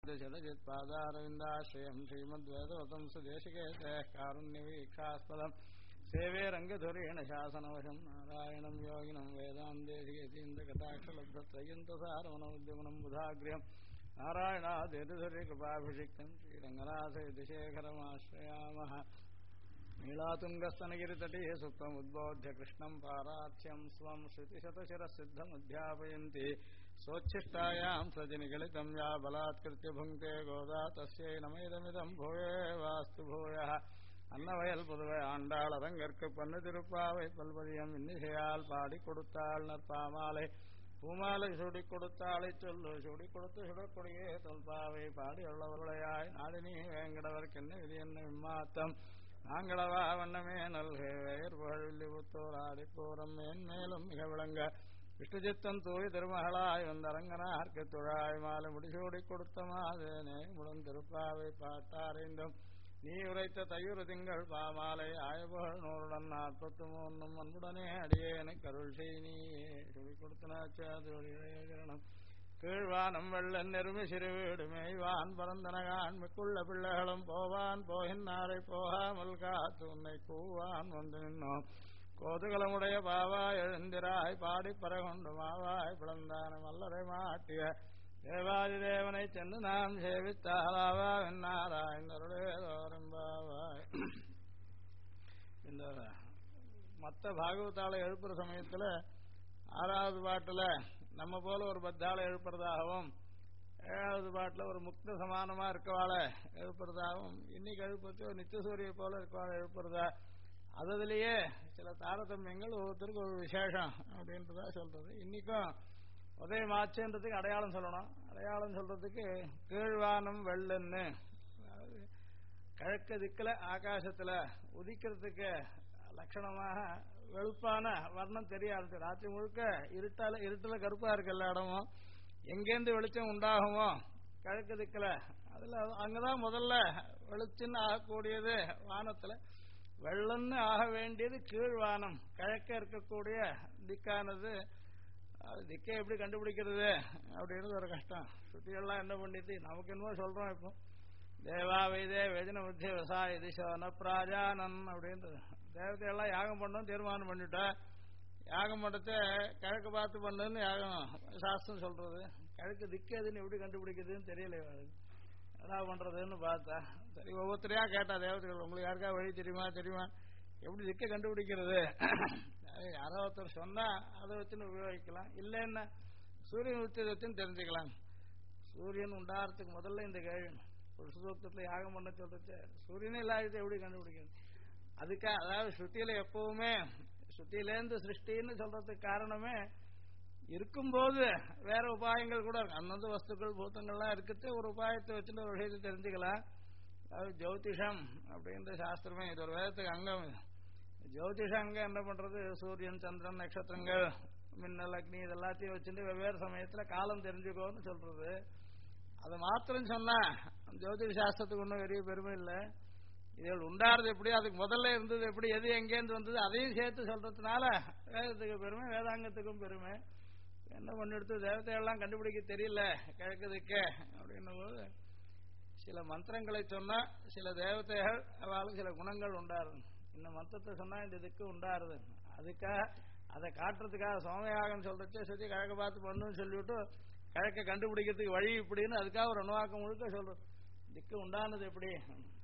शतचित्पादारविन्दाश्रयं श्रीमद्वेदवतं सुदेशिकेते कारुण्यवीक्षास्पदं सेवे रङ्गधुरेण शासनवशं नारायणं योगिनं वेदान्तेशिकेतीन्द्रकटाक्षलब्धत्रयन्तसारमनोद्यमनं बुधाग्र्यं नारायणादेतुधुर्यकृपाभिषिक्तं श्रीरङ्गनाथयतिशेखरमाश्रयामः नीलातुङ्गस्तनगिरितटे सुप्तमुद्बोध्य कृष्णं पारार्थ्यं स्वं श्रुतिशतशिरसिद्धमुध्यापयन्ति सोच्छिष्टायां सजनिगलितं या बलात्कृत्य भुङ्क्ते गोदा तस्यै नमेदमिदं भूये वास्तु भूयः அன்னவயல் புதுவை ஆண்டாள் அரங்கற்கு பன்னு திருப்பாவை பல்வதியம் இன்னிசையால் பாடி கொடுத்தாள் நற்பாமாலை பூமாலை சூடி கொடுத்தாளை சொல்லு சூடி கொடுத்து சுடற்கொடியே தொல்பாவை பாடி உள்ளவர்களையாய் நாடினி வேங்கடவர்க்கென்ன விதி என்ன விம்மாத்தம் நாங்களவா வண்ணமே நல்கே வேர் புகழ்வில்லி புத்தோர் ஆடிப்பூரம் மேன்மேலும் மிக விளங்க விஷ்ணுஜித்தன் தூய் திருமகளாய் வந்த அரங்கனார்க்கு துழாய் மாலை முடிசூடி கொடுத்த மாதேனே முடன் திருப்பாவை பாட்டாரைந்தும் நீ உரைத்த தையுறு திங்கள் பாமாலை ஆயபுகழ் 143 அன்புடனே அடியேனை கருள் செய் நீயே சொல்லி கொடுத்தனாச்சாதுரணம் கீழ்வானம் வெள்ளன் நெருமி சிறு வீடு மேய்வான் பரந்தனகான் மிக்குள்ள பிள்ளைகளும் போவான் போகின்னாரை போகாமல் காத்து உன்னை கூவான் வந்து நின்னோம் கோதுகலமுடைய பாவாய் எழுந்திராய் பாடி பறகொண்டு மாவாய் பிளந்தான மல்லரை மாட்டிய தேவாதி தேவனை சென்று நாம் சேவித்தாலாவா வெண்ணாராய்ந்தருளேதோரம்பாவாய். இந்த மற்ற பாகவதாளை எழுப்புற சமயத்தில் 6வது பாட்டில் நம்ம போல ஒரு பத்தாளை எழுப்புறதாகவும் 7வது பாட்டில் ஒரு முக்த சமானமாக இருக்கவாளை எழுப்புறதாகவும் இன்னைக்கு எழுப்புறது ஒரு நித்தியசூரியை போல இருக்கவாளை எழுப்புறதா அதுலேயே சில தாரதமியங்கள் ஒவ்வொருத்தருக்கும் ஒரு விசேஷம் அப்படின்றதா சொல்றது. இன்னைக்கும் உதயமாச்சுன்றதுக்கு அடையாளம் சொல்லணும். அடையாளம் சொல்றதுக்கு கீழ்வானம் வெள்ளன்னு கிழக்கு திக்கில் ஆகாசத்தில் உதிக்கிறதுக்கு லட்சணமாக வெளுப்பான வர்ணம் தெரியாது. ராத்திரி முழுக்க இருட்டில் கருப்பாக இருக்கு எல்லா இடமும். எங்கேருந்து வெளிச்சம் உண்டாகுமோ கிழக்கு திக்கில் அதில் அங்கதான் முதல்ல வெளிச்சன்னு ஆகக்கூடியது. வானத்தில் வெள்ளன்னு ஆக வேண்டியது கீழ்வானம். கிழக்க இருக்கக்கூடிய திக்கானது. திக்கை எப்படி கண்டுபிடிக்கிறது அப்படின்றது ஒரு கஷ்டம். சுத்திகள்லாம் என்ன பண்ணிட்டு நமக்கு என்னமோ சொல்றோம். இப்போ தேவா வைதே வேதன புத்தி விவசாய திசோன பிராஜானன் அப்படின்றது. தேவதையெல்லாம் யாகம் பண்ணணும் தீர்மானம் பண்ணிட்டா யாகம் பண்ணத்தை கிழக்கு பார்த்து பண்ணுன்னு யாகம் சாஸ்திரம் சொல்றது. கிழக்கு திக்கு எதுன்னு எப்படி கண்டுபிடிக்கிறதுன்னு தெரியல. என்ன பண்றதுன்னு பார்த்தா சரி ஒவ்வொருத்தரையா கேட்டா தேவதைகள் உங்களுக்கு யாருக்கா வழி தெரியுமா எப்படி திக்கை கண்டுபிடிக்கிறது. யாரோ ஒருத்தர் சொன்னா அதை வச்சுன்னு உபயோகிக்கலாம். இல்லைன்னா சூரியன் உச்சத்தை வச்சுன்னு தெரிஞ்சுக்கலாம். சூரியன் உண்டாகிறதுக்கு முதல்ல இந்த கேள்வி புருஷசூக்தத்தில் யாகம் பண்ண சொல்றது சூரியனே இல்லாததை எப்படி கண்டுபிடிக்கிறது. அதுக்காக அதாவது ஸ்ருதியில எப்பவுமே ஸ்ருதியிலேருந்து சிருஷ்டின்னு சொல்றதுக்கு காரணமே இருக்கும்போது வேற உபாயங்கள் கூட இருக்கு. அந்தந்த வஸ்துக்கள் பூத்தங்கள்லாம் இருக்கிறது ஒரு உபாயத்தை வச்சுட்டு ஒரு விஷயத்தை தெரிஞ்சுக்கலாம். அதாவது ஜோதிஷம் அப்படின்ற சாஸ்திரமே இது ஒரு வேதத்துக்கு அங்கம். ஜோதிஷம் அங்க என்ன பண்றது சூரியன் சந்திரன் நட்சத்திரங்கள் மின்னல் அக்னி இதெல்லாத்தையும் வச்சுட்டு வெவ்வேறு சமயத்துல காலம் தெரிஞ்சுக்கோன்னு சொல்றது. அதை மாத்திரம் சொன்னா ஜோதிஷ சாஸ்திரத்துக்கு ஒன்றும் பெரிய பெருமை இல்லை. இதில் உண்டாறது எப்படி அதுக்கு முதல்ல இருந்தது எப்படி எது எங்கேருந்து வந்தது அதையும் சேர்த்து சொல்றதுனால வேதத்துக்கு பெருமை வேதாங்கத்துக்கும் பெருமை. என்ன பண்ணிடுத்து தேவதையெல்லாம் கண்டுபிடிக்க தெரியல கிழக்குதுக்கு அப்படின்னும் போது சில மந்திரங்களை சொன்னா சில தேவதைகள் அவளுக்கு சில குணங்கள் உண்டாரு. இந்த மந்திரத்தை சொன்னா இந்த இதுக்கு உண்டாருது. அதுக்காக அதை காட்டுறதுக்காக சோமயாகம் சொல்றச்சே சரி கிழக்க பார்த்து பண்ணுன்னு சொல்லிவிட்டு கிழக்க கண்டுபிடிக்கிறதுக்கு வழி இப்படின்னு அதுக்காக ஒரு அணுவாக்கம் முழுக்க சொல்றது. திக்கு உண்டானது எப்படி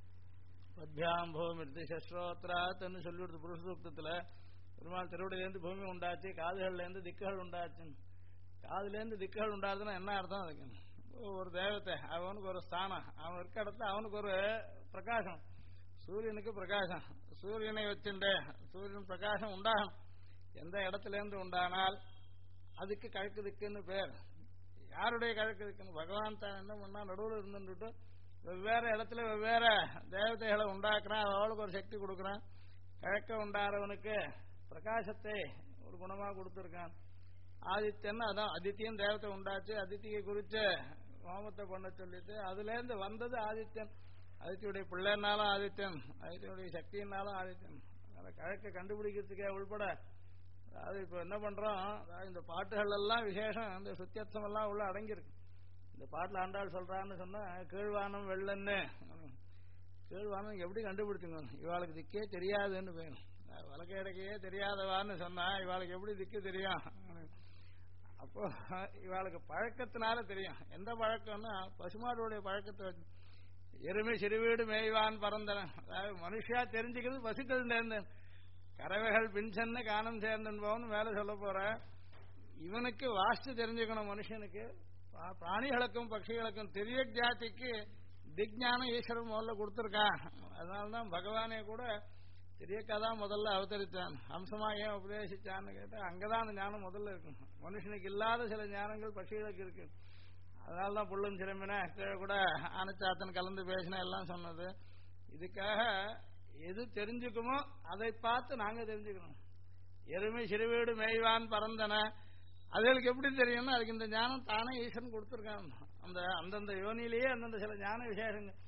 பத்யாம்போ மிருதி சஸ்ரோத்ராத்துன்னு சொல்லிவிடுது புருஷசூக்தத்துல. பெருமாள் திருவடியிலேருந்து பூமி உண்டாச்சு காதுகள்லேருந்து திக்குகள் உண்டாச்சுன்னு. காதுலேருந்து திக்குகள் உண்டாதுன்னா என்ன அர்த்தம் அதுக்கு ஒரு தேவத்தை அவனுக்கு ஒரு ஸ்தானம் அவன் இருக்க இடத்துல அவனுக்கு ஒரு பிரகாசம். சூரியனுக்கு பிரகாசம் சூரியனை வச்சுட்டு சூரியன் பிரகாசம் உண்டாகும். எந்த இடத்துல இருந்து உண்டானால் அதுக்கு கிழக்கு திக்குன்னு பேர். யாருடைய கிழக்கு திக்குன்னு பகவான் தான் என்ன பண்ணா நடுவில் இருந்துட்டு வெவ்வேறு இடத்துல வெவ்வேறு தேவதைகளை உண்டாக்குறான். அவளுக்கு ஒரு சக்தி கொடுக்குறான். கிழக்க உண்டாகிறவனுக்கு பிரகாசத்தை ஒரு குணமாக கொடுத்துருக்கான். ஆதித்யன்னு அதான் அதித்தியன் தேவத்தை உண்டாச்சு. அதித்தியை குறித்து ஹோமத்தை பண்ண சொல்லிட்டு அதுலேருந்து வந்தது ஆதித்யன். ஆதித்யுடைய பிள்ளைனாலும் ஆதித்யன் ஆதித்யனுடைய சக்தியினாலும் ஆதித்யன். அதனால கிழக்க கண்டுபிடிக்கிறதுக்கே உள்பட அதாவது இப்போ என்ன பண்றோம் இந்த பாட்டுகள் எல்லாம் விசேஷம் இந்த சுத்தியர்த்தம் எல்லாம் உள்ள அடங்கியிருக்கு. இந்த பாட்டில் ஆண்டாள் சொல்றான்னு சொன்னா கீழ்வானம் வெள்ளன்னு. கீழ்வானம் எப்படி கண்டுபிடிச்சுங்க? இவாளுக்கு திக்கே தெரியாதுன்னு போயிடும். வழக்கடைக்கையே தெரியாதவான்னு சொன்னா இவாளுக்கு எப்படி திக்கு தெரியும்? அப்போ இவாளுக்கு பழக்கத்தினால தெரியும். எந்த பழக்கம்னா பசுமாடுடைய பழக்கத்தை எருமை சிறுவீடு மேய்வான் பறந்தன. அதாவது மனுஷா தெரிஞ்சுக்கிறது பசுக்கள் சேர்ந்து கறவைகள் பின்சன்னு காணம் சேர்ந்தன் போன்னு மேல சொல்ல போற. இவனுக்கு வாஸ்து தெரிஞ்சுக்கணும். மனுஷனுக்கு பிராணிகளுக்கும் பட்சிகளுக்கும் தெரிய ஜாதிக்கு திக்ஞானம் ஈஸ்வரன் முதல்ல கொடுத்துருக்கான். அதனால்தான் பகவானே கூட தெரியக்காதான் முதல்ல அவதரித்தான். அம்சமா ஏன் உபதேசிச்சான்னு கேட்டா அங்கதான் அந்த ஞானம் முதல்ல இருக்கும். மனுஷனுக்கு இல்லாத சில ஞானங்கள் பட்சிகளுக்கு இருக்கு. அதனால்தான் புள்ளும் சிரமின கூட ஆனச்சாத்தன் கலந்து பேசின எல்லாம் சொன்னது. இதுக்காக எது தெரிஞ்சுக்குமோ அதை பார்த்து நாங்க தெரிஞ்சுக்கணும். எருமை சிறுவீடு மேய்வான் பறந்தன அதுகளுக்கு எப்படி தெரியும்னா அதுக்கு இந்த ஞானம் தானே ஈஸ்வரன் கொடுத்துருக்கான். அந்த அந்தந்த யோனிலேயே அந்தந்த சில ஞான விசேஷங்கள்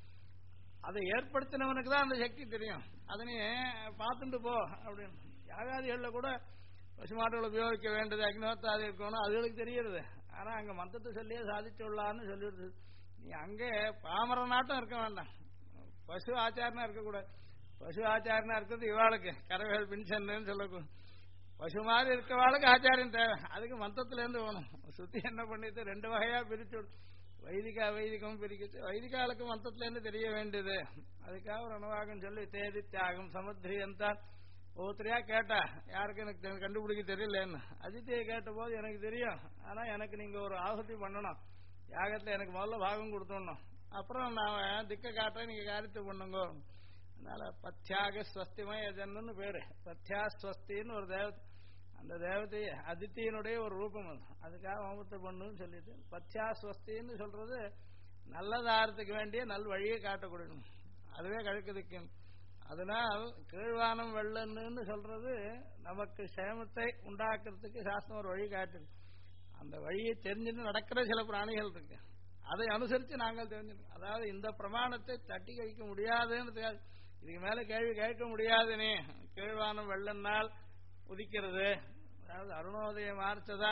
அதை ஏற்படுத்தினவனுக்கு தான் அந்த சக்தி தெரியும். அதனே பார்த்துட்டு போ அப்படின்னு. யாகாதிகளில் கூட பசுமாட்டுகளை உபயோகிக்க வேண்டியது அக்னிஹோத்தாதி இருக்கணும் அதுகளுக்கு தெரியறது. ஆனா அங்க மந்திரத்தை சொல்லியே சாதிச்சுள்ளான்னு சொல்லிடுது. நீ அங்கே பாமர நாட்டம் இருக்க வேண்டாம். பசு ஆச்சாரனா இருக்கக்கூடாது. பசு ஆச்சாரனா இருக்கிறது இவாளுக்கு கறவைகள் பின்சன்னு சொல்லக்கூடாது. பசு மாதிரி இருக்கவாளுக்கு ஆச்சாரியம் தேவை. அதுக்கு மந்திரத்துல இருந்து வேணும். சுத்தி என்ன பண்ணிட்டு 2 வகையா பிரிச்சு வைதிகா வைதிகம் பிரிக்கிச்சு. வைதிகாலுக்கு மந்திரத்துல இருந்து தெரிய வேண்டியது. அதுக்காக ஒரு அனுவாகம் சொல்லி தேதி தியாகம் சமுத்திரியந்தான் ஒவ்வொருத்தரையா கேட்டா யாருக்கு எனக்கு கண்டுபிடிக்க தெரியலன்னு. அஜித்தியை கேட்ட போது எனக்கு தெரியும். ஆனா எனக்கு நீங்க ஒரு ஆகுதி பண்ணணும். யாகத்துல எனக்கு முதல்ல பாகம் கொடுத்துடணும். அப்புறம் நான் திக்க காட்டுறேன் நீங்க காரியத்தை பண்ணுங்க. அதனால பத்யாக ஸ்வஸ்திமய யஜன்னு பேரு. பத்யா ஸ்வஸ்தின்னு ஒரு தேவதை. அந்த தேவதை அதித்தியினுடைய ஒரு ரூபம் அது. அதுக்காக ஹோமத்தை பண்ணுன்னு சொல்லிட்டு பத்யா ஸ்வஸ்தின்னு சொல்றது நல்லதாரத்துக்கு வேண்டிய நல் வழியை காட்டக்கூடணும். அதுவே கழுக்குதிக்கும். அதனால் கீழ்வானம் வெள்ளன்னு சொல்றது நமக்கு சேமத்தை உண்டாக்குறதுக்கு சாஸ்திரம் ஒரு வழி காட்டு. அந்த வழியை தெரிஞ்சுட்டு நடக்கிற சில பிராணிகள் இருக்கு. அதை அனுசரித்து நாங்கள் தெரிஞ்சுக்கணும். அதாவது இந்த பிரமாணத்தை தட்டி கழிக்க முடியாதுன்னு இதுக்கு மேல கேள்வி கேட்க முடியாதுனே. கீழ்வானம் வெள்ளனால் உதிக்கிறது. அதாவது அருணோதயம் ஆரம்பிச்சதா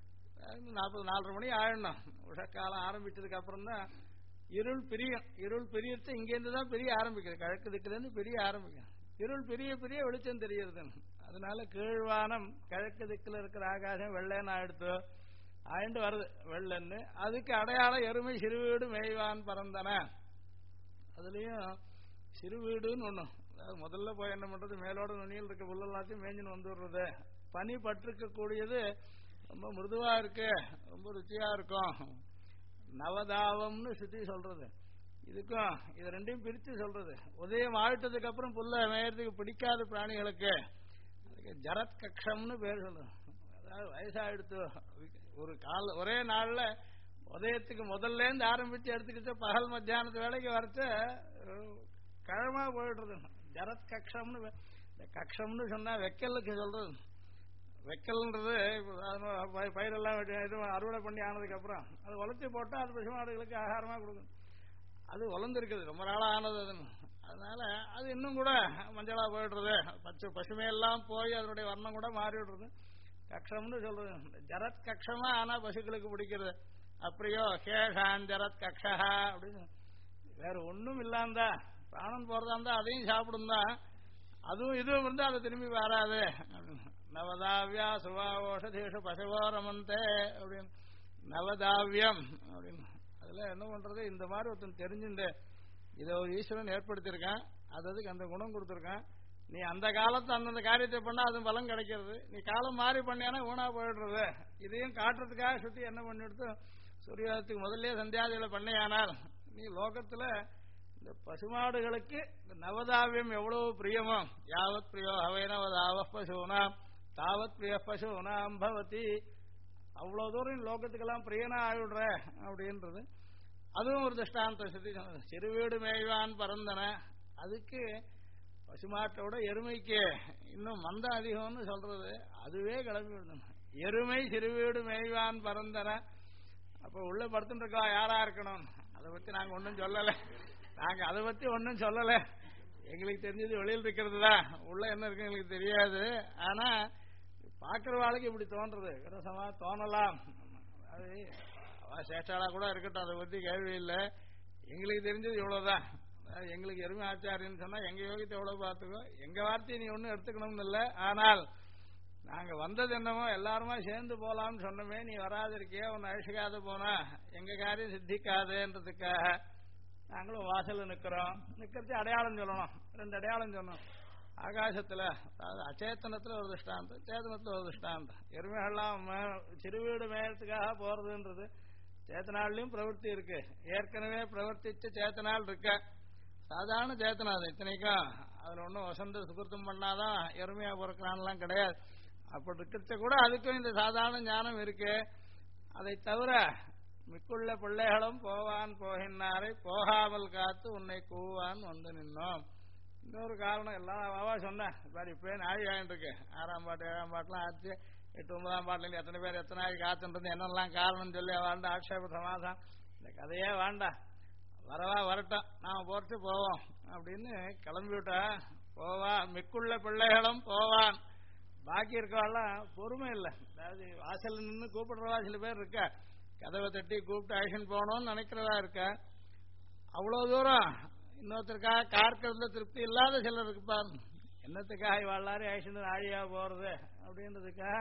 44 மணி ஆயிடணும். உஷக்காலம் ஆரம்பிச்சதுக்கு அப்புறம் தான் இருள் பிரியும். இருள் பிரியத்தை இங்கேருந்து தான் பிரிய ஆரம்பிக்கிறது. கிழக்கு திக்குலேருந்து பிரிய ஆரம்பிக்கும். இருள் பிரிய பிரிய வெளிச்சம் தெரியுது. அதனால கீழ்வானம் கிழக்கு திக்குல இருக்கிற ஆகாசம் வெள்ளைன்னு ஆயிடுத்து ஆயிண்டு வருது வெள்ளன்னு. அதுக்கு அடையாளம் எருமை சிறுவீடு மேய்வான் பறந்தன. அதுலயும் சிறுவீடுன்னு ஒண்ணு. முதல்ல போய் என்ன பண்றது மேலோட நுனியில் இருக்க புல் எல்லாத்தையும் மேஞ்சின்னு வந்துடுறது. பனி பட்டிருக்க கூடியது ரொம்ப மிருதுவா இருக்கு, ரொம்ப ருச்சியா இருக்கும். நவதாவம்னு சுத்தி சொல்றது. இதுக்கும் இது ரெண்டையும் பிரித்து சொல்றது. உதயம் ஆயிட்டதுக்கு அப்புறம் புல்ல மேயறதுக்கு பிடிக்காத பிராணிகளுக்கு அதுக்கு ஜரத் கக்ஷம்னு பேர் சொல்றது. அதாவது வயசாயிடுத்து ஒரு ஒரே நாள்ல உதயத்துக்கு முதல்ல இருந்து ஆரம்பிச்சு எடுத்துக்கிட்டு பகல் மத்தியானத்து வேலைக்கு வரச்ச கழமா போயிடுறது. ஜரத் கக்ஷம்னு. இந்த கக்ஷம்னு சொன்னா வெக்கலுக்கு சொல்றது. வெக்கல்ன்றது பயிரெல்லாம் அறுவடை பண்ணி ஆனதுக்கு அப்புறம் அது வளர்ச்சி போட்டா அது பசுமாடுகளுக்கு ஆகாரமா கொடுக்கும். அது வளர்ந்துருக்குது ரொம்ப நாளா ஆனது. அதனால அது இன்னும் கூட மஞ்சளா போயிடுறது. பசுமையெல்லாம் போய் அதனுடைய வர்ணம் கூட மாறி விடுறது. கக்ஷம்னு சொல்றது. ஜரத் கக்ஷமா ஆனா பசுக்களுக்கு பிடிக்கிறது. அப்படியோ கேஷான் ஜரத் கக்ஷா அப்படின்னு வேற ஒன்னும் இல்லாந்தா பிராணம் போறதா இருந்தா அதையும் சாப்பிடும் தான். அதுவும் இதுவும் இருந்தா அதை திரும்பி வராது. நவதாவியா சுவாவோஷதேஷு பசவோ ரமந்தே அப்படின்னு நவதாவியம் அப்படின்னு. அதுல என்ன பண்றது? இந்த மாதிரி ஒருத்தன் தெரிஞ்சுட்டு இதை ஒரு ஈஸ்வரன் ஏற்படுத்தியிருக்கான். அதுக்கு அந்த குணம் கொடுத்துருக்கான். நீ அந்த காலத்து அந்தந்த காரியத்தை பண்ணா அது பலம் கிடைக்கிறது. நீ காலம் மாறி பண்ணியானா ஊனா போயிடுறது. இதையும் காட்டுறதுக்காக சுத்தி என்ன பண்ணிடுத்து சூரியோதயத்துக்கு முதல்ல சந்தியாதிகளை பண்ணையானால் நீ லோகத்துல இந்த பசுமாடுகளுக்கு இந்த நவதாவியம் எவ்வளவு பிரியமோ யாவத் பிரியோ அவை நவதாவ பசுனாம் தாவத் பிரிய பசுனாம் பவதி அவ்வளவு தூரம் லோகத்துக்கெல்லாம் பிரியனா ஆயிடுற அப்படின்றது. அதுவும் ஒரு திருஷ்டாந்த சுத்தி சிறுவீடு மேய்வான் பறந்தன. அதுக்கு பசுமாட்டோட எருமைக்கு இன்னும் மந்தம் அதிகம்னு சொல்றது. அதுவே கிளம்பி விடணும். எருமை சிறுவீடு மேய்வான் பறந்தன. அப்ப உள்ள படுத்துட்டு இருக்கா யாரா இருக்கணும்? அதை பத்தி நாங்க ஒன்னும் சொல்லல. நாங்க அதை பத்தி ஒன்னும் சொல்லல. எங்களுக்கு தெரிஞ்சது வெளியில் இருக்கிறது தான். உள்ள என்ன இருக்கு எங்களுக்கு தெரியாது. ஆனா பாக்குறவாளுக்கு இப்படி தோன்றது விரசமா தோணலாம். அது சேஷ்டாளா கூட இருக்கட்டும், அதை பத்தி கேள்வி இல்லை. எங்களுக்கு தெரிஞ்சது இவ்வளவுதான். எங்களுக்கு எருமை ஆச்சாரியன்னு சொன்னா எங்க யோகித்தை எவ்வளவு பார்த்துக்கோ, எங்க வார்த்தையை நீ ஒன்னும் எடுத்துக்கணும்னு இல்லை. ஆனால் நாங்க வந்தது என்னமோ எல்லாருமா சேர்ந்து போலாம்னு சொன்னோமே, நீ வராது இருக்கியே, உன்னை அழிச்சிக்காது போனா எங்க காரியம் சித்திக்காதுன்றதுக்காக நாங்களும் வாசல்ல நிக்கிறோம். நிக்கிறது அடையாளம் சொல்லணும், 2 அடையாளம் சொன்னோம். ஆகாசத்துல, அதாவது அச்சேத்தனத்துல ஒரு திருஷ்டாந்தம், சேத்தனத்துல ஒரு திருஷ்டாந்தம். எருமைகள்லாம் சிறுவீடு மேயறதுக்காக போறதுன்றது சேத்தனாலையும் பிரவருத்தி இருக்கு. ஏற்கனவே பிரவர்த்திச்ச சேத்தனால் இருக்க, சாதாரண சேத்தனா அது. இத்தனைக்கும் அதுல ஒன்றும் வசந்த சுகிருத்தம் பண்ணாதான் எருமையா பிறக்கிறான்லாம் கிடையாது. அப்படி இருக்கிறத கூட அதுக்கும் இந்த சாதாரண ஞானம் இருக்கு. அதை தவிர மிக்குள்ள பிள்ளைகளும் போவான் போகின்றாரை போகாமல் காத்து உன்னை கூவான் வந்து நின்னோம். இன்னொரு காரணம் எல்லாம் அவா சொன்னேன். இப்பவே நாழி ஆகிட்டு இருக்கு. 6ஆம் பாட்டு 7ஆம் பாட்டுலாம் ஆச்சு, 8 9ஆம் பாட்டுல எத்தனை பேர் எத்தனை நாள் காத்துன்றது என்னெல்லாம் காரணம் சொல்லி வாழ்ந்த ஆட்சேப சமாதானம். இந்த கதையே வேண்டாம், வரவா வரட்டும், நாம போட்டு போவோம் அப்படின்னு கிளம்பிவிட்டா. போவா மிக்குள்ள பிள்ளைகளும் போவான். பாக்கி இருக்கவாலாம் பொறுமை இல்லை. அதாவது வாசல் நின்று கூப்பிடுறவா சில பேர் இருக்கா, கதவை தட்டி கூப்பிட்டு அழைச்சின்னு போகணும்னு நினைக்கிறதா இருக்கா. அவ்வளவு தூரம் இன்னொருத்தருக்காக கார்க்கிறதுல திருப்தி இல்லாத சிலர் இருப்பார். என்னத்துக்காக இவாளாரும் அழைச்சிட்டு ஆழியா போறது அப்படின்றதுக்காக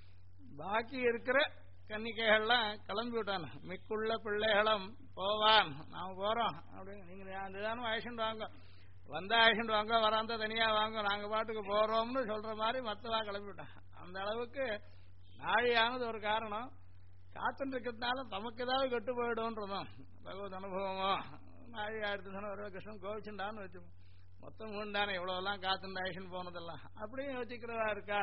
பாக்கி இருக்கிற கன்னிகைகள்லாம் கிளம்பி விட்டான். மிக்குள்ள பிள்ளைகளும் போவான், நாம போறோம் அப்படின்னு. நீங்க நிதானம் அழைச்சிட்டு வாங்க, வந்தா அழைச்சிட்டு வாங்க, வராந்தா தனியா வாங்க, நாங்க பாட்டுக்கு போறோம்னு சொல்ற மாதிரி மத்தவா கிளம்பிவிட்டான். அந்த அளவுக்கு நாழியானது ஒரு காரணம். காத்துட்டு இருக்கிறதுனால நமக்கு ஏதாவது கெட்டு போயிடும்ன்றதும் பகவத் அனுபவமோ. நாழி ஆயிடுத்து ஒரு கிருஷ்ணன் கோவிச்சுண்டான்னு வச்சு மொத்தம் 3 தானே இவ்வளவுலாம் காத்துட்டு அழைச்சின்னு போனதெல்லாம் அப்படியும் யோசிக்கிறதா இருக்கா.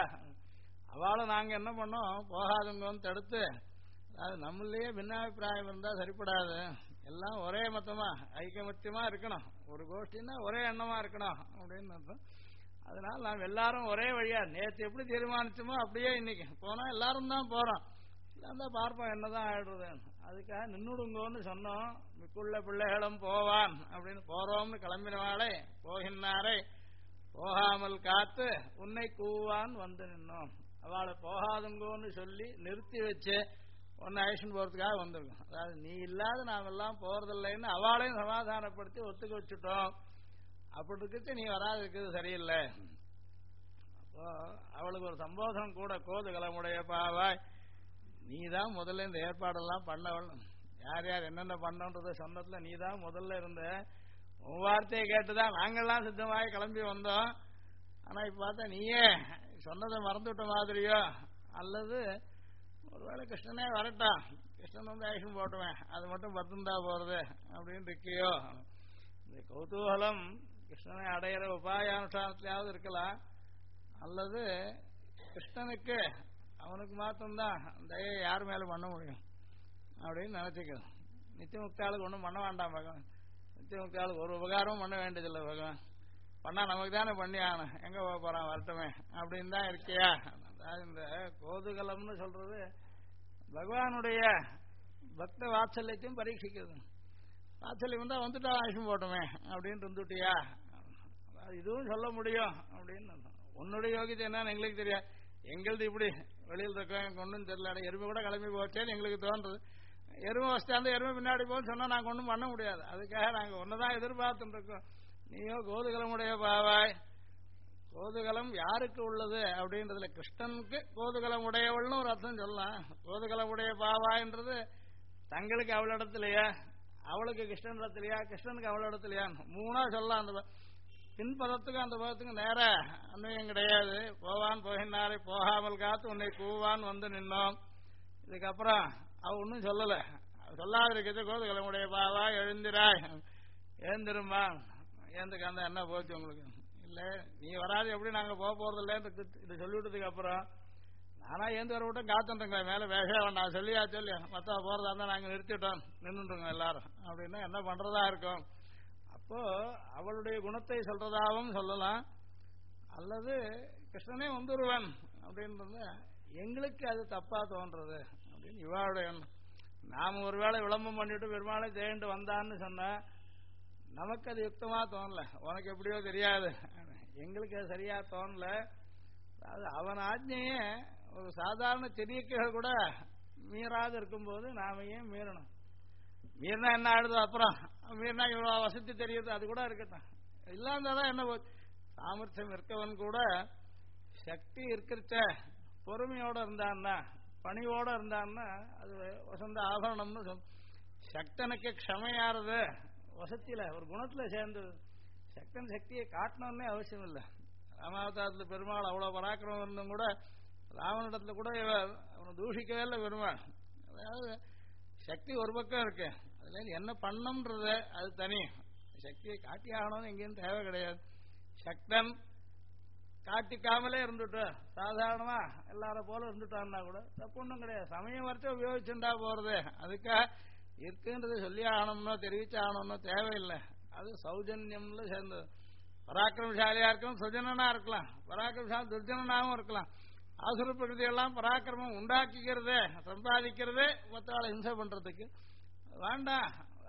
அவளை நாங்க என்ன பண்ணோம், போகாதுங்கன்னு தடுத்து, அது நம்மளையே பின்னாபிப்பிராயம் இருந்தா சரிப்படாது, எல்லாம் ஒரே மொத்தமா ஐக்கமத்தியமா இருக்கணும், ஒரு கோஷ்டின்னா ஒரே எண்ணமா இருக்கணும் அப்படின்னு அர்த்தம். அதனால நாம் எல்லாரும் ஒரே வழியா நேற்று எப்படி தீர்மானிச்சோமோ அப்படியே இன்னைக்கு போனா எல்லாரும் தான் போறோம். இல்ல பார்ப்போம் என்னதான் ஆயிடுறது. அதுக்காக நின்னுடுங்கன்னு சொன்னோம். மிக்குள்ள பிள்ளைகளும் போவான் அப்படின்னு போறோம்னு கிளம்பினவாளே போகின்றாரை போகாமல் காத்து உன்னை கூவான் வந்து நின்னோம். அவளை போகாதுங்கோன்னு சொல்லி நிறுத்தி வச்சு ஒன்னு அழைச்சின்னு போறதுக்காக வந்திருக்கோம். அதாவது நீ இல்லாத நாம் எல்லாம் போறதில்லைன்னு அவளையும் சமாதானப்படுத்தி ஒத்துக்க வச்சுட்டோம். அப்படி இருக்கிறது நீ வராது இருக்கிறது சரியில்லை. அப்போ அவளுக்கு ஒரு சம்போதனம் கூட, கோதுகலமுடைய பாவாய், நீ தான் முதல்ல இந்த ஏற்பாடெல்லாம் பண்ணவள், யார் யார் என்னென்ன பண்ணன்றத சொன்னதுல நீ தான் முதல்ல இருந்த, உன் வார்த்தையை கேட்டுதான் நாங்கள்லாம் சித்தமாக கிளம்பி வந்தோம். ஆனா இப்ப பார்த்தா நீயே சொன்னதை மறந்துவிட்ட மாதிரியோ, அல்லது ஒருவேளை கிருஷ்ணனே வரட்டான், கிருஷ்ணன் வந்து ஆக்ஷன் போட்டுவேன், அது மட்டும் பத்துந்தா போறது அப்படின்னு இருக்கியோ. இந்த கௌதூகலம் கிருஷ்ணனை அடையிற உபாயானுஷ்டானத்திலாவது இருக்கலாம், அல்லது கிருஷ்ணனுக்கு அவனுக்கு மாத்திரம்தான் தயை யார் மேல பண்ண முடியும் அப்படின்னு நினைச்சுக்கிறது. நித்தியமுக்தாளுக்கு ஒன்றும் பண்ண வேண்டாம் பகவான், நித்தியமுக்தாளுக்கு ஒரு உபகாரமும் பண்ண வேண்டியதில்லை பகவான், பண்ணா நமக்கு தானே பண்ணி ஆகணும், எங்க போக போறான் வரட்டுமே அப்படின்னு தான் இருக்கியா. இந்த கோதுகலம்னு சொல்றது பகவானுடைய பக்த வாத்சல்யத்தையும் பரீட்சிக்கிறது. வாத்சல்யம் தான் வந்துட்டா ஆயுஷம் போட்டோமே அப்படின்னு இருந்துட்டியா, இதுவும் சொல்ல முடியும் அப்படின்னு. உன்னுடைய யோகியத்தை என்னன்னு எங்களுக்கு தெரியாது, எங்களது இப்படி வெளியில் இருக்கோம், எனக்கு ஒன்றும் தெரியல, எருமை கூட கிளம்பி போச்சேன்னு எங்களுக்கு தோன்றது. எருமை வசதி எருமை பின்னாடி போன்னு சொன்னா நாங்கள் ஒன்றும் பண்ண முடியாது. அதுக்காக நாங்கள் ஒன்னுதான் எதிர்பார்த்துட்டு இருக்கோம். நீயோ கோதுகலமுடைய பாவாய். கோதுகலம் யாருக்கு உள்ளது அப்படின்றதுல கிருஷ்ணனுக்கு கோதுகலம் உடையவள்னு ஒரு அர்த்தம் சொல்லலாம். கோதுகலமுடைய பாவாய்ன்றது தங்களுக்கு அவளிடத்திலையா, அவளுக்கு கிருஷ்ணன் இடத்துலையா, கிருஷ்ணனுக்கு அவளிடத்திலையா, மூணா சொல்லலாம். அந்த பின்பதத்துக்கும் அந்த பதத்துக்கும் நேர அன்வயம் கிடையாது. போவான் போகின்றாரை போகாமல் காத்து உன்னை கூவான் வந்து நின்னோம். இதுக்கப்புறம் அவ ஒன்னும் சொல்லல, சொல்லாதிருக்கிறது கோதுகலமுடைய பாவா எழுந்திராய், எழுந்திருமா, ஏந்துக்கு அந்த என்ன போச்சு உங்களுக்கு, இல்ல நீ வராது எப்படி நாங்க போக போறது இல்லைன்னு இது சொல்லிவிட்டதுக்கு அப்புறம் நானா ஏந்து வர விட்டோம் காத்துட்டுங்க, மேல வேக வேண்டாம் சொல்லியா சொல்லி மத்த போறதா இருந்தா நாங்க நிறுத்திட்டோம் நின்றுங்க எல்லாரும் அப்படின்னா என்ன பண்றதா இருக்கும். அப்போ அவளுடைய குணத்தை சொல்றதாவும் சொல்லலாம், அல்லது கிருஷ்ணனே வந்துருவன் அப்படின்றது எங்களுக்கு அது தப்பா தோன்றது அப்படின்னு இவாளுடைய எண்ணம். நாம ஒருவேளை விளம்பரம் பண்ணிட்டு பெருமாளை தேண்டு வந்தான்னு சொன்ன நமக்கு அது யுக்தமா தோணல, உனக்கு எப்படியோ தெரியாது, எங்களுக்கு அது சரியா தோணல. அது அவன் ஆஜ்ஞையே ஒரு சாதாரண செடியைகள் கூட மீறாது இருக்கும்போது நாம ஏன் மீறணும்? மீறினா என்ன ஆடுது? அப்புறம் மீறினா இவ்வளவு வசதி தெரியுது, அது கூட இருக்கட்டும். இல்லாமதான் என்ன சாமர்த்தியம் இருக்கவன் கூட சக்தி இருக்கிறச்ச பொறுமையோட இருந்தான்னா, பணிவோட இருந்தான்னா அது வசந்த ஆபரணம்னு சொல். சக்தனுக்கு க்ஷமையாறது வசத்தில ஒரு குணத்துல சேர்ந்தது. சக்தன் சக்தியை காட்டணும்னே அவசியம் இல்லை. ராமாவதாரத்துல பெருமாள் அவ்வளவு பராக்கிரமம் இருந்தும் கூட ராவனிடத்துல கூட அவனை தூஷிக்கவே இல்லை பெருமாள். அதாவது சக்தி ஒரு பக்கம் இருக்கு, அதுல என்ன பண்ணம்ன்றது அது தனி. சக்தியை காட்டி ஆகணும்னு எங்கேயும் தேவை கிடையாது. சக்தன் காட்டிக்காமலே இருந்துட்டு சாதாரணமா எல்லாரும் போல இருந்துட்டான்னா கூட தப்பு ஒன்றும் கிடையாது. சமயம் வரைக்கும் உபயோகிச்சுட்டா போறது. அதுக்காக இருக்குன்றது சொல்லி ஆகணும்னோ தெரிவிச்சு ஆகணும்னோ தேவையில்லை. அது சௌஜன்யம்ல சேர்ந்தது. பராக்கிரமசாலியா இருக்கலாம், சுஜனனா இருக்கலாம், பராக்கிரமசாலி துர்ஜனனாவும் இருக்கலாம். ஆசுர பிரகிருதி எல்லாம் பராக்கிரமம் உண்டாக்கிக்கிறதே, சம்பாதிக்கிறதே மற்றவாளை ஹிம்சை பண்றதுக்கு வேண்டாம்.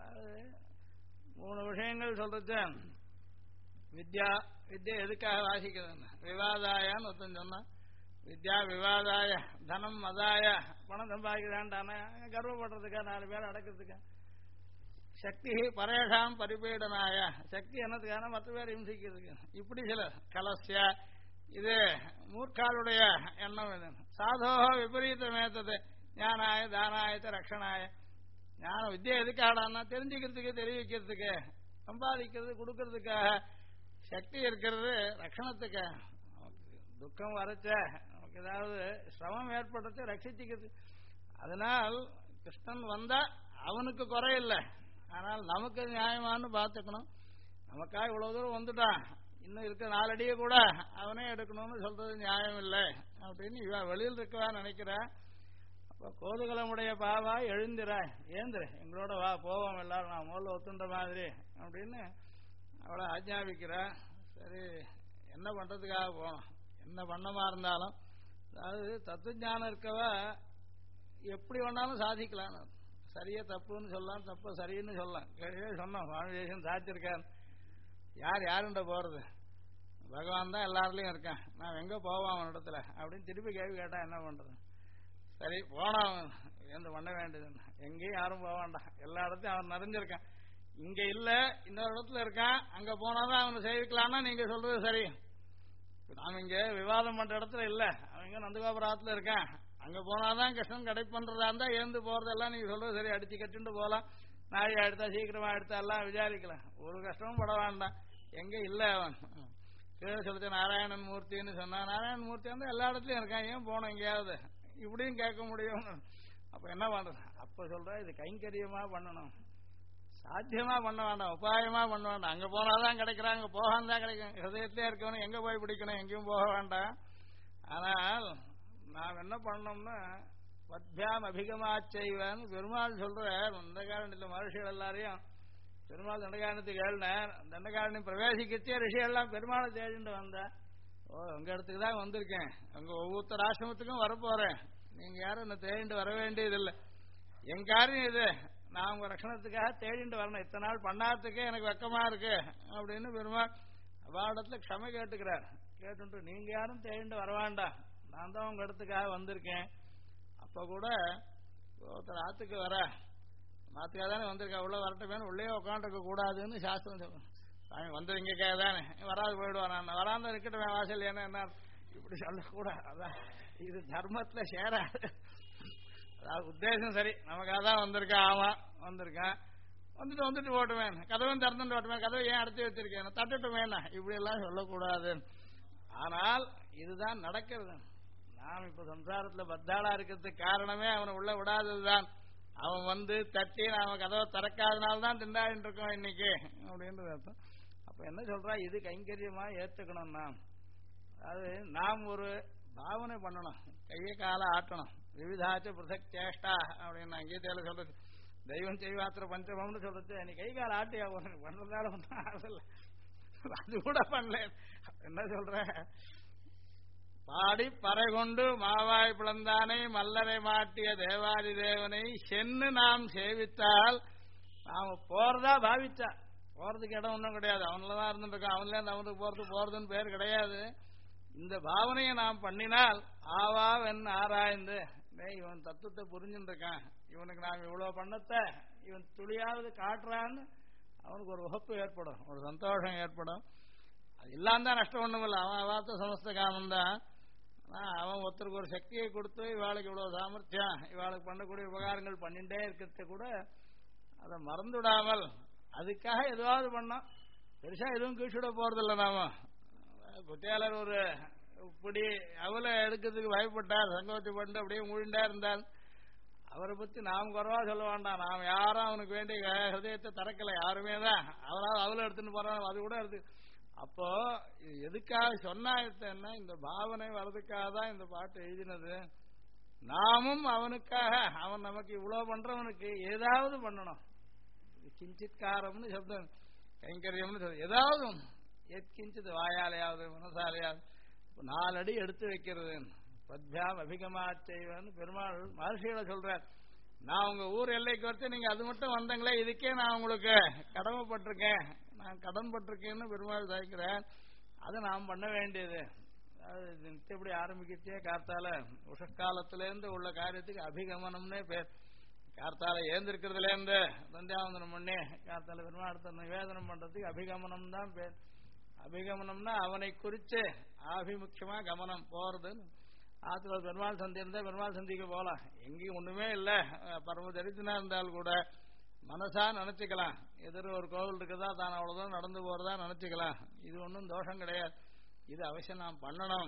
மூணு விஷயங்கள் சொல்றது. வித்யா எதுக்காக வாசிக்கிறதுன்னு விவாதாயான்னு ஒருத்தன் சொன்னான். வித்யா விவாதாய, தனம் மதாய, பணம் சம்பாதிக்கிறான்டான கர்வப்படுறதுக்கா, 4 பேர் அடக்கிறதுக்கா. சக்தி பரேஷாம் பரிபீடனாய, சக்தி என்னத்துக்கான மற்ற பேர் இம்சிக்கிறதுக்கு. இப்படி சில கலசிய, இது மூர்க்காளுடைய எண்ணம். இது சாதோக விபரீதமேத்தது ஞானாய தானாயத்த ரக்ஷனாய. ஞான வித்யா எதுக்காடான்னா தெரிஞ்சுக்கிறதுக்கு, தெரிவிக்கிறதுக்கு, சம்பாதிக்கிறது, கொடுக்கறதுக்காக. சக்தி இருக்கிறது ரட்சணத்துக்கு. துக்கம் வரச்ச நமக்கு ஏதாவது சிரமம் ஏற்படுத்த ரட்சிச்சுக்கிறது. அதனால் கிருஷ்ணன் வந்தா அவனுக்கு குறையில்லை, ஆனால் நமக்கு நியாயமானு பார்த்துக்கணும். நமக்காக இவ்வளவு தூரம் வந்துட்டான், இன்னும் இருக்க 4 அடியை கூட அவனே எடுக்கணும்னு சொல்றது நியாயம் இல்லை அப்படின்னு இவ வெளியில் இருக்கவா நினைக்கிறா. அப்ப கோதுகலமுடைய பாவா எழுந்திராய், ஏந்திர எங்களோட வா போவோம் எல்லாரும், நான் முதல்ல ஒத்துன்ற மாதிரி அப்படின்னு அவளை ஆஜ்ஞாபிக்கிறா. சரி, என்ன பண்றதுக்காக போனோம்? என்ன பண்ணமா இருந்தாலும், அதாவது தத்துவஞானம் இருக்கவ எப்படி வேணாலும் சாதிக்கலாம். சரியா தப்புன்னு சொல்லலாம், தப்பு சரின்னு சொல்லலாம். சொன்னோம் சுவாமி தேசம் சாதிச்சிருக்கார். யாருண்ட போறது? பகவான் தான் எல்லாருலயும் இருக்கான், நான் எங்க போவான் அவன் இடத்துல அப்படின்னு திருப்பி கேள்வி கேட்டா என்ன பண்றது? சரி போனான், எந்த பண்ண வேண்டியது? எங்கேயும் யாரும் போக வேண்டாம், எல்லா இடத்தையும் அவன் நிறைஞ்சிருக்கான். இங்க இல்ல, இன்னொரு இடத்துல இருக்கான், அங்க போனாதான் அவனை சேவிக்கலாம்னா நீங்க சொல்றது சரி. நாம இங்க விவாதம் பண்ற இடத்துல இல்ல, அவன் இங்க நந்தகோபுரத்துல இருக்கான், அங்க போனாதான் கிருஷ்ணன் கடை பண்றதா இருந்தா எழுந்து போறதெல்லாம் நீங்க சொல்றது சரி. அடிச்சு கட்டிட்டு போலாம், நாளைக்கு எடுத்தா சீக்கிரமா எடுத்தா எல்லாம் விசாரிக்கலாம், ஒரு கஷ்டமும் பட வேண்டாம். எங்க இல்ல அவன் கீழே சொல்லிட்டு நாராயணன் மூர்த்தின்னு சொன்னா, நாராயணன் மூர்த்தி வந்து எல்லா இடத்துலயும் இருக்கான், ஏன் போனோம் எங்கேயாவது இப்படியும் கேட்க முடியும். அப்ப என்ன பண்றது? அப்ப சொல்ற இது கைங்கரியமா பண்ணணும், சாத்தியமா பண்ண வேண்டாம், உபாயமா பண்ண வேண்டாம். அங்க போனாதான் கிடைக்கிறாங்க, போகாம தான் கிடைக்கும். ஹிருதயத்திலே இருக்கவனு எங்க போய் பிடிக்கணும், எங்கேயும் போக வேண்டாம். ஆனால் நாம் என்ன பண்ணோம்னா பத்யாம் அபிகமாச்செய்வன்னு பெருமாள் சொல்ற. தண்டகாரண்யத்துல மகர்ஷிகள் எல்லாரையும் பெருமாள் தண்டகாரண்யத்துக்கு ஏழுனார். தண்டகாரண்யம் பிரவேசிக்கச்சே ரிஷிகள்லாம் பெருமாளை தேடிட்டு வந்தா. உங்க இடத்துக்கு தான் வந்திருக்கேன், உங்க ஒவ்வொருத்தர் ஆசிரமத்துக்கும் வரப்போறேன், நீங்க யாரும் என்ன தேடிட்டு வர வேண்டியதில்லை, என் காரியம் இது, நான் உங்க ரட்சணத்துக்காக தேடிட்டு வரணும், இத்தனை நாள் பண்ணாததுக்கே எனக்கு வெக்கமா இருக்கு அப்படின்னு பெருமாள் அவடத்துல க்ஷமை கேட்டுக்கிறார். கேட்டு நீங்க யாரும் தேடிட்டு வர வேண்டாம், நான் தான் உங்க இடத்துக்காக வந்திருக்கேன். அப்ப கூட ஒருத்தர் ஆத்துக்கு வர மாத்துக்காக தானே வந்திருக்கா, உள்ள வரட்டுமே, உள்ளே உட்காந்துருக்க கூடாதுன்னு சாஸ்திரம் சொல்லணும். சாமி வந்தது இங்கக்காக தானே, வராது போயிடுவான், வராம இருக்கட்டும் வாசல், ஏன்னா என்ன இப்படி சொல்லக்கூடாது. அதான் இது தர்மத்துல சேராது. அதாவது உத்தேசம் சரி, நமக்காக தான் வந்திருக்கா, ஆமா வந்திருக்கான், வந்துட்டு ஓட்டுமே, கதவும் திறந்துட்டு ஓட்டுமே, கதவை ஏன் அடைச்சி வச்சிருக்கேன், தட்டுட்டுமேனா இப்படி எல்லாம் சொல்லக்கூடாது. ஆனால் இதுதான் நடக்கிறது. நாம் இப்ப சம்சாரத்துல பத்தாளா இருக்கிறதுக்கு காரணமே அவனை உள்ள விடாததுதான். அவன் வந்து தட்டி நாம கதவை திறக்காதனால்தான் திண்டாடிட்டு இருக்கோம் இன்னைக்கு அப்படின்றது அர்த்தம். அப்ப என்ன சொல்றா, இது கைங்கரியமா ஏத்துக்கணும். அதாவது நாம் ஒரு பாவனை பண்ணணும், கையை காலை ஆட்டணும். விவிதாச்ச பிரசக் சேஷ்டா அப்படின்னு கீதையில சொல்றது. தெய்வம் செய்வாத்திர பஞ்சமம்னு சொல்றது. நீ கை கால ஆட்டியா பண்றதால ஒன்றும் ஆகல, அது கூட பண்ணல. என்ன சொல்ற, பாடி பறை கொண்டு மாவாய் பிளந்தானை மல்லரை மாட்டிய தேவாதி தேவனை சென்னு நாம் சேவித்தால், நாம போறதா பாவிச்சா, போறதுக்கு இடம் ஒன்றும் கிடையாது, அவன்லதான் இருந்துட்டு இருக்கான், அவன்ல இருந்து அவனுக்கு போறதுன்னு பேர் கிடையாது. இந்த பாவனையை நாம் பண்ணினால் ஆவாவென் ஆராய்ந்து இவன் தத்துவத்தை புரிஞ்சுட்டு இருக்கான், இவனுக்கு நாம் இவ்வளவு பண்ணத்தை இவன் துளியாவது காட்டுறான்னு அவனுக்கு ஒரு உகப்பு ஏற்படும், ஒரு சந்தோஷம் ஏற்படும். அது இல்லாம தான் நஷ்டம் ஒண்ணும் இல்லை. அவன் வார்த்தை சமஸ்த காமம் தான். அவன் ஒருத்தருக்கு ஒரு சக்தியை கொடுத்து இவாளுக்கு இவ்வளவு சாமர்த்தியம், இவாளுக்கு பண்ணக்கூடிய உபகாரங்கள் பண்ணிட்டே இருக்கிறத கூட அதை மறந்துவிடாமல் அதுக்காக எதுவாவது பண்ணோம். பெருசா எதுவும் கீழ்ச்சிட போறதில்லை. நாம குத்தியாளர் ஒரு இப்படி அவளை எடுக்கிறதுக்கு பயப்பட்டார், சங்கோச்சப்பட்டு அப்படியே மூழ்கிண்டா இருந்தால் அவரை பத்தி நாம் குறவா சொல்ல வேண்டாம். நாம் யாரும் அவனுக்கு வேண்டிய ஹிருதயத்தை திறக்கல, யாருமே தான். அவரால் அவளை எடுத்துன்னு போறான், அது கூட எடுத்து. அப்போ எதுக்காக சொன்னா இந்த பாவனை வர்றதுக்காக தான் இந்த பாட்டு எழுதினது. நாமும் அவனுக்காக, அவன் நமக்கு இவ்வளவு பண்றவனுக்கு ஏதாவது பண்ணணும். கிஞ்சித்காரம்னு சப்தம், கைங்கரியம்னு ஏதாவது எத்கிஞ்சித், வாயாலையாவது மனசாலையாவது 4 அடி எடுத்து வைக்கிறது. பத்யாம் அபிகமாச்சைவன் பெருமாள் மகர்ஷிகளை சொல்றார். நான் உங்க ஊர் எல்லைக்கு வரைச்சு நீங்க அது மட்டும் வந்தங்களே, இதுக்கே நான் உங்களுக்கு கடமைப்பட்டிருக்கேன், நான் கடன்பட்டிருக்கேன்னு பெருமாள் சாய்க்கிறேன். அதை நாம் பண்ண வேண்டியது. அது நித்தப்படி ஆரம்பிக்கச்சே கார்த்தால உஷக்காலத்திலேருந்து உள்ள காரியத்துக்கு அபிகமனம்னே பேர். கார்த்தால ஏந்திருக்கிறதுலேருந்து சந்தியாவந்தனம் பண்ணி கார்த்தால பெருமாள் நிவேதனம் பண்றதுக்கு அபிகமனம் தான் பேர். அபிகமனம்னா அவனை குறிச்சு ஆபிமுக்கியமா கமனம் போறது. ஆத்துல பெருமாள் சந்தி இருந்தா பெருமாள் சந்திக்கு போகலாம், எங்கேயும் ஒண்ணுமே இல்லை, பரம தரிசனா இருந்தாலும் கூட மனசா நினைச்சுக்கலாம். எதிர ஒரு கோவில் இருக்குதா, தான் அவ்வளவுதான் நடந்து போறதா நினைச்சுக்கலாம். இது ஒன்றும் தோஷம் கிடையாது. இது அவசியம் நாம் பண்ணணும்.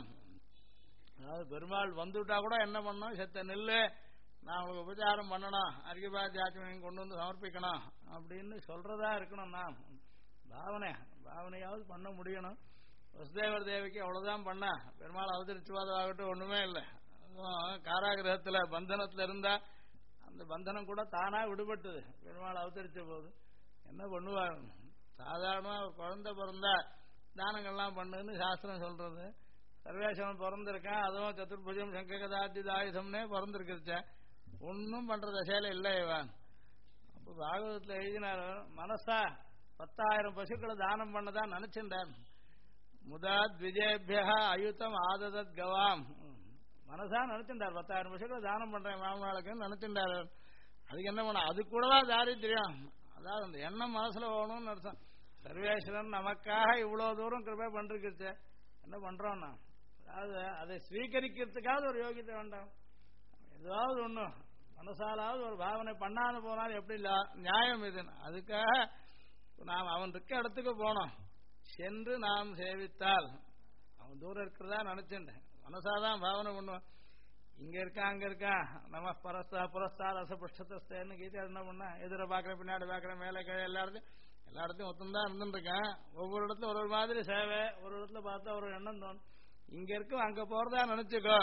அதாவது பெருமாள் வந்துட்டா கூட என்ன பண்ணணும், செத்த நெல்லு நான் உங்களுக்கு உபச்சாரம் பண்ணணும், அர்க்கிபாத்தியாச்சனையும் கொண்டு வந்து சமர்ப்பிக்கணும் அப்படின்னு சொல்றதா இருக்கணும். நாம் பாவனையாவது பண்ண முடியணும். வசுதேவர் தேவிக்கு அவ்வளவுதான் பண்ண, பெருமாள் அவதரிச்சுவாதாகட்டும் ஒண்ணுமே இல்லை. காராகிரகத்துல பந்தனத்துல இருந்தா அந்த பந்தனம் கூட தானா விடுபட்டது பெருமாள் அவதரிச்ச போது. என்ன பண்ணுவார், சாதாரணமா ஒரு குழந்தை பிறந்தா தானங்கள்லாம் பண்ணுன்னு சாஸ்திரம் சொல்றது. சர்வேஸ்வரன் பிறந்திருக்கான், அதுவும் சதுர்புஜம் சங்ககதாயுதம்னே பிறந்திருக்கிறச்ச ஒன்னும் பண்ற தசையில இல்லை இவன். அப்ப பாகவதத்துல எழுதினார், மனசா 10,000 பசுக்களை தானம் பண்ணதான் நினைச்சுட்டார். முதாத் விஜயபியா அயுத்தம் ஆததத் கவாம், மனசா நினைச்சுட்டார் 10,000 பசுக்களை தானம் பண்றேன் மாமனாளுக்குன்னு நினைச்சுட்டார். அதுக்கு என்ன பண்ண, அது கூடதான் தாரித்திரியம். அதாவது அந்த எண்ணம் மனசுல போகணும்னு அர்த்தம். சர்வேஸ்வரன் நமக்காக இவ்வளவு தூரம் கிருபை பண்றதுக்கு என்ன பண்றோம்னா, அதாவது அதை ஸ்வீகரிக்கிறதுக்காவது ஒரு யோகியத்தை வேண்டாம். ஏதாவது ஒண்ணு மனசாலாவது ஒரு பாவனை பண்ணாத போனாலும் எப்படி நியாயம் இது. அதுக்காக நாம் அவன் இருக்க இடத்துக்கு போனோம், சென்று நாம் சேவித்தால் அவன் தூரம் இருக்கிறதா நினைச்சுட்டேன். மனசாதான் பாவனை பண்ணுவான். இங்க இருக்கா அங்க இருக்கா நம்ம புரஸ்தா ரசபுஷ்டத்தேன்னு கீதை என்ன பண்ணா, எதிர பாக்குற பின்னாடி பாக்குற மேலே கீழே எல்லா இடத்தையும் ஒத்தந்தான் இருந்துட்டு இருக்கேன். ஒவ்வொரு இடத்துல ஒரு மாதிரி சேவை, ஒரு இடத்துல பார்த்தா ஒரு எண்ணம் தோணும். இங்க இருக்கும் அங்க போறதா நினைச்சுக்கோ.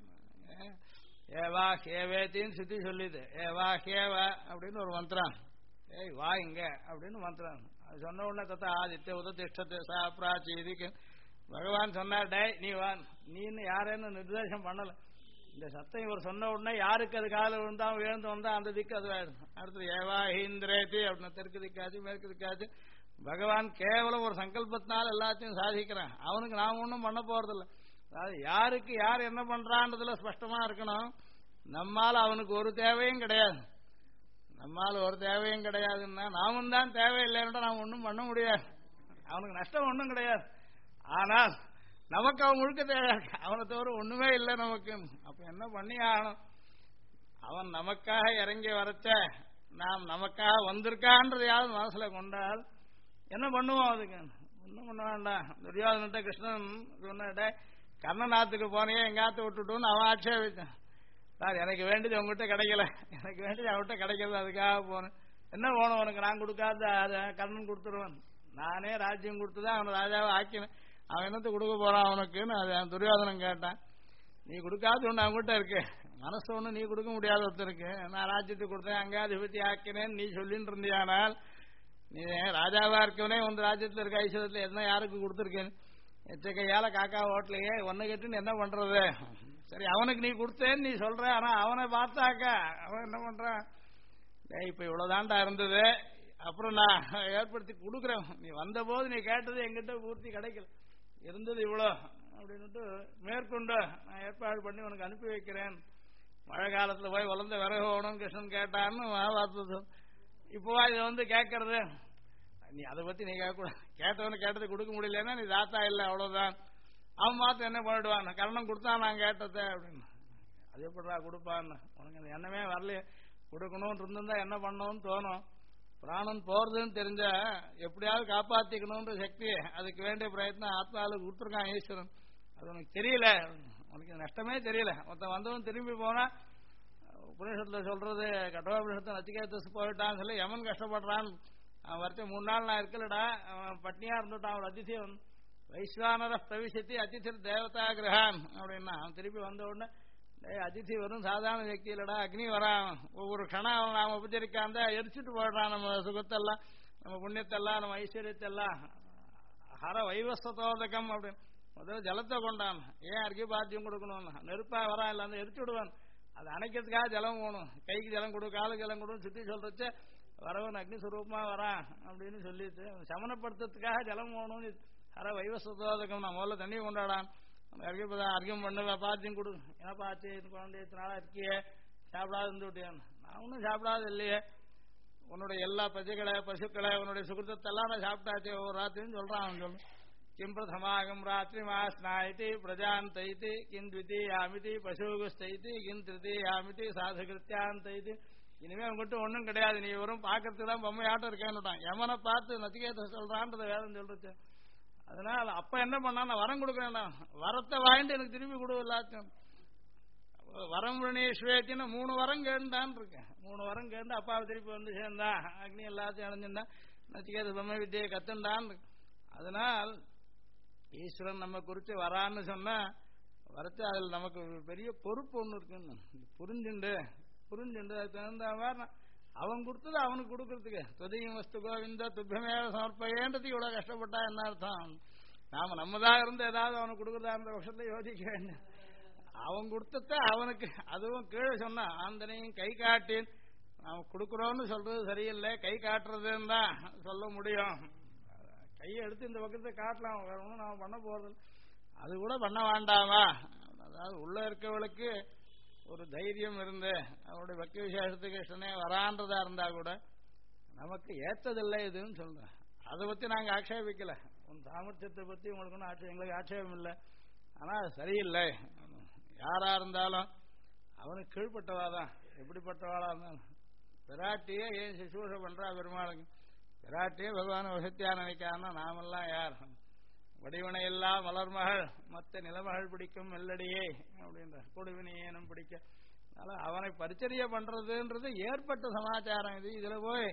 ஏவா ஹேவேத்தின்னு சுத்தி சொல்லிது. ஏவா ஹேவ அப்படின்னு ஒரு மந்திரம், ஏய் வா இங்க அப்படின்னு மந்திரம். அது சொன்ன உடனே தத்தா ஆதித்ய உததிஷ்டத்தை சாப்ராச்சி இதுக்கு பகவான் சொன்னார், டே நீ வான், நீன்னு யாரேன்னு நிர்தேசம் பண்ணல. இந்த சத்தம் இவர் சொன்ன உடனே யாருக்கு அது கால விழுந்தா எழுந்து வந்தா அந்த திக்கு அது ஆயிடும். அடுத்தது ஏவா ஹீந்திரேத்தி அப்படின்னு தெற்கு திக்காச்சு மேற்கு திக்காச்சு. பகவான் கேவலம் ஒரு சங்கல்பத்தினால எல்லாத்தையும் சாதிக்கிறான். அவனுக்கு நாம் ஒன்றும் பண்ண போறதில்லை. அதாவது யாருக்கு யார் என்ன பண்றான்றதுல ஸ்பஷ்டமா இருக்கணும். நம்மால அவனுக்கு ஒரு தேவையும் கிடையாது. நம்மால ஒரு தேவையும் கிடையாதுன்னா நாமும் தான் தேவையில்லைன்னா நாம் ஒன்றும் பண்ண முடியாது. அவனுக்கு நஷ்டம் ஒன்றும் கிடையாது. ஆனால் நமக்கு அவன் முழுக்க தேவை, அவனை தவிர ஒண்ணுமே இல்லை நமக்கு. அப்ப என்ன பண்ணி ஆகணும், அவன் நமக்காக இறங்கி வரச்ச நாம் நமக்காக வந்திருக்கான்றதையாவது மனசுல கொண்டால் என்ன பண்ணுவோம். அதுக்கு ஒன்றும் பண்ண வேண்டாம். துரியோதனத்தை கிருஷ்ணன் சொன்ன, கர்ணநாத்துக்கு போனையே எங்காத்து விட்டுட்டோன்னு அவன் ஆட்சேபிச்சான். சார் எனக்கு வேண்டியது உங்ககிட்ட கிடைக்கல, எனக்கு வேண்டியது அவன்கிட்ட கிடைக்கிறது, அதுக்காக போனேன். என்ன போகணும் உனக்கு, நான் கொடுக்காத அதை கர்ணன் கொடுத்துருவான். நானே ராஜ்யம் கொடுத்துதான் அவன் ராஜாவை ஆக்கினேன், அவன் என்னத்தை கொடுக்க போறான் அவனுக்குன்னு அது துரியோதனன் கேட்டான். நீ கொடுக்காத ஒண்ணு அவங்ககிட்ட இருக்கு, மனசு ஒண்ணு நீ கொடுக்க முடியாத ஒருத்தருக்கு. நான் ராஜ்யத்துக்கு கொடுத்தேன் அங்காதிபதி ஆக்கினேன்னு நீ சொல்லிட்டு இருந்தியானால், நீ ராஜாவா இருக்கவனே உன் ராஜ்யத்துல இருக்க ஐஸ்வரத்துல என்ன யாருக்கு கொடுத்துருக்கேன்னு எச்ச கையால காக்கா ஓட்டலையே ஒன்னு கேட்டுன்னு என்ன பண்றது. சரி அவனுக்கு நீ கொடுத்தேன்னு நீ சொல்ற, ஆனா அவனை பார்த்தாக்க அவன் என்ன பண்றான், இப்ப இவ்வளவுதான்டா இருந்தது, அப்புறம் நான் ஏற்படுத்தி கொடுக்குறேன், நீ வந்த போது நீ கேட்டது எங்கிட்ட பூர்த்தி கிடைக்கல, இருந்தது இவ்வளோ அப்படின்னுட்டு மேற்கொண்டு நான் ஏற்பாடு பண்ணி உனக்கு அனுப்பி வைக்கிறேன் மழை காலத்துல போய் வளர்ந்த விறகு வேணும் கிருஷ்ணன் கேட்டான்னு மகாபாரதத்தை இப்போ இதை கேட்கறது நீ அதை பத்தி நீ கேட்கக்கூடாது. கேட்டவனு கேட்டது கொடுக்க முடியலன்னா நீ தாத்தா இல்லை அவ்வளவுதான். அவன் மாத்த என்ன பண்ணிடுவான், கர்ணம் கொடுத்தா நான் கேட்டதை அப்படின்னு. அது எப்படா கொடுப்பான்னு உனக்கு அந்த எண்ணமே வரலையே. கொடுக்கணும்னு இருந்திருந்தா என்ன பண்ணணும்னு தோணும். பிராணன் போறதுன்னு தெரிஞ்சா எப்படியாவது காப்பாத்திக்கணும்ன்ற சக்தி அதுக்கு வேண்டிய பிரயத்னம் ஆத்மாவுக்கு கொடுத்துருக்கான் ஈஸ்வரன். அது உனக்கு தெரியல, உனக்கு நஷ்டமே தெரியல. மொத்தம் வந்தவன் திரும்பி போனா உபநிஷத்துல சொல்றது கட்டோபனிஷத்தை நச்சிகேதஸ் போயிட்டான்னு சொல்லி யமன் கஷ்டப்படுறான். அவன் வரைக்கும் 3 நாள் நான் இருக்கலடா, அவன் பட்னியா இருந்துட்டான். அவன் அதிசயம் வைஸ்வானர பிரவிசத்தி அதிதிர் தேவதா கிரகான் அப்படின்னா அவன் திருப்பி வந்த உடனே அதிதி வரும் சாதாரண சக்தி இல்லடா, அக்னி வரான். ஒவ்வொரு க்ஷணம் அவன் நாம உபச்சரிக்காந்த எரிச்சுட்டு போயிடுறான் நம்ம சுகத்தெல்லாம், நம்ம புண்ணியத்தெல்லாம், நம்ம ஐஸ்வர்யத்தெல்லாம். ஹர வைவஸ்தோதகம் அப்படின்னு முதல்ல ஜலத்தை கொண்டான். ஏன் அர்க்கியபாத்தியம் கொடுக்கணும்னு நெருப்பா வரா இல்லை அந்த எரிச்சு விடுவான். அது அணைக்கிறதுக்காக ஜலம் போகணும். கைக்கு ஜலம் கொடு, காலுக்கு ஜலம் கொடுன்னு சுற்றி சொல்றச்சு வரவன் அக்னி சுரூபமா வரான் அப்படின்னு சொல்லிட்டு சமனப்படுத்துறதுக்காக ஜலம் போகணும்னு ஹர வைவஸ்தோதகம் நான் முதல்ல தண்ணியை கொண்டாடான். அர்க்கியம் பண்ண பாத்தியம் கொடு. ஏன்னா பாத்தி குழந்தை நாளா இருக்கியே சாப்பிடாது இருந்து விட்டியான். நான் ஒன்றும் சாப்பிடாது இல்லையே, உன்னுடைய எல்லா பிரஜைகளை பசுக்களை உன்னுடைய சுகிருத்தெல்லாம் நான் சாப்பிட்டாச்சே ஒவ்வொரு ராத்திரின்னு சொல்றான். அவன் சொல்லு கிம் பிரதமாகம் ராத்திரி மாஸ்நாயிட்டி பிரஜாந்தைத்தி கிம் த்விதீயாமிதி பசுகுஸ்தைத்தி கிம் திருத்தீயாமிதி சாதுகிருத்தியாந்தைத்தி. இனிமே அவங்ககிட்ட ஒன்றும் கிடையாது, நீ வரும் பார்க்கறதுக்கு தான் பொம்மையாட்டம் இருக்கேன்னுட்டான். யமனை பார்த்து நச்சிகேத சொல்றான்றத வேதம் சொல்றது. அதனால அப்ப என்ன பண்ணா, நான் வரம் கொடுக்குறேன், வரத்தை வாங்கிட்டு எனக்கு திரும்பி கொடு எல்லாத்தையும். வரம் விரணீஸ்வேத்தின்னு 3 வரம் கேட்டான் இருக்கேன். 3 வரம் கேட்டு அப்பாவை திருப்பி வந்து சேர்ந்தான். அக்னி எல்லாத்தையும் அடைஞ்சிருந்தான். நச்சிகேத பிரம்ம வித்தியை கத்துண்டான். அதனால் ஈஸ்வரன் நம்ம குறித்து வரான்னு சொன்னா வரத்து அதில் நமக்கு பெரிய பொறுப்பு ஒன்று இருக்குன்னு புரிஞ்சுண்டு அதுக்கு தகுந்த மாதிரி அவன் கொடுத்தது அவனுக்கு கொடுக்கறதுக்கு தொதியும் வஸ்து கோவிந்த துப்பமே சமர்ப்பேன்றதுக்கு இவ்வளவு கஷ்டப்பட்டா என்ன அர்த்தம். நாம நம்மதாக இருந்து ஏதாவது அவனுக்கு கொடுக்குறதா இருந்த பட்சத்தை யோசிக்க வேண்டும். அவன் கொடுத்தத அவனுக்கு அதுவும் கீழே சொன்னா ஆந்தனையும் கை காட்டி நாம கொடுக்குறோம்னு சொல்றது சரியில்லை, கை காட்டுறதுன்னு தான் சொல்ல முடியும். கையை எடுத்து இந்த பக்கத்தை காட்டலாம், வேற ஒன்றும் நாம பண்ண போறது அது கூட பண்ண வேண்டாமா. அதாவது உள்ள இருக்கவளுக்கு ஒரு தைரியம் இருந்து அவருடைய பக்தி விசேஷத்துக்கு இஷ்டனே வரான்றதா இருந்தா கூட நமக்கு ஏற்றதில்லை இதுன்னு சொல்றேன். அதை பத்தி நாங்க ஆட்சேபிக்கல, உன் சாமர்த்தியத்தை பத்தி உங்களுக்கு ஒன்றும் எங்களுக்கு ஆட்சேபம் இல்லை. ஆனா அது சரியில்லை. யாரா இருந்தாலும் அவனுக்கு கீழ்பட்டவாதான், எப்படிப்பட்டவாளா இருந்தாலும் விராட்டியே ஏன் சுசூஷ பண்றா பெருமாளுக்கு. விராட்டியே பகவான் வசத்தியா நினைக்காருன்னா நாமெல்லாம் யார்? வடிவினை எல்லாம் மலர்மகள் மற்ற நிலமகள் பிடிக்கும் மெல்லடியே அப்படின்ற கொடுவினையேனும் பிடிக்க. அதனால அவனை பரிச்சரிய பண்றதுன்றது ஏற்பட்ட சமாச்சாரம். இதுல போய்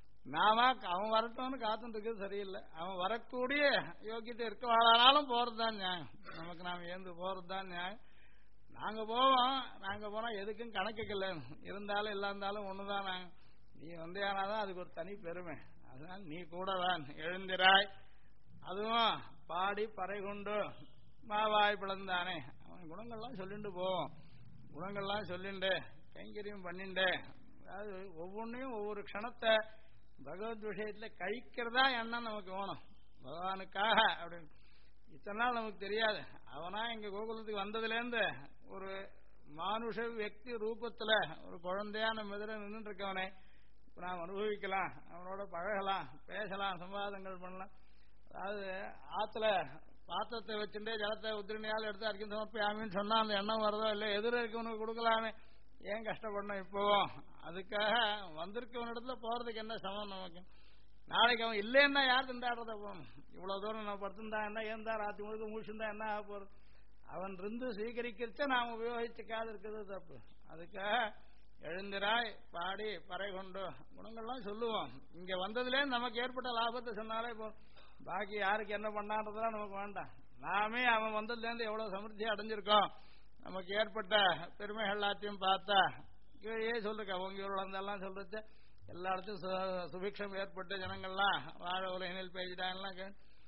நாம அவன் வரட்டும்னு காத்துட்டு இருக்கிறது சரியில்லை. அவன் வரக்கூடிய யோகியத்தை இருக்கவாளானாலும் போறதுதான் நியாயம். நமக்கு நாம ஏந்து போறதுதான் நியாயம். நாங்க போவோம், நாங்க போனா எதுக்கும் கணக்குக்கல இருந்தாலும் இல்லா இருந்தாலும் ஒண்ணுதான். நாங்க நீ வந்தேனாதான் அதுக்கு ஒரு தனி பெருமை. அதனால நீ கூட தான் எழுந்திராய். அதுவும் பாடி பறை கொண்டு மாவாய் பிளந்தானே அவன் குணங்கள்லாம் சொல்லிட்டு போவோம். குணங்கள்லாம் சொல்லிண்டு கைங்கரியம் பண்ணிண்டு அதாவது ஒவ்வொன்றையும் ஒவ்வொரு க்ஷணத்தை பகவத் விஷயத்துல கழிக்கிறதா எண்ணம் நமக்கு வேணும் பகவானுக்காக அப்படின்னு. இத்தனை நாள் நமக்கு தெரியாது. அவனா இங்க கோகுலத்துக்கு வந்ததுலேருந்து ஒரு மானுஷ வியக்தி ரூபத்துல ஒரு குழந்தையா நம்ம எதிர நின்றுட்டு இருக்கவனே இப்ப நாம் அனுபவிக்கலாம், அவனோட பழகலாம், பேசலாம், சம்வாதங்கள் பண்ணலாம். அதாவது ஆத்துல பாத்திரத்தை வச்சுட்டே ஜலத்தை உத்திரணியால் எடுத்து அரைக்கும் சமர்ப்பியாமின்னு சொன்னா அந்த எண்ணம் வருதோ இல்லை, எதிர இருக்கவனுக்கு கொடுக்கலாமே, ஏன் கஷ்டப்படணும் இப்போவும். அதுக்காக வந்திருக்கவனிடத்துல போறதுக்கு என்ன சமம் நமக்கு. நாளைக்கு அவன் இல்லைன்னா யார் திண்டாடுறத போகணும். இவ்வளவு தூரம் நம்ம படுத்திருந்தா என்ன, ஏன் தான் ராத்திரி முழுக்க முடிச்சுருந்தா என்ன ஆக போறது. அவன் இருந்து சீகரிக்கிறச்ச நாம் உபயோகிச்சுக்காது இருக்கிறது தப்பு. அதுக்காக எழுந்திராய் பாடி பறை கொண்டு குணங்கள்லாம் சொல்லுவோம். இங்க வந்ததுலே நமக்கு ஏற்பட்ட லாபத்தை சொன்னாலே போதும். பாக்கி யாருக்கு என்ன பண்ணான்றதுலாம் நமக்கு வேண்டாம். நாமே அவன் வந்ததுலேருந்து எவ்வளவு சமிருத்தி அடைஞ்சிருக்கோம், நமக்கு ஏற்பட்ட பெருமைகள் எல்லாத்தையும் பார்த்தா கீழே சொல்லிருக்க அவங்க வந்தெல்லாம் சொல்றது. எல்லா இடத்தையும் சுபிக்ஷம் ஏற்பட்ட ஜனங்கள்லாம் வாழ உலகினில் பேசிட்டாங்கலாம்.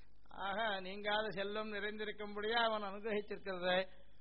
ஆக நீங்காத செல்வம் நிறைந்திருக்கும்படியா அவன் அனுகிரகிச்சிருக்கிறது.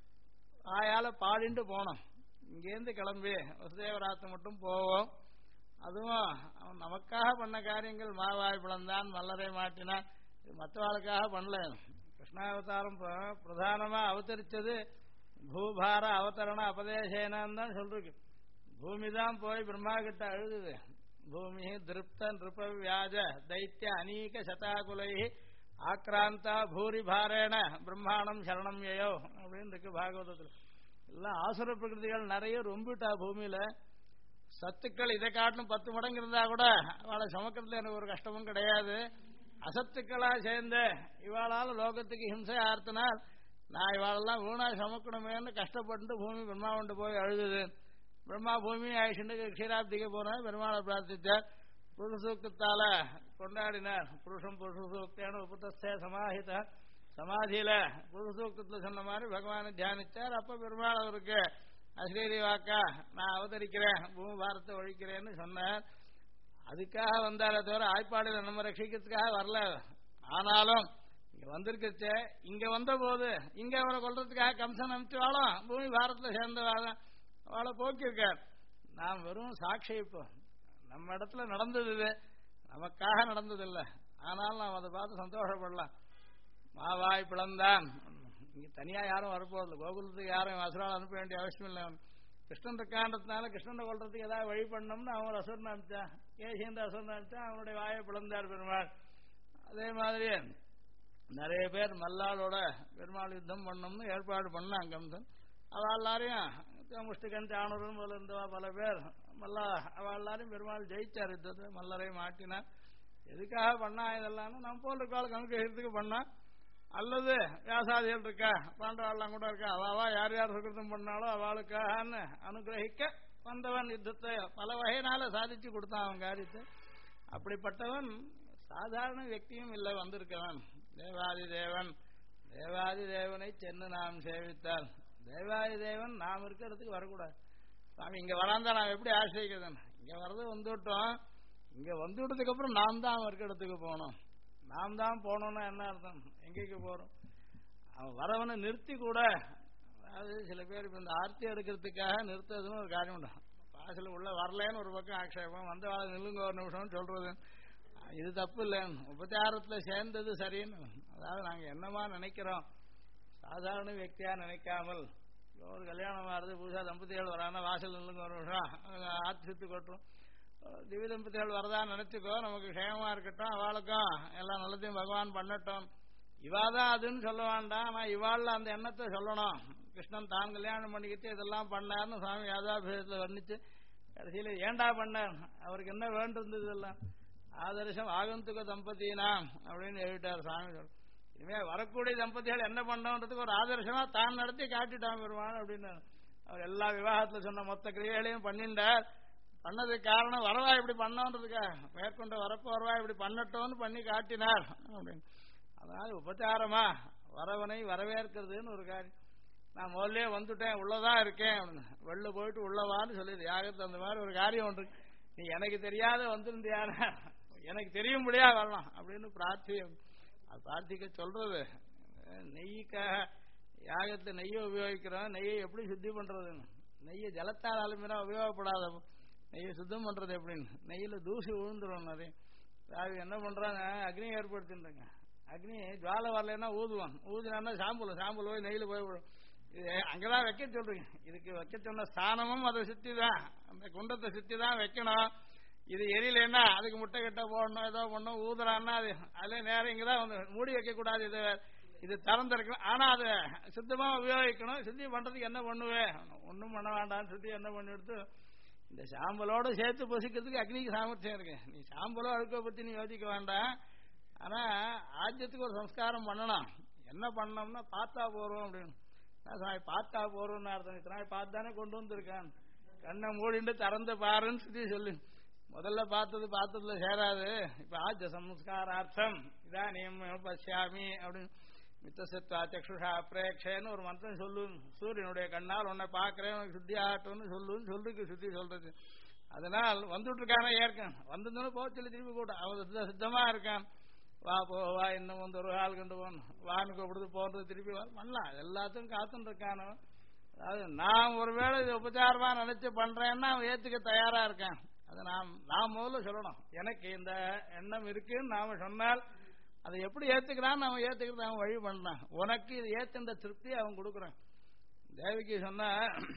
ஆயால பாடிண்டு போனோம். இங்கேருந்து கிளம்பி வசுதேவராத்து மட்டும் போவோம். அதுவும் அவன் நமக்காக பண்ண காரியங்கள் மாவாய் பிளந்தான், மல்லரை மாட்டினான், இது மற்றவாளுக்காக பண்ணல. கிருஷ்ணாவதாரம் பிரதானமா அவதரிச்சது பூபார அவதரண அபதேசேனான்னு தான் சொல்றது. பூமி தான் போய் பிரம்மா கிட்ட அழுதுது. பூமி திருப்த நிருப வியாஜ தைத்திய அநீக சதாகுலை ஆக்ராந்தா பூரி பாரேன பிரம்மாணம் சரணம் யயோ அப்படின்னு இருக்கு பாகவதத்தில். எல்லாம் ஆசுர பிரகிருதிகள் நிறைய ரொம்பிட்டா பூமியில. சத்துக்கள் இதை காட்டிலும் 10 மடங்கு இருந்தா கூட அவளை சமக்கிறதுல எனக்கு ஒரு கஷ்டமும் கிடையாது. அசத்துக்களா சேர்ந்து இவாளால் லோகத்துக்கு ஹிம்சை ஆர்த்தினால் நான் இவாளெல்லாம் வீணா சமக்கணுமேன்னு கஷ்டப்பட்டு பூமி பிரம்மா கொண்டு போய் அழுதுது. பிரம்மா பூமி ஆயிஷண்டு க்ஷீராப்திக்கு போனார். பெருமாளை பிரார்த்தித்தார். புருஷ சூக்தத்தால கொண்டாடினார். புருஷம் புருஷ சூக்தேன உபதஸ்தே சமாஹித சமாதியில புருஷ சூக்தத்துல சொன்ன மாதிரி பகவானை தியானிச்சார். அப்ப பெருமாள் அவருக்கு அஸ்ரீரி வாக்கா நான் அவதரிக்கிறேன், பூமி பாரத்தை ஒழிக்கிறேன்னு சொன்னார். அதுக்காக வந்தாரே தவிர ஆய்ப்பாடியில் நம்ம ரட்சிக்கிறதுக்காக வரல. ஆனாலும் இங்க வந்திருக்கச்ச இங்க வந்த போது இங்க அவரை கொல்றதுக்காக கம்சன் அனுப்பிச்சுவாலும் பூமி பாரத்துல சேர்ந்தவாதான் அவளை போக்கியிருக்கார். நாம் வெறும் சாட்சி. இப்போ நம்ம இடத்துல நடந்தது இது, நமக்காக நடந்தது இல்லை. ஆனாலும் நாம் அதை பார்த்து சந்தோஷப்படலாம். மாவாய் பிளந்தான். இங்க தனியா யாரும் வரப்போதில்லை. கோகுலத்துக்கு யாரும் அசுரால் அனுப்ப வேண்டிய அவசியம் இல்லை. கிருஷ்ணன் இருக்கான்றதுனால கிருஷ்ணனை கொள்றதுக்கு ஏதாவது வழி பண்ணோம்னு அவன் அசுரன் அனுப்பிச்சான். ஏசியந்த அசுரன் அனுப்பிச்சா அவனுடைய வாயை பிளந்தார் பெருமாள். அதே மாதிரி நிறைய பேர் மல்லாளோட பெருமாள் யுத்தம் பண்ணோம்னு ஏற்பாடு பண்ணான் கம்சன். அவள் எல்லாரையும் முஷ்டிகன் சாணூரன் போல இருந்தவா பல பேர் மல்லா அவள் எல்லாரையும் பெருமாள் ஜெயிச்சார் யுத்தத்தை. மல்லரை மாட்டினார். எதுக்காக பண்ணா இதெல்லாம் நம்ம போல் இருக்காள் கணக்கு பண்ணா அல்லது வியாசாதிகள் இருக்கா பாண்டவாள்லாம் கூட இருக்கா அவாவா யார் யார் சுகிருத்தம் பண்ணாலும் அவளுக்காக அனுகிரகிக்க வந்தவன் யுத்தத்தை பல வகையினால சாதிச்சு கொடுத்தான் அவன் காரியத்தை. அப்படிப்பட்டவன் சாதாரண வியக்தியும் இல்லை வந்திருக்கவன். தேவாதி தேவன். தேவாதி தேவனை சென்று நாம் சேவித்தால் தேவாதி தேவன் நாம் இருக்கிறதுக்கு வரக்கூடாது. சாமி இங்க வராந்தா நாம் எப்படி ஆசிரியக்கிறதுன்னு இங்க வர்றது வந்துவிட்டோம். இங்க வந்துவிட்டதுக்கு அப்புறம் நாம் தான் அவன் இருக்கிற இடத்துக்கு போகணும். நாம் தான் போனோம்னா என்ன அர்த்தம்? எங்கேக்கு போறோம்? அவன் வரவனை நிறுத்தி கூட, அதாவது சில பேர் இப்ப இந்த ஆர்த்தி எடுக்கிறதுக்காக நிறுத்துறதுன்னு ஒரு காரியம் உண்டு. வாசல உள்ள வரலன்னு ஒரு பக்கம் ஆக்ஷேபம், வந்த வாழை நில்லுங்க ஒரு நிமிஷம்னு சொல்றது. இது தப்பு இல்லைன்னு. உபச்சாரத்துல சேர்ந்தது சரின்னு. அதாவது நாங்க என்னமா நினைக்கிறோம், சாதாரண வியக்தியா நினைக்காமல் ஒரு கல்யாணம் ஆறுது பூஜா தம்பதிகள் வரானா வாசல் நில்லுங்க ஒரு நிமிஷம் ஆத்தி சுத்தி கொட்டுறோம். திவ்ய தம்பதிகள் வரதா நினைச்சுக்கோ, நமக்கு க்ஷேமமா இருக்கட்டும், அவளுக்கும் எல்லா நல்லதையும் பகவான் பண்ணட்டும். இவாதான் அதுன்னு சொல்ல வேண்டாம். ஆனா இவாள்ல அந்த எண்ணத்தை சொல்லணும். கிருஷ்ணன் தான் கல்யாணம் பண்ணிக்கிட்டு இதெல்லாம் பண்ணார்னு சுவாமி யாதாபிஷேகத்தில் வர்ணிச்சு கடைசியில ஏண்டா பண்ணார், அவருக்கு என்ன வேண்டிருந்தது இதெல்லாம் ஆதர்சம் ஆகந்துக தம்பதினாம் அப்படின்னு எழுதிட்டார் சுவாமி. இனிமே வரக்கூடிய தம்பதிகள் என்ன பண்ணோன்றதுக்கு ஒரு ஆதர்சமா தான் நடத்தி காட்டிட்டான் பெருமாள் அப்படின்னு. அவர் எல்லா விவாகத்துல சொன்ன மொத்த கிரியைகளையும் பண்ணிட்டார். பண்ணதுக்கு காரணம் வரவா இப்படி பண்ணோன்றதுக்கா, மேற்கொண்ட வரப்பு வரவா இப்படி பண்ணட்டோன்னு பண்ணி காட்டினார் அப்படின்னு. அதனால உபச்சாரமா வரவனை வரவேற்கிறதுன்னு ஒரு காரியம். நான் முதல்ல வந்துட்டேன் உள்ளதான் இருக்கேன் அப்படின்னு வெளில போயிட்டு உள்ளவான்னு சொல்லிடு யாகத்து. அந்த மாதிரி ஒரு காரியம் ஒன்று. நீ எனக்கு தெரியாத வந்திருந்தியான எனக்கு தெரியும்படியா வரலாம் அப்படின்னு பிரார்த்திக்க சொல்றது. நெய்யுக்காக யாகத்தை நெய்யை உபயோகிக்கிறோம். நெய்யை எப்படி சுத்தி பண்றதுன்னு, நெய்யை ஜலத்தால் அலுமினா உபயோகப்படாத நெய்யை சுத்தம் பண்றது எப்படின்னு. நெய்யில தூசி விழுந்துடும் நிறைய. அது என்ன பண்றாங்க, அக்னி ஏற்படுத்தின்றாங்க. அக்னி ஜுவாலை வரலன்னா ஊதுவான், ஊதினா சாம்பல் போய் நெய்யில போய் விடும். இது அங்கதான் வைக்க சொல்றீங்க. இதுக்கு வைக்க சொன்ன ஸ்தானமும் அதை சுத்தி தான், அந்த குண்டத்தை சுத்தி தான் வைக்கணும். இது எரியலன்னா அதுக்கு முட்டை கட்ட போடணும், ஏதோ பண்ணணும். ஊதுறான்னா அது அதுல நேரம் இங்கதான் வந்து மூடி வைக்க கூடாது. இது திறந்திருக்கணும். ஆனா அதை சுத்தமா உபயோகிக்கணும். சுத்தி பண்றதுக்கு என்ன பண்ணுவேன், ஒன்னும் பண்ண வேண்டாம். சுத்தி என்ன பண்ணி எடுத்து இந்த சாம்பலோட சேர்த்து பொசிக்கிறதுக்கு அக்னிக்கு சாமர்த்தியம் இருக்கு. நீ சாம்பலோ அழுக்க பத்தி நீ யோசிக்க வேண்டாம். ஆனா ஆஜ்யத்துக்கு ஒரு சம்ஸ்காரம் பண்ணணும். என்ன பண்ணோம்னா பார்த்தா போறோம் அப்படின்னு. பார்த்தா போறோம்னு அர்த்தம். இத்தனை பார்த்து தானே கொண்டு வந்திருக்கான். கண்ணை மூடிட்டு திறந்து பாருன்னு சுத்தி சொல்லு. முதல்ல பார்த்ததுல சேராது. இப்ப ஆஜ்ய சம்ஸ்காரார்த்தம் இதான் நியமம் பசியாமி அப்படின்னு மித்தசத்வா சக்ஷுஷா பிரேக்ஷன்னு ஒரு மந்திரம் சொல்லு. சூரியனுடைய கண்ணால் உன்னை பார்க்கிறேன் உனக்கு சுத்தி ஆகட்டும்னு சொல்லுன்னு சொல்றதுக்கு சுத்தி சொல்றது. அதனால் வந்துட்டு இருக்கான ஏற்கான் வந்ததுன்னு போக சொல்லி திருப்பி கூட அவன் சித்தமா இருக்கான். வா போவா இன்னும் வந்து ஒரு ஆள் கண்டு போகணும், வான்னு கூப்பிடுது போன்றது திருப்பி பண்ணலாம். எல்லாத்தையும் காத்துட்டு இருக்கானோ. அதாவது நான் ஒருவேளை இது உபச்சாரமா நினைச்சு பண்றேன்னா அவன் ஏத்துக்க தயாரா இருக்கான். அதை நாம் முதல்ல சொல்லணும். எனக்கு இந்த எண்ணம் இருக்குன்னு நாம சொன்னால் அதை எப்படி ஏத்துக்கிறான்னு அவன் ஏத்துக்கிறது அவன் வழி பண்றான். உனக்கு இது ஏத்துன்ற திருப்தி அவன் கொடுக்குறான். தேவிக்கு சொன்ன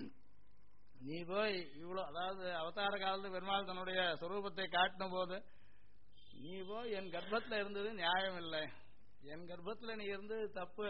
நீ போய் இவ்வளோ, அதாவது அவதார காலத்து பெருமாள் தன்னுடைய சொரூபத்தை காட்டின போது நீ போய் என் கர்ப்பத்தில் இருந்தது நியாயம் இல்லை, என் கர்ப்பத்தில் நீ இருந்தது தப்பு.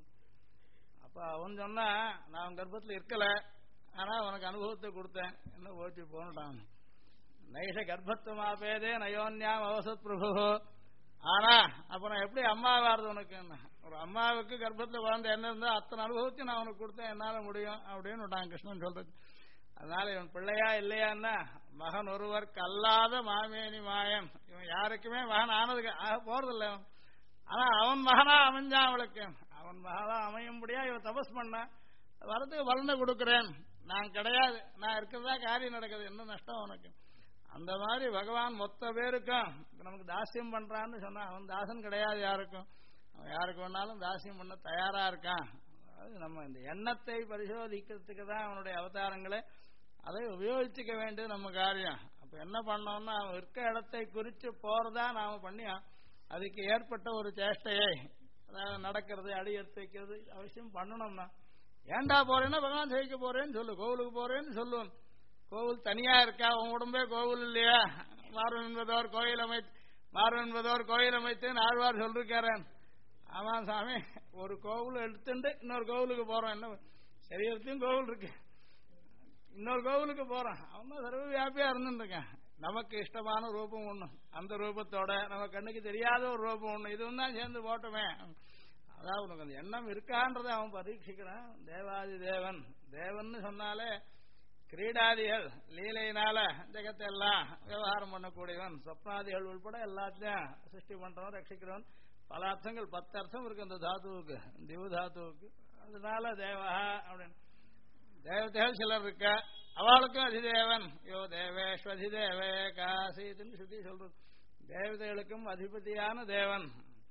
அப்ப அவன் சொன்னா நான் கர்ப்பத்தில் இருக்கல, ஆனா உனக்கு அனுபவத்தை கொடுத்தேன், என்ன ஓட்டி போனுட்டான். நைஷ கர்ப்பத்துமாபேதே நயோன்யாம் அவசத் பிரபு. ஆனா அப்புறம் எப்படி அம்மாவாருது உனக்கு? என்ன ஒரு அம்மாவுக்கு கர்ப்பத்தில் குழந்தை என்ன இருந்தா அத்தனை அனுபவத்தையும் நான் உனக்கு கொடுத்தேன், என்னால முடியும் அப்படின்னு விட்டான் கிருஷ்ணன் சொல்றது. அதனால இவன் பிள்ளையா இல்லையான்னா மகன் ஒருவருக்கு அல்லாத மாமேனி மாயம், இவன் யாருக்குமே மகன் ஆனதுக்கு ஆக போறதில்லை. ஆனா அவன் மகனா அமைஞ்சான் அவளுக்கு, அவன் மகனா அமையும்படியா இவன் தபஸ் பண்ண வரதுக்கு வளர்ந்து கொடுக்குறேன், நான் கிடையாது, நான் இருக்கிறதா காரியம் நடக்குது, என்ன நஷ்டம் அவனுக்கு? அந்த மாதிரி பகவான் மொத்த பேருக்கும் நமக்கு தாசியம் பண்றான்னு சொன்னா அவன் தாசன் கிடையாது யாருக்கும், அவன் யாருக்கு வேணாலும் தாசியம் பண்ண தயாரா இருக்கான். அதாவது நம்ம இந்த எண்ணத்தை பரிசோதிக்கிறதுக்கு தான் அவனுடைய அவதாரங்களே, அதை உபயோகிச்சுக்க வேண்டியது நம்ம காரியம். அப்ப என்ன பண்ணோம்னா அவன் இருக்க இடத்தை குறித்து போறதா நாம பண்ணியா அதுக்கு ஏற்பட்ட ஒரு சேஷ்டையை, அதாவது நடக்கிறது அடி எடுத்து வைக்கிறது அவசியம் பண்ணணும்னா. ஏண்டா போறேன்னா பகவான் சேவிக்க போறேன்னு சொல்லு, கோவிலுக்கு போறேன்னு சொல்லுவோம். கோவில் தனியா இருக்கா, உன் உடம்பே கோவில் இல்லையா? மாறுவன் என்பதோர் கோயில் அமைத்து, மாறுவன் என்பதோர் கோயில் அமைத்துன்னு ஆழ்வார் சொல்லிருக்காரன். ஆமா சாமி, ஒரு கோவில் எடுத்துட்டு இன்னொரு கோவிலுக்கு போறோம், என்ன சரீரத்தையும் கோவில் இருக்கு, இன்னொரு கோவிலுக்கு போறோம், அவன் சர்வ வியாபியா இருந்துருக்கான். நமக்கு இஷ்டமான ரூபம் ஒண்ணு, அந்த ரூபத்தோட நம்ம கண்ணுக்கு தெரியாத ஒரு ரூபம் ஒண்ணு, இதுவும் தான் சேர்ந்து போட்டோமே. அதாவது உனக்கு அந்த எண்ணம் இருக்கான்றதை அவன் பரீட்சிக்கிறான். தேவாதி தேவன், தேவன் சொன்னாலே கிரீடாதிகள் லீலையினால ஜெகத்தை எல்லாம் விவகாரம் பண்ணக்கூடியவன், சொப்னாதிகள் உள்பட எல்லாத்தையும் சிருஷ்டி பண்றவன், ரட்சிக்கிறவன். பல அர்த்தங்கள், 10 அர்த்தம் இருக்கு அந்த தாத்துவுக்கு, திவு தாத்துவுக்கு. அதனால தேவா அப்படின்னு தேவதைகள் சிலர் இருக்க, அவளுக்கும் அதிதேவன். யோ தேவேஸ்வதிதேவே காசீத்துன்னு சுத்தி சொல்றது. தேவதைகளுக்கும் அதிபதியான தேவன்.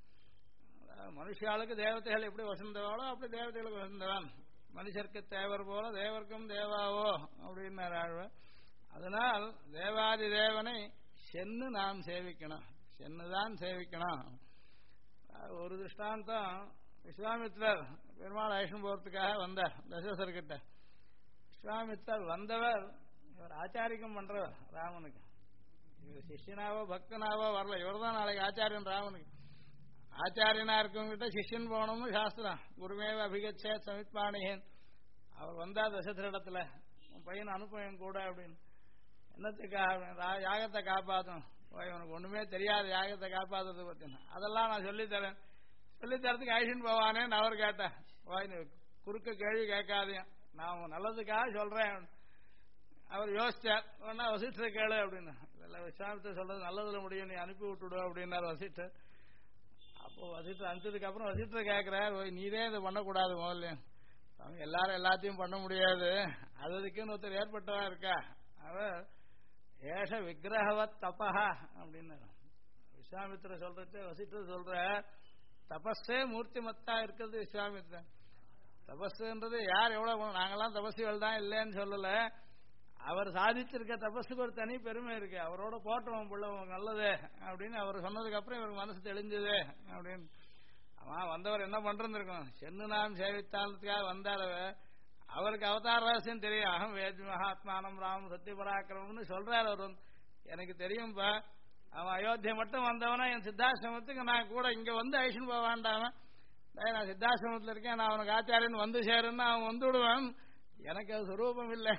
மனுஷாளுக்கு தேவதைகள் எப்படி வசந்தவாளோ அப்படி தேவதைகளுக்கு வசந்தவன். மனுஷருக்கு தேவர் போல தேவர்க்கும் தேவாவோ அப்படின்னார் ஆழ்வார். அதனால் தேவாதி தேவனை சென்னு நாம் சேவிக்கணும், சென்னுதான் சேவிக்கணும். ஒரு திருஷ்டாந்தம், விஸ்வாமித்ரர் பெருமாள் ஐஷன் போறதுக்காக வந்தார் தசரதர்கிட்ட. விஸ்வாமித்ரர் வந்தவர் இவர் ஆச்சாரியம் பண்றவர் ராமனுக்கு. இவர் சிஷ்யனாவோ பக்தனாவோ வரல, இவர் தான் நாளைக்கு ஆச்சாரியன் ராமனுக்கு. ஆச்சாரியனா இருக்கவங்கிட்ட சிஷ்யன் போகணும்னு சாஸ்திரம். குருமேவ அபிகச்சே சமித்பாணியன். அவர் வந்தா தசரதரிடத்துல பையன் அனுப்பம் கூட அப்படின்னு. என்னத்துக்காக? யாகத்தை காப்பாற்றணும். இவனுக்கு ஒண்ணுமே தெரியாது யாகத்தை காப்பாற்றுறது பத்தின, அதெல்லாம் நான் சொல்லித்தரேன், சொல்லித்தரத்துக்கு ஐஷன் போவானேன்னு அவர் கேட்டேன். குறுக்க கேள்வி கேட்காதீங்க, நான் நல்லதுக்காக சொல்றேன். அவர் யோசிச்சார், ஒன்னா வசிஷ்டர் கேளு அப்படின்னு. இல்ல விஸ்வாமித்திரர் சொல்றது நல்லதுல முடியும், நீ அனுப்பி விட்டுடு அப்படின்னாரு வசிஷ்டர். அப்போ வசிஷ்டர் அனுப்பிச்சதுக்கு அப்புறம் வசிஷ்டர் கேட்கிறார், நீரே இதை பண்ணக்கூடாது முதல்ல, எல்லாரும் எல்லாத்தையும் பண்ண முடியாது, அதுக்குன்னு ஒருத்தர் ஏற்பட்டவா இருக்கா, அவர் ஏஷ விக்கிரகவத் தபஹா அப்படின்னாரு. விஸ்வாமித்திர சொல்றது வசிஷ்டர் சொல்ற, தபஸே மூர்த்திமத்தா இருக்கிறது விஸ்வாமித்திரன். தபஸ்ன்றது யார் எவ்வளவு, நாங்கெல்லாம் தபஸ்விகள் தான் இல்லைன்னு சொல்லல, அவர் சாதிச்சிருக்க தபஸுக்கு ஒரு தனி பெருமை இருக்கு. அவரோட போட்டோம் பிள்ளை நல்லது அப்படின்னு அவர் சொன்னதுக்கு அப்புறம் இவருக்கு மனசு தெளிஞ்சது அப்படின்னு. அவன் வந்தவர் என்ன பண்றது இருக்கும், சென்னு நாம் சேவித்தானதுக்காக வந்தார். அவருக்கு அவதார ரகசியம் தெரியும். அகம் வேத்மி மகாத்மானம் ராமம் சத்திய பராக்கிரமம்னு சொல்றாரு அவர். எனக்கு தெரியும்பா, அவன் அயோத்தியை மட்டும் வந்தவனா என் சித்தாசிரமத்துக்கு நான் கூட இங்க வந்து ஐஷன் போக வேண்டாம, நான் சித்தாசிரமத்தில் இருக்கேன், நான் அவனுக்கு ஆச்சாரியன் வந்து சேருன்னு அவன் வந்து விடுவான். எனக்கு அது சுரூபம் இல்லை.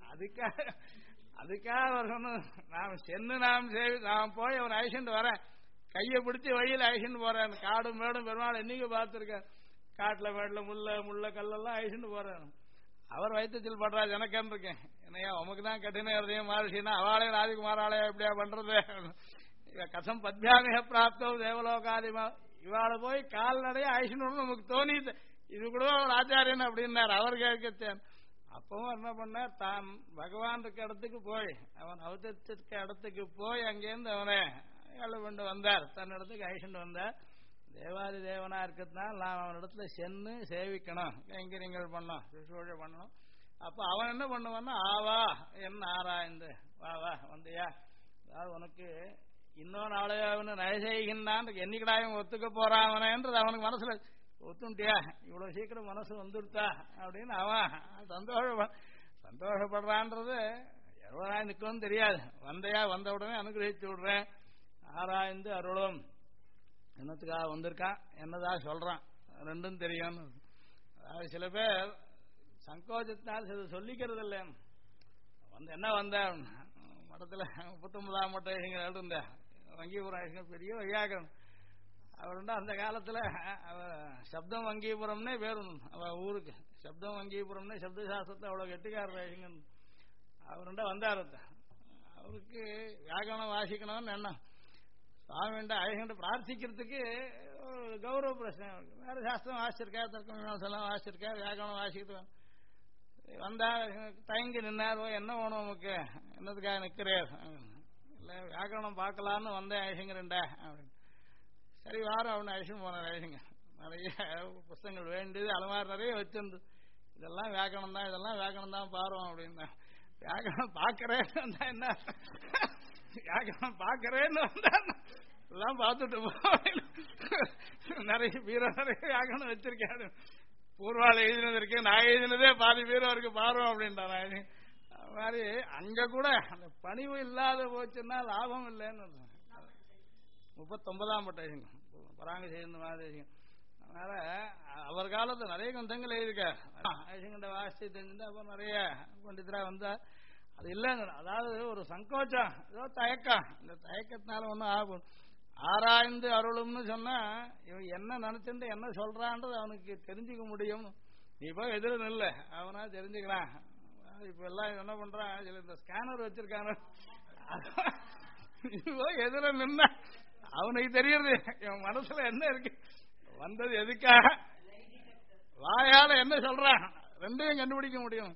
அதுக்காக அவர் சொன்ன, நாம் சென்னு நாம் சேவி, நான் போய் அவன் ஐஷன் வரேன், கையை பிடிச்சி வழியில் ஐஷன் போறேன். காடும் மேடும் பெருமாள் என்னைக்கு பார்த்துருக்கேன், காட்டுல மேட்ல முள்ள கல்லெல்லாம் ஐஷன் போறேன். அவர் வைத்தத்தில் படுறாரு, எனக்கேன்னு இருக்கேன். என்னையா உமக்கு தான் கட்டின ஹிருதயம் மாறுஷின்னா அவளே ராஜகுமாராளே எப்படியா பண்றது? கசம் பத்யாமிக பிராப்தோ தேவலோகாதிமா, இவாளை போய் கால்நடைய ஐஷன் நமக்கு தோணிது, இது கூட ஒரு ஆச்சாரியன் அப்படின்னார். அவர் கேட்கத்தேன். அப்பவும் என்ன பண்ணார், தான் பகவான் இருக்க இடத்துக்கு போய், அவன் அவதரிச்சிருக்க இடத்துக்கு போய் அங்கேருந்து அவனை கொண்டு வந்தார், தன் இடத்துக்கு ஐஷன் வந்தார். தேவாதி தேவனா இருக்கிறதுனால நாம் அவன் இடத்துல சென்னு சேவிக்கணும், கைங்கரியங்கள் பண்ணோம், சுசூழ பண்ணணும். அப்ப அவன் என்ன பண்ணுவான்னா, ஆவா என்ன ஆராய்ந்து, வா வா வந்தியா, அதாவது உனக்கு இன்னொரு ஆளையாவனு நய செய்கின்றான், என்னைக்கடாயும் ஒத்துக்க போறான் அவனன்றது அவனுக்கு மனசுல ஒத்துண்டியா இவ்வளவு சீக்கிரம் மனசு வந்துடுத்தா அப்படின்னு அவன் சந்தோஷப்படுறான்றது எவ்வளவு நிற்கும் தெரியாது. வந்தையா வந்த உடனே அனுகிரகிச்சு விடுறேன், ஆராய்ந்து அருளும், என்னத்துக்காக வந்திருக்கான், என்னதான் சொல்றான், ரெண்டும் தெரியும். அதாவது சில பேர் சங்கோச்சத்தினால் சொல்லிக்கிறது இல்லை. வந்து என்ன வந்த மடத்துல 39ஆம் மட்டம் இருந்த வங்கிபுரம் பெரிய வையாகரன் அவருண்டா அந்த காலத்துல சப்தம் வங்கிபுரம்னே பேரு அவ ஊருக்கு. சப்தம் வங்கிபுரம்னே சப்த சாஸ்திரத்தை அவ்வளவு கெட்டிக்காரர் அவருண்டா வந்தார். அவருக்கு வியாகரணம் வாசிக்கணும்னு எண்ணம். சுவாமிண்ட அழகண்ட பிரார்த்திக்கிறதுக்கு கௌரவ பிரச்சனை. வேற சாஸ்திரம் வாசிச்சிருக்கார், தர்க்க மீமாசெல்லாம் வாசிச்சிருக்கார், வியாகரணம் வாசிக்கிறது வந்தா தயங்கி நின்னார். என்ன வேணும் நமக்கு, என்னதுக்காக நிற்கிறார், இல்லை வியாகரணம் பார்க்கலான்னு வந்தேன் ஐசங்கரண்டா அப்படின்னு. சரி வாரம் அவனு ஐசன் போன ஐசங்க நிறைய புஸ்தகங்கள் வேண்டியது அலமாரி நிறைய வச்சிருந்து, இதெல்லாம் வியாகரணம் தான், இதெல்லாம் வியாகரணம் தான் பாரோம் அப்படின்னா. வியாகரணம் பார்க்கறேன்னு வந்தா என்ன, வியாகரணம் பார்க்கறேன்னு வந்தா எல்லாம் பார்த்துட்டு நிறைய பீரோ நிறைய வியாகரணம் வச்சிருக்கேன். பூர்வால எழுதினது இருக்கு, நான் எழுதினதே பாதி பீரோ இருக்கு பாரோம் அப்படின்றான். அது மாதிரி அங்க கூட அந்த பணிவு இல்லாத போச்சுன்னா லாபம் இல்லைன்னு 39ஆம் பட்டம் பராங்க செய்த மாதிரி. அதனால அவர் காலத்துல நிறைய கிரந்தங்கள் எழுதியிருக்கார். ஐசங்கண்ட வாசி தெரிஞ்சு அப்புறம் நிறைய பண்டிதரா வந்தா அது இல்லைங்க. அதாவது ஒரு சங்கோச்சம், ஏதோ தயக்கம், இந்த தயக்கத்தினால ஒன்றும் ஆகும். ஆராய்ந்து அருளும்னு சொன்னா இவன் என்ன நினைச்சுட்டு என்ன சொல்றான்றது அவனுக்கு தெரிஞ்சுக்க முடியும். நீ போய் எதிர நில்ல, அவனா தெரிஞ்சுக்கிறான். இப்ப எல்லாம் என்ன பண்றான், சில இந்த ஸ்கேனர் வச்சிருக்காங்க, போய் எதிர நின்ன அவனுக்கு தெரியறது இவன் மனசுல என்ன இருக்கு, வந்தது எதுக்காக, வாயால என்ன சொல்றான், ரெண்டையும் கண்டுபிடிக்க முடியும்.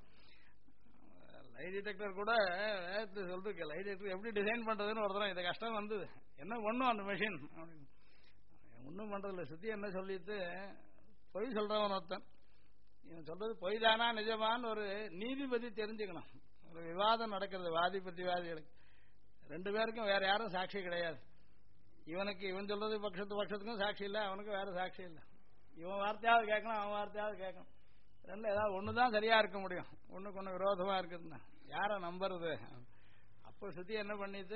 லை டிடெக்டர் கூட சொல்றேன், லை டிடெக்டர் எப்படி டிசைன் பண்றதுன்னு ஒரு தரம் இது கஷ்டம் வந்தது. என்ன ஒண்ணும் அந்த மெஷின் அப்படின்னு ஒன்றும் பண்றதில்ல. சுத்தி என்ன சொல்லிட்டு பொய் சொல்றவன் ஒருத்தன், இவன் சொல்றது பொய் தானா நிஜமான்னு ஒரு நீதிபதி தெரிஞ்சுக்கணும். ஒரு விவாதம் நடக்கிறது வாதி பிரதிவாதிகளுக்கு, ரெண்டு பேருக்கும் வேற யாரும் சாட்சி கிடையாது. இவனுக்கு இவன் சொல்றது பட்சத்துக்கும் சாட்சி இல்லை, அவனுக்கு வேற சாட்சி இல்லை. இவன் வார்த்தையாவது கேட்கணும், அவன் வார்த்தையாவது கேட்கணும். ரெண்டுல ஏதாவது ஒண்ணுதான் சரியா இருக்க முடியும், ஒண்ணுக்கு ஒண்ணு விரோதமா இருக்குதுன்னா யார நம்புறது. அப்போ சுத்தி என்ன பண்ணிட்டு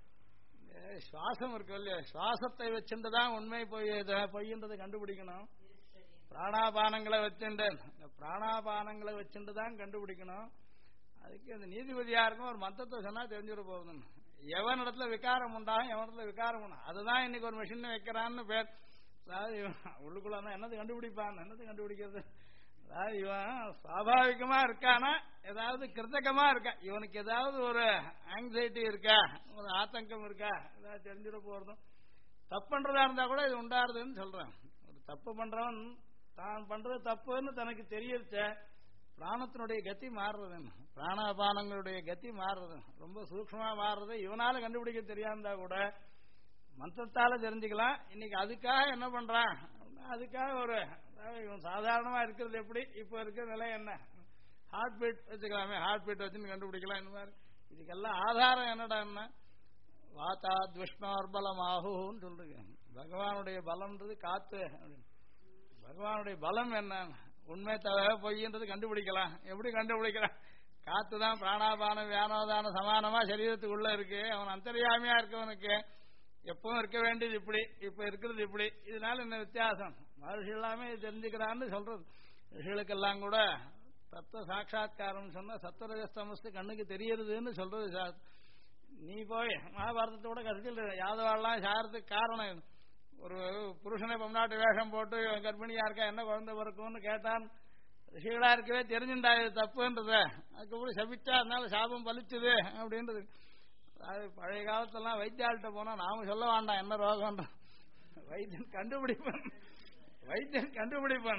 சுவாசம் இருக்கு இல்லையா, சுவாசத்தை வச்சுட்டுதான் உண்மை பொய்ன்றதை கண்டுபிடிக்கணும். பிராணாபானங்களை வச்சுட்டு, இந்த பிராணாபானங்களை வச்சுட்டுதான் கண்டுபிடிக்கணும். அதுக்கு அந்த நீதிபதியா இருக்கும் ஒரு மந்தத்தை சொன்னா தெரிஞ்சுட போகுதுன்னு. எவன் இடத்துல விகாரம் உண்டாகும், எவன் இடத்துல விகாரம் உண்டாகும், அதுதான் இன்னைக்கு ஒரு மிஷின் வைக்கிறான்னு பேர். அதாவது உள்ளுக்குள்ள என்னது கண்டுபிடிப்பான், என்னது கண்டுபிடிக்கிறது. அதாவது இவன் சுவாபாவிகமா இருக்கானா, ஏதாவது கிருத்தகமா இருக்கா, இவனுக்கு ஏதாவது ஒரு ஆங்ஸைட்டி இருக்கா, ஒரு ஆத்தங்கம் இருக்கா, ஏதாவது தெரிஞ்சிட போறதும். தப்பு பண்றதா இருந்தா கூட இது உண்டாருதுன்னு சொல்றான். ஒரு தப்பு பண்றவன் தான் பண்றது தப்புன்னு தனக்கு தெரியச்ச பிராணத்தினுடைய கத்தி மாறுறது, பிராணாபானங்களுடைய கத்தி மாறுறது, ரொம்ப சூக்ஷ்மமா மாறுறது. இவனால கண்டுபிடிக்க தெரியாம கூட மந்திரத்தால தெரிஞ்சுக்கலாம். இன்னைக்கு அதுக்காக என்ன பண்றான், அதுக்காக ஒரு இவன் சாதாரணமா இருக்கிறது எப்படி, இப்ப இருக்கிற நிலை என்ன, ஹார்ட் பீட் வச்சுக்கலாமே, ஹார்ட் பீட் வச்சுன்னு கண்டுபிடிக்கலாம். இந்த மாதிரி இதுக்கெல்லாம் ஆதாரம் என்னடா, வாத்தாத் விஷ்ணோர் பலம் ஆகுன்னு சொல்றீங்க. பகவானுடைய பலம்ன்றது காத்து அப்படின்னு. பகவானுடைய பலம் என்ன, உண்மை தவிர பொய்ன்றது கண்டுபிடிக்கலாம். எப்படி கண்டுபிடிக்கலாம், காத்துதான் பிராணாபானம் வியானோதான சமானமா சரீரத்துக்குள்ள இருக்கு. அவன் அந்தர்யாமியா இருக்கவனுக்கு எப்பவும் இருக்க வேண்டியது இப்படி, இப்ப இருக்கிறது இப்படி, இதனால என்ன வித்தியாசம், மகர்ஷி எல்லாமே தெரிஞ்சுக்கிறான்னு சொல்றது. ரிஷிகளுக்கெல்லாம் கூட தத்துவ சாட்சா்காரம் சொன்னா சத்வரஜஸ்தமஸ்து கண்ணுக்கு தெரியறதுன்னு சொல்றது. நீ போய் மகாபாரதத்தோட கருத்தில் யாதவாள்லாம் சாரத்துக்கு காரணம், ஒரு புருஷனை பொம்நாட்டு வேஷம் போட்டு கர்ப்பிணியா இருக்கா என்ன குழந்தை பிறக்கும்னு கேட்டான். ரிஷிகளா இருக்கவே தெரிஞ்சுண்டா இது தப்புன்றத, அதுக்கப்புறம் சபிச்சா அதனால சாபம் பலிச்சுது அப்படின்றது. அதாவது பழைய காலத்தெல்லாம் வைத்தியாள்கிட்ட போனா நாம சொல்ல வேண்டாம் என்ன ரோகம், வைத்தியன் கண்டுபிடிப்பான், வைத்தியன் கண்டுபிடிப்பான்.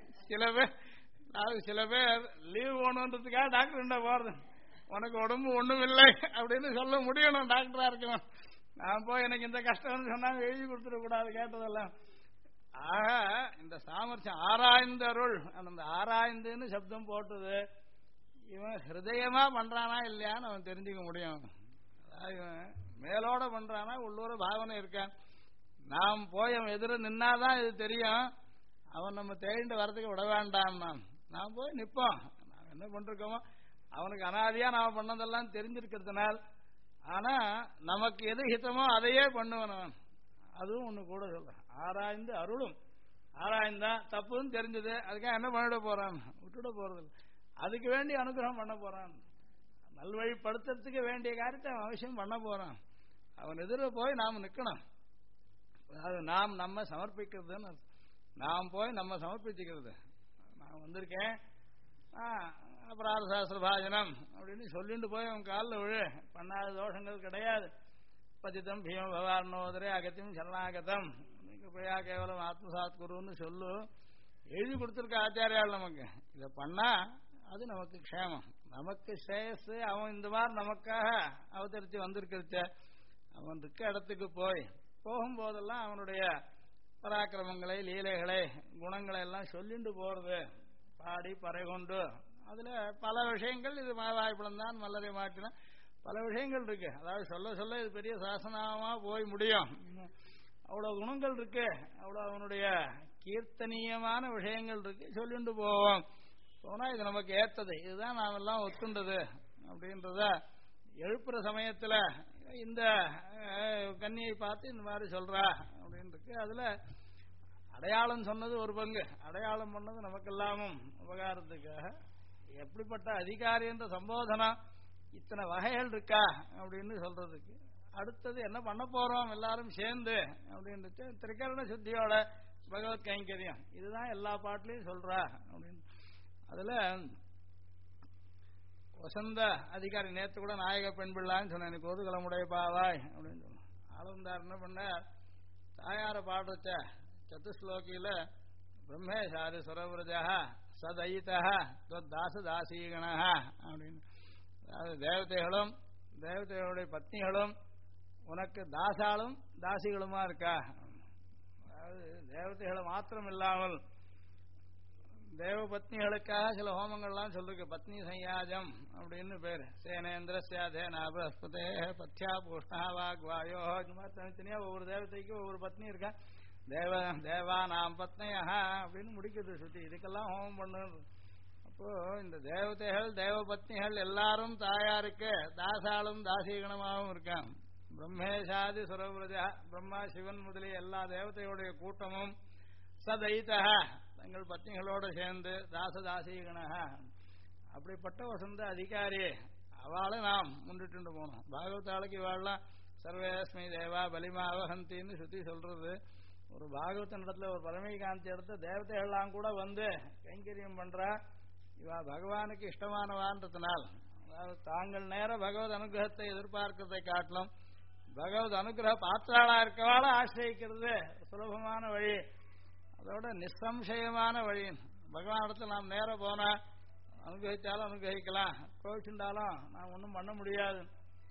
சில பேர் லீவ் போகணுன்றதுக்காக டாக்டர் போறது, உனக்கு உடம்பு ஒண்ணும் இல்லை அப்படின்னு சொல்ல முடியணும், டாக்டரா இருக்கணும். நான் போய் எனக்கு இந்த கஷ்டம்னு சொன்னாங்க எழுதி கொடுத்துட கூடாது கேட்டதெல்லாம். ஆக இந்த சாமர்த்தியம் ஆராய்ந்து அருள், அந்த ஆராய்ந்துன்னு சப்தம் போட்டது இவன் ஹிருதயமா பண்றானா இல்லையான்னு அவன் தெரிஞ்சுக்க முடியும். இவன் மேலோட பண்றானா உள்ளூர பாவனை இருக்கான். நாம் போய் அவன் எதிர நின்னாதான் இது தெரியும். அவன் நம்ம தேடிட்டு வரதுக்கு விட வேண்டாம். நாம் போய் நிற்போம். நாம் என்ன பண்ணிருக்கோமோ அவனுக்கு அனாதியா நாம் பண்ணதெல்லாம் தெரிஞ்சிருக்கிறதுனால், ஆனா நமக்கு எது ஹிதமோ அதையே பண்ணுவன். அதுவும் ஒண்ணு கூட சொல்றேன், ஆராய்ந்து அருளும். ஆராய்ந்தா தப்புன்னு தெரிஞ்சது, அதுக்காக என்ன பண்ணிட போறான், விட்டுட போறது. அதுக்கு வேண்டி அனுகிரகம் பண்ண போறான். நல்வழிப்படுத்துறதுக்கு வேண்டிய காரியத்தை அவன் அவசியம் பண்ண போறான். அவன் எதிர போய் நாம் நிற்கணும். அதாவது நாம் நம்ம சமர்ப்பிக்கிறதுன்னு, நாம் போய் நம்ம சமர்ப்பிச்சுக்கிறது. நான் வந்திருக்கேன், அபராத சாஸ்திர பாஜனம் அப்படின்னு சொல்லிட்டு போய் அவன் காலில் விழு. பண்ணாத தோஷங்கள் கிடையாது. பதித்தம் பீம பவார்ணோதரே அகத்தியம் சரணாகதம் பிரியா கேவலம் ஆத்மசாத் குருன்னு சொல்லு எழுதி கொடுத்துருக்க ஆச்சாரியால். நமக்கு இதை பண்ணா அது நமக்கு க்ஷேமம், நமக்கு ஸ்ரேயஸ். அவன் இந்த மாதிரி நமக்காக அவதரித்து வந்திருக்கிறச்ச அவன் இருக்க இடத்துக்கு போகும்போதெல்லாம் அவனுடைய பராக்கிரமங்களை, லீலைகளை, குணங்களை எல்லாம் சொல்லிட்டு போறது, பாடி பறை கொண்டு. அதுல பல விஷயங்கள், இது மாவாய்ப்படம் தான் மல்லரை மாட்டினா பல விஷயங்கள் இருக்கு. அதாவது சொல்ல சொல்ல இது பெரிய சாசனமா போய் முடியும். அவ்வளவு குணங்கள் இருக்கு, அவ்வளவு அவனுடைய கீர்த்தனீயமான விஷயங்கள் இருக்கு. சொல்லிட்டு போவோம். போனா இது நமக்கு ஏத்தது, இதுதான் நாம் எல்லாம் ஒத்துண்டது அப்படின்றத எழுப்புற சமயத்துல இந்த கன்னியை பார்த்து இந்த மாதிரி சொல்றா அப்படின்னு இருக்கு. அதுல அடையாளம் சொன்னது ஒரு பங்கு, அடையாளம் பண்ணது நமக்கெல்லாமும் உபகாரத்துக்காக. எப்படிப்பட்ட அதிகாரி என்ற சம்போதனா இத்தனை வகைகள் இருக்கா அப்படின்னு சொல்றதுக்கு. அடுத்தது என்ன பண்ண போறோம் எல்லாரும் சேர்ந்து அப்படின்னு திரிகரண சுத்தியோட பகவத் கைங்கரியம், இதுதான் எல்லா பாட்டிலையும் சொல்றா அப்படின்னு. அதுல வசந்த அதிகாரி நேற்று கூட நாயக பெண் பிள்ளான்னு சொன்ன, எனக்கு ஒரு கலமுடைய பாவாய் அப்படின்னு சொன்ன ஆளுந்தார் என்ன பண்ண, தாயார பாடுறச்ச சத்துஸ்லோகியில பிரம்மேஷாதி சுரவிரஜா சதயிதா தாச தாசீகண அப்படின்னு. அதாவது தேவதைகளும் தேவதைகளுடைய பத்னிகளும் உனக்கு தாசாலும் தாசிகளுமா இருக்கா. அதாவது தேவதைகளை மாத்திரம் இல்லாமல் தேவ பத்னிகளுக்காக சில ஹோமங்கள்லாம் சொல்லிருக்கு. பத்னி சையாஜம் அப்படின்னு பேரு. சேனேந்திரஸ்யாதேனா பிரஸ்பதே பத்யா பூஷ்ணா வாக்வாயோ, இந்த மாதிரி தனித்தனியா ஒவ்வொரு தேவதைக்கும் ஒவ்வொரு பத்னி இருக்கா. தேவா நாம் பத்னியா அப்படின்னு முடிக்கிறது சுத்தி. இதுக்கெல்லாம் ஹோமம் பண்ணு. அப்போ இந்த தேவதைகள் தேவ பத்னிகள் எல்லாரும் தாயாருக்கு தாசாலும் தாசீகணமாகவும் இருக்காங்க. பிரம்மேஷாதி சுரவிரஜா, பிரம்மா சிவன் முதலிய எல்லா தேவதையுடைய கூட்டமும் சதைதா தங்கள் பத்னிகளோடு சேர்ந்து தாசதாசீகண. அப்படிப்பட்ட வசந்த அதிகாரி அவளை நாம் முன்னிட்டு போனோம். பாகவதாளுக்கு இவாள்லாம் சர்வேஸ்மை தேவா பலிமா அவஹந்தின்னு சுத்தி சொல்றது. ஒரு பாகவதன் இடத்துல ஒரு பரமகாந்தி இடத்துல தேவதைகள்லாம் கூட வந்து கைங்கரியம் பண்றா. இவா பகவானுக்கு இஷ்டமானவான்றதுனால், அதாவது தாங்கள் நேர பகவத் அனுகிரகத்தை எதிர்பார்க்கிறதை காட்டிலும் பகவத் அனுகிரக பாத்திராளா இருக்கவாள ஆசிரியிக்கிறது சுலபமான வழி, அதோட நிசம்சயமான வழி. பகவான் இடத்துல நாம் நேர போனா அனுகிரகிச்சாலும் அனுகிரகிக்கலாம், கோவிச்சுண்டாலும் நாம் ஒன்றும் பண்ண முடியாது.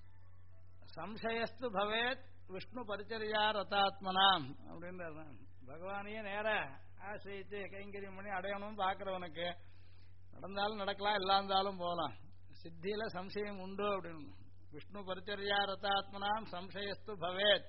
சம்சயஸ்து பவேத் விஷ்ணு பரிச்சரியா ரதாத்மனாம் அப்படின்னு. பகவானையே நேர ஆசிரியித்து கைங்கரியம் பண்ணி அடையணும் பார்க்கிறவனுக்கு நடந்தாலும் நடக்கலாம், இல்லாந்தாலும் போகலாம். சித்தியில சம்சயம் உண்டு அப்படின்னு. விஷ்ணு பரிச்சரியா ரதாத்மனாம் சம்சயஸ்து பவேத்.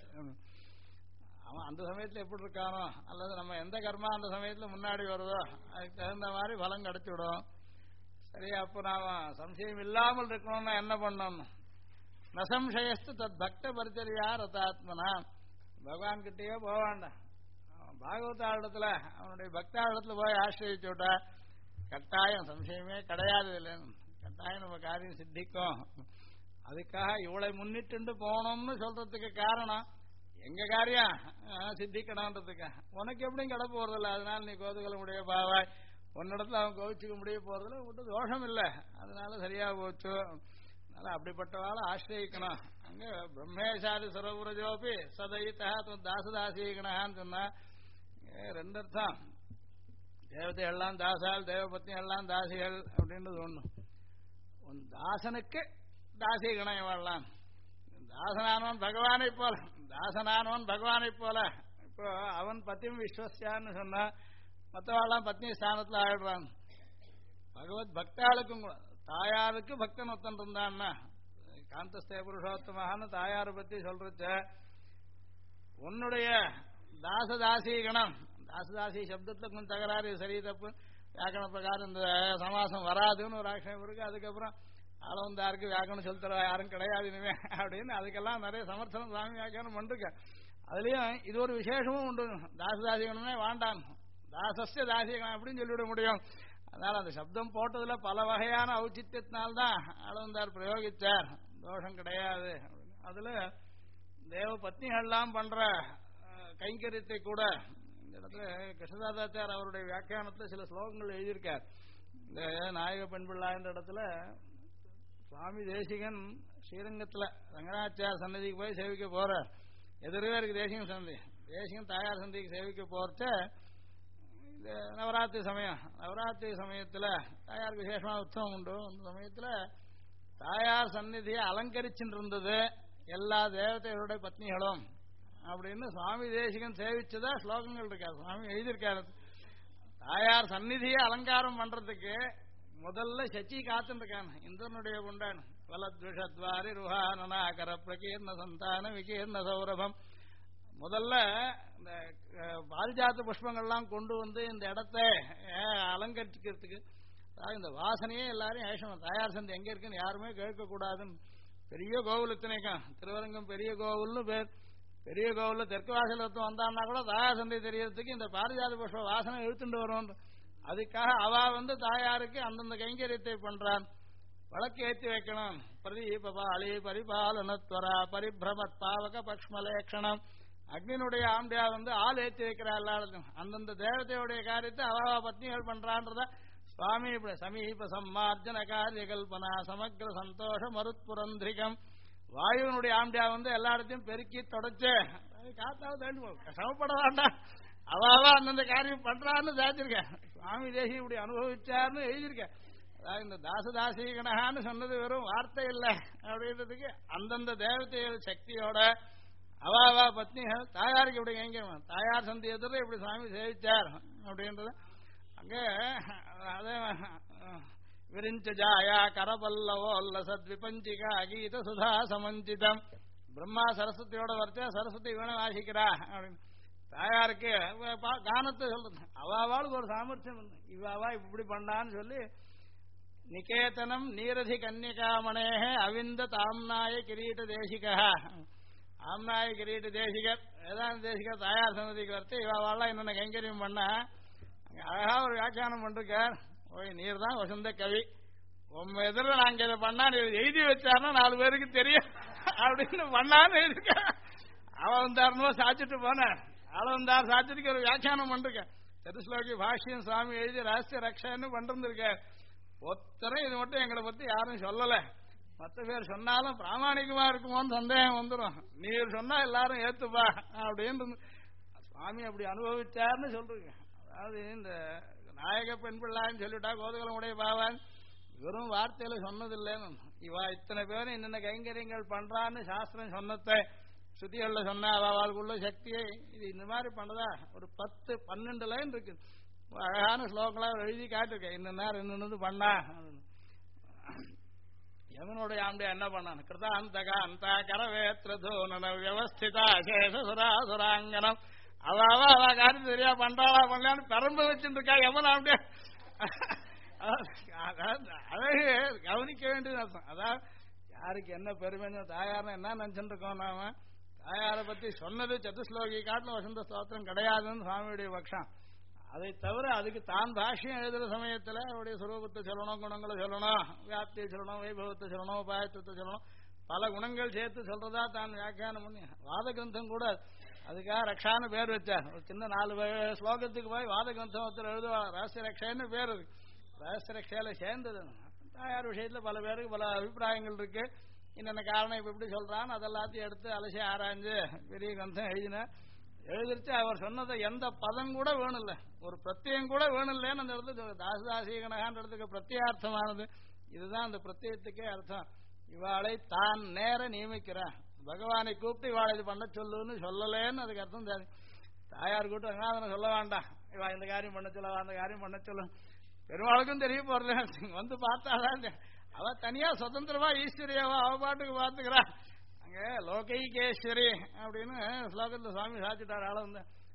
அவன் அந்த சமயத்தில் எப்படி இருக்கானோ, அல்லது நம்ம எந்த கர்மா அந்த சமயத்தில் முன்னாடி வருதோ அதுக்கு தகுந்த மாதிரி பலம் கிடைச்சிவிடும். சரி, அப்போ நாம சம்சயம் இல்லாமல் இருக்கணும்னா என்ன பண்ணணும்? நசம்சயஸ்து தத் பக்த பரிச்சரியா ரதாத்மனா. பகவான் கிட்டேயே போக வேண்டாம், பாகவதாளத்துல அவனுடைய பக்தாளத்துல போய் ஆசிரியிச்சு விட்டா கட்டாயம் சம்சயமே கிடையாது. இல்லைன்னு கட்டாயம் நம்ம காரியம் சித்திக்கும். அதுக்காக இவளை முன்னிட்டு போனோம்னு சொல்றதுக்கு காரணம் எங்க காரியம் சித்திக்கணும்ன்றதுக்கு. உனக்கு எப்படியும் கிட போறதில்ல, அதனால நீ கோதுகல முடிய பாவாய், உன்னிடத்துல அவன் கோவிச்சுக்க முடிய போறதில்ல, உங்கள்கிட்ட தோஷம் இல்லை, அதனால சரியா போச்சு. அதனால அப்படிப்பட்டவாளை ஆசிரியக்கணும். அங்க பிரம்மேஷாதி சுரபுரஜோபி சதைத்தா தாசதாசீகணான்னு சொன்னா ரெண்டு அர்த்தம். தேவதை எல்லாம் தாசால், தேவபத்னி எல்லாம் தாசிகள் அப்படின்றது ஒண்ணு. உன் தாசனுக்கு தாசீகணம் வாழலாம். தாசனானவன் பகவானை போல, தாசனானவன் பகவானை போல. இப்போ அவன் பத்தியும் விஸ்வசியான்னு சொன்னா மற்றவாள்லாம் பத்னி ஸ்தானத்தில் ஆயிடுறான். பகவத் பக்தாளுக்கும் கூட தாயாருக்கு பக்தன் ஒத்தன் இருந்தான்னா காந்தஸ்தே புருஷோத்தமான்னு தாயாரை பத்தி சொல்றச்ச உன்னுடைய தாசதாசீகணம், தாசதாசி சப்தத்துல கொஞ்சம் தகராறு, சரி தப்பு வியாக்கரண பிரகாரம் இந்த சமாசம் வராதுன்னு ஒரு ஆட்சேபம் இருக்கு. அதுக்கப்புறம் ஆளவந்தாருக்கு வியாக்கரணம் சொல்லித்தர யாரும் கிடையாது இனிமே அப்படின்னு அதுக்கெல்லாம் நிறைய சமர்த்தனம் சுவாமி வியாக்கியானம் பண்ணிருக்க. அதுலயும் இது ஒரு விசேஷமும் உண்டு. தாசதாசிகனமே வேண்டாம், தாசஸ்ய தாசிகனம் அப்படின்னு சொல்லிவிட முடியும். அதனால அந்த சப்தம் போட்டதுல பல வகையான ஔச்சித்தியத்தினால்தான் ஆளவந்தார் பிரயோகிச்சார், தோஷம் கிடையாது. அதுல தேவ பத்னிகள்லாம் பண்ற கைங்கரியத்தை கூட இந்த இடத்துல கிருஷ்ணதாதாச்சார் அவருடைய வியாக்கியானத்துல சில ஸ்லோகங்கள் எழுதியிருக்கார். இந்த நாயக பெண் பிள்ளை என்ற இடத்துல சுவாமி தேசிகன் ஸ்ரீரங்கத்துல ரங்கநாச்சார் சன்னதிக்கு போய் சேவிக்க போறார். எதிரவே இருக்கு தேசிகன் சன்னதி. தேசிகன் தாயார் சன்னதிக்கு சேவிக்க போறச்ச இந்த நவராத்திரி சமயம், நவராத்திரி சமயத்துல தாயாருக்கு விசேஷமான உற்சவம் உண்டு. அந்த சமயத்துல தாயார் சந்நிதியை அலங்கரிச்சுட்டு இருந்தது எல்லா தேவதைகளுடைய பத்னிகளும் அப்படின்னு சுவாமி தேசிகன் சேவிச்சதா ஸ்லோகங்கள் இருக்காரு, சுவாமி எழுதியிருக்காரு. தாயார் சந்நிதியை அலங்காரம் பண்றதுக்கு முதல்ல சச்சி காத்துன்னு இருக்காங்க, இந்திரனுடைய கொண்டான் வலத்விஷத்வாரி ருஹானனாகர பிரகீர்ண சந்தான விகீர்ண சௌரபம். முதல்ல இந்த பாரிஜாத்த புஷ்பங்கள்லாம் கொண்டு வந்து இந்த இடத்தை அலங்கரிக்கிறதுக்கு இந்த வாசனையே எல்லாரும் ஏஷம். தாயார் சந்தி எங்க இருக்குன்னு யாருமே கேட்க கூடாதுன்னு பெரிய கோவில் இத்தனைக்கும் திருவரங்கம் பெரிய கோவில்னு பேர். பெரிய கோவில்ல தெற்கு வாசல் ஒருத்தம் வந்தான்னா கூட தாயார் சந்தை தெரியறதுக்கு இந்த பாரிஜாத புஷ்ப வாசனை இழுத்துட்டு வரும். அதுக்காக அவ வந்து தாயாருக்கு அந்தந்த கைங்கரியத்தை பண்றான். வழக்கு ஏற்றி வைக்கணும், பிரதீபாலி பரிபாலனத்வரா பரிபிரமத் பாவக பக்ஷ்மலேஷணம். அக்னினுடைய ஆம்பியா வந்து ஆள் ஏற்றி வைக்கிறா எல்லாருக்கும். அந்தந்த தேவதையுடைய காரியத்தை அவா பத்னிகள் பண்றான்றத சுவாமி இப்படி சமீப சம்மார்ஜன காரிய கல்பனா சமக்ர சந்தோஷ மருத்புரந்திரிகம். வாயுவனுடைய ஆம்பியா வந்து எல்லாத்தையும் பெருக்கி தொடச்சு காத்தாவது சமப்பட வேண்டாம், அவாவா அந்தந்த காரியம் பண்றான்னு சாச்சிருக்க. சுவாமி தேசி இப்படி அனுபவிச்சார்னு எழுதியிருக்க. அதாவது இந்த தாசதாசீகனகான்னு சொன்னது வெறும் வார்த்தை இல்லை அப்படின்றதுக்கு அந்தந்த தேவதைகள் சக்தியோட அவாவா பத்னிகள் தாயாருக்கு இப்படி கைங்கரியம், தாயார் சந்தி எதிர இப்படி சுவாமி சேவிச்சார் அப்படின்றது அங்க. அதே விரிஞ்ச ஜாயா கரபல்லவோல்ல சத்விபஞ்சிகா கீத சுதா சமஞ்சிதம். பிரம்மா சரஸ்வதியோட வரைச்சா சரஸ்வதி வீணை வாசிக்கிறா அப்படின்னு தாயாருக்கு கானத்தை சொல்றது. அவாவாளுக்கு ஒரு சாமர்த்தியம் வந்து இவாவா இப்படி பண்ணான்னு சொல்லி நிகேதனம் நீரதி கன்னிகாமணேக அவிந்த தாம்நாய கிரீட தேசிகா. ஆம்நாய கிரீட தேசிகர் வேதாந்த தேசிகர் தாயார் சன்னதிக்கு வரத்து இவாவாலாம் என்னென்ன கைங்கரியம் பண்ண அழகா ஒரு வியாக்கியானம் பண்ணிருக்கார். ஓய் நீர் தான் வசந்த கவி, உங்க எதிர நாங்க இதை பண்ணா எழுதி வச்சாருன்னா 4 பேருக்கு தெரியும் அப்படின்னு பண்ணான்னு எழுதிருக்க. அளவந்தார்னோ சாச்சிட்டு போன அளவந்தார் சாச்சிட்டு ஒரு வியாக்கியானம் பண்ணிருக்க. சதுஸ்லோகி பாஷ்யம் சுவாமி எழுதி ரகசிய ரக்ஷன்னு பண்றிருக்க. ஒத்தரும் இது மட்டும் எங்களை பத்தி யாரும் சொல்லல, மற்ற பேர் சொன்னாலும் பிராமணிகமா இருக்குமோன்னு சந்தேகம் வந்துடும். நீர் சொன்னா எல்லாரும் ஏத்துப்பா அப்படின்னு சுவாமி அப்படி அனுபவிச்சார்னு சொல்றீங்க. அதாவது இந்த நாயக பெண் பிள்ளான்னு சொல்லிட்டா கோதகலமுடைய பாவான் வெறும் வார்த்தையில சொன்னதில்லைன்னு. இவா இத்தனை பேரும் என்னென்ன கைங்கரியங்கள் பண்றான்னு சாஸ்திரம் சொன்னதை ஸ்ருதிகள்ல சொன்னா அவளுக்குள்ள சக்தியை இது இந்த மாதிரி பண்ணதா ஒரு 10-12 லைன் இருக்கு. அழகான ஸ்லோகங்களா எழுதி காட்டிருக்கேன். இந்த நேரம் இன்னொன்னு பண்ணா யமனுடைய ஆம்பியா என்ன பண்ணான், கிருதாந்தகா அந்த கரவேத்ரதூன வியவஸ்திதா சேஷசுராசுராங்கனம். அவாவா அவ காரியம் சரியா பண்றாளா பண்ணலான்னு பரம்பு வச்சுட்டு இருக்கா யமன் ஆம்பியா. அழகு கவனிக்க வேண்டியது அர்த்தம். அதான் யாருக்கு என்ன பெருமைன்னு தாயார்னு என்ன நினைச்சுட்டு இருக்கோம் நாம. தாயாரை பத்தி சொன்னது சதுஸ்லோகி காட்டில் வசந்த ஸ்தோத்திரம் கிடையாதுன்னு சுவாமியுடைய பட்சம். அதை தவிர அதுக்கு தான் பாஷ்யம் எழுதுற சமயத்துல அவருடைய சுரூபத்தை சொல்லணும், குணங்களை சொல்லணும், வியாப்தியை சொல்லணும், வைபவத்தை சொல்லணும், உபாயத்துவத்தை சொல்லணும், பல குணங்கள் சேர்த்து சொல்றதா தான் வியாக்கியானம் பண்ணி வாத கிரந்தம் கூட அதுக்காக ரக்ஷான்னு பேர் வச்சார். ஒரு சின்ன 4 ஸ்லோகத்துக்கு போய் வாத கிரந்தம் ஒருத்தர் எழுதுவா, ரகசிய ரக்ஷன்னு பேர் இருக்கு. ரகசிய ரக்ஷையில சேர்ந்தது. தாயார் விஷயத்துல பல பேருக்கு பல அபிப்பிராயங்கள் இருக்கு. என்னென்ன காரணம் இப்ப எப்படி சொல்றான்னு அதெல்லாத்தையும் எடுத்து அலசி ஆராய்ஞ்சு பெரிய கிரந்தம் எழுதின. எழுதிருச்சு அவர் சொன்னதை எந்த பதம் கூட வேணும்ல, ஒரு பிரத்யம் கூட வேணும்லன்னு அந்த இடத்துல தாசதாசீகனகான்ற இடத்துக்கு பிரத்யார்த்தமானது. இதுதான் அந்த பிரத்யத்துக்கே அர்த்தம். இவாளை தான் நேர நியமிக்கிறான், பகவானை கூப்பிட்டு இவாளை இது பண்ண சொல்லுன்னு சொல்லலேன்னு அதுக்கு அர்த்தம் தெரியும். தாயார் கூட்டு ரங்கநாதனை சொல்ல வேண்டாம், இவா இந்த காரியம் பண்ண சொல்ல அந்த காரியம் பண்ண சொல்ல பெருமாளுக்கும் தெரிய போறது. வந்து பார்த்தாதான் அவ தனியா சுதந்திரமா ஈஸ்வரியாவா அவ பாட்டுக்கு பாத்துக்கிறா. அங்க லோகைகேஸ்வரி அப்படின்னு ஸ்லோகத்துல சுவாமி சாச்சிட்டார். ஆள வந்து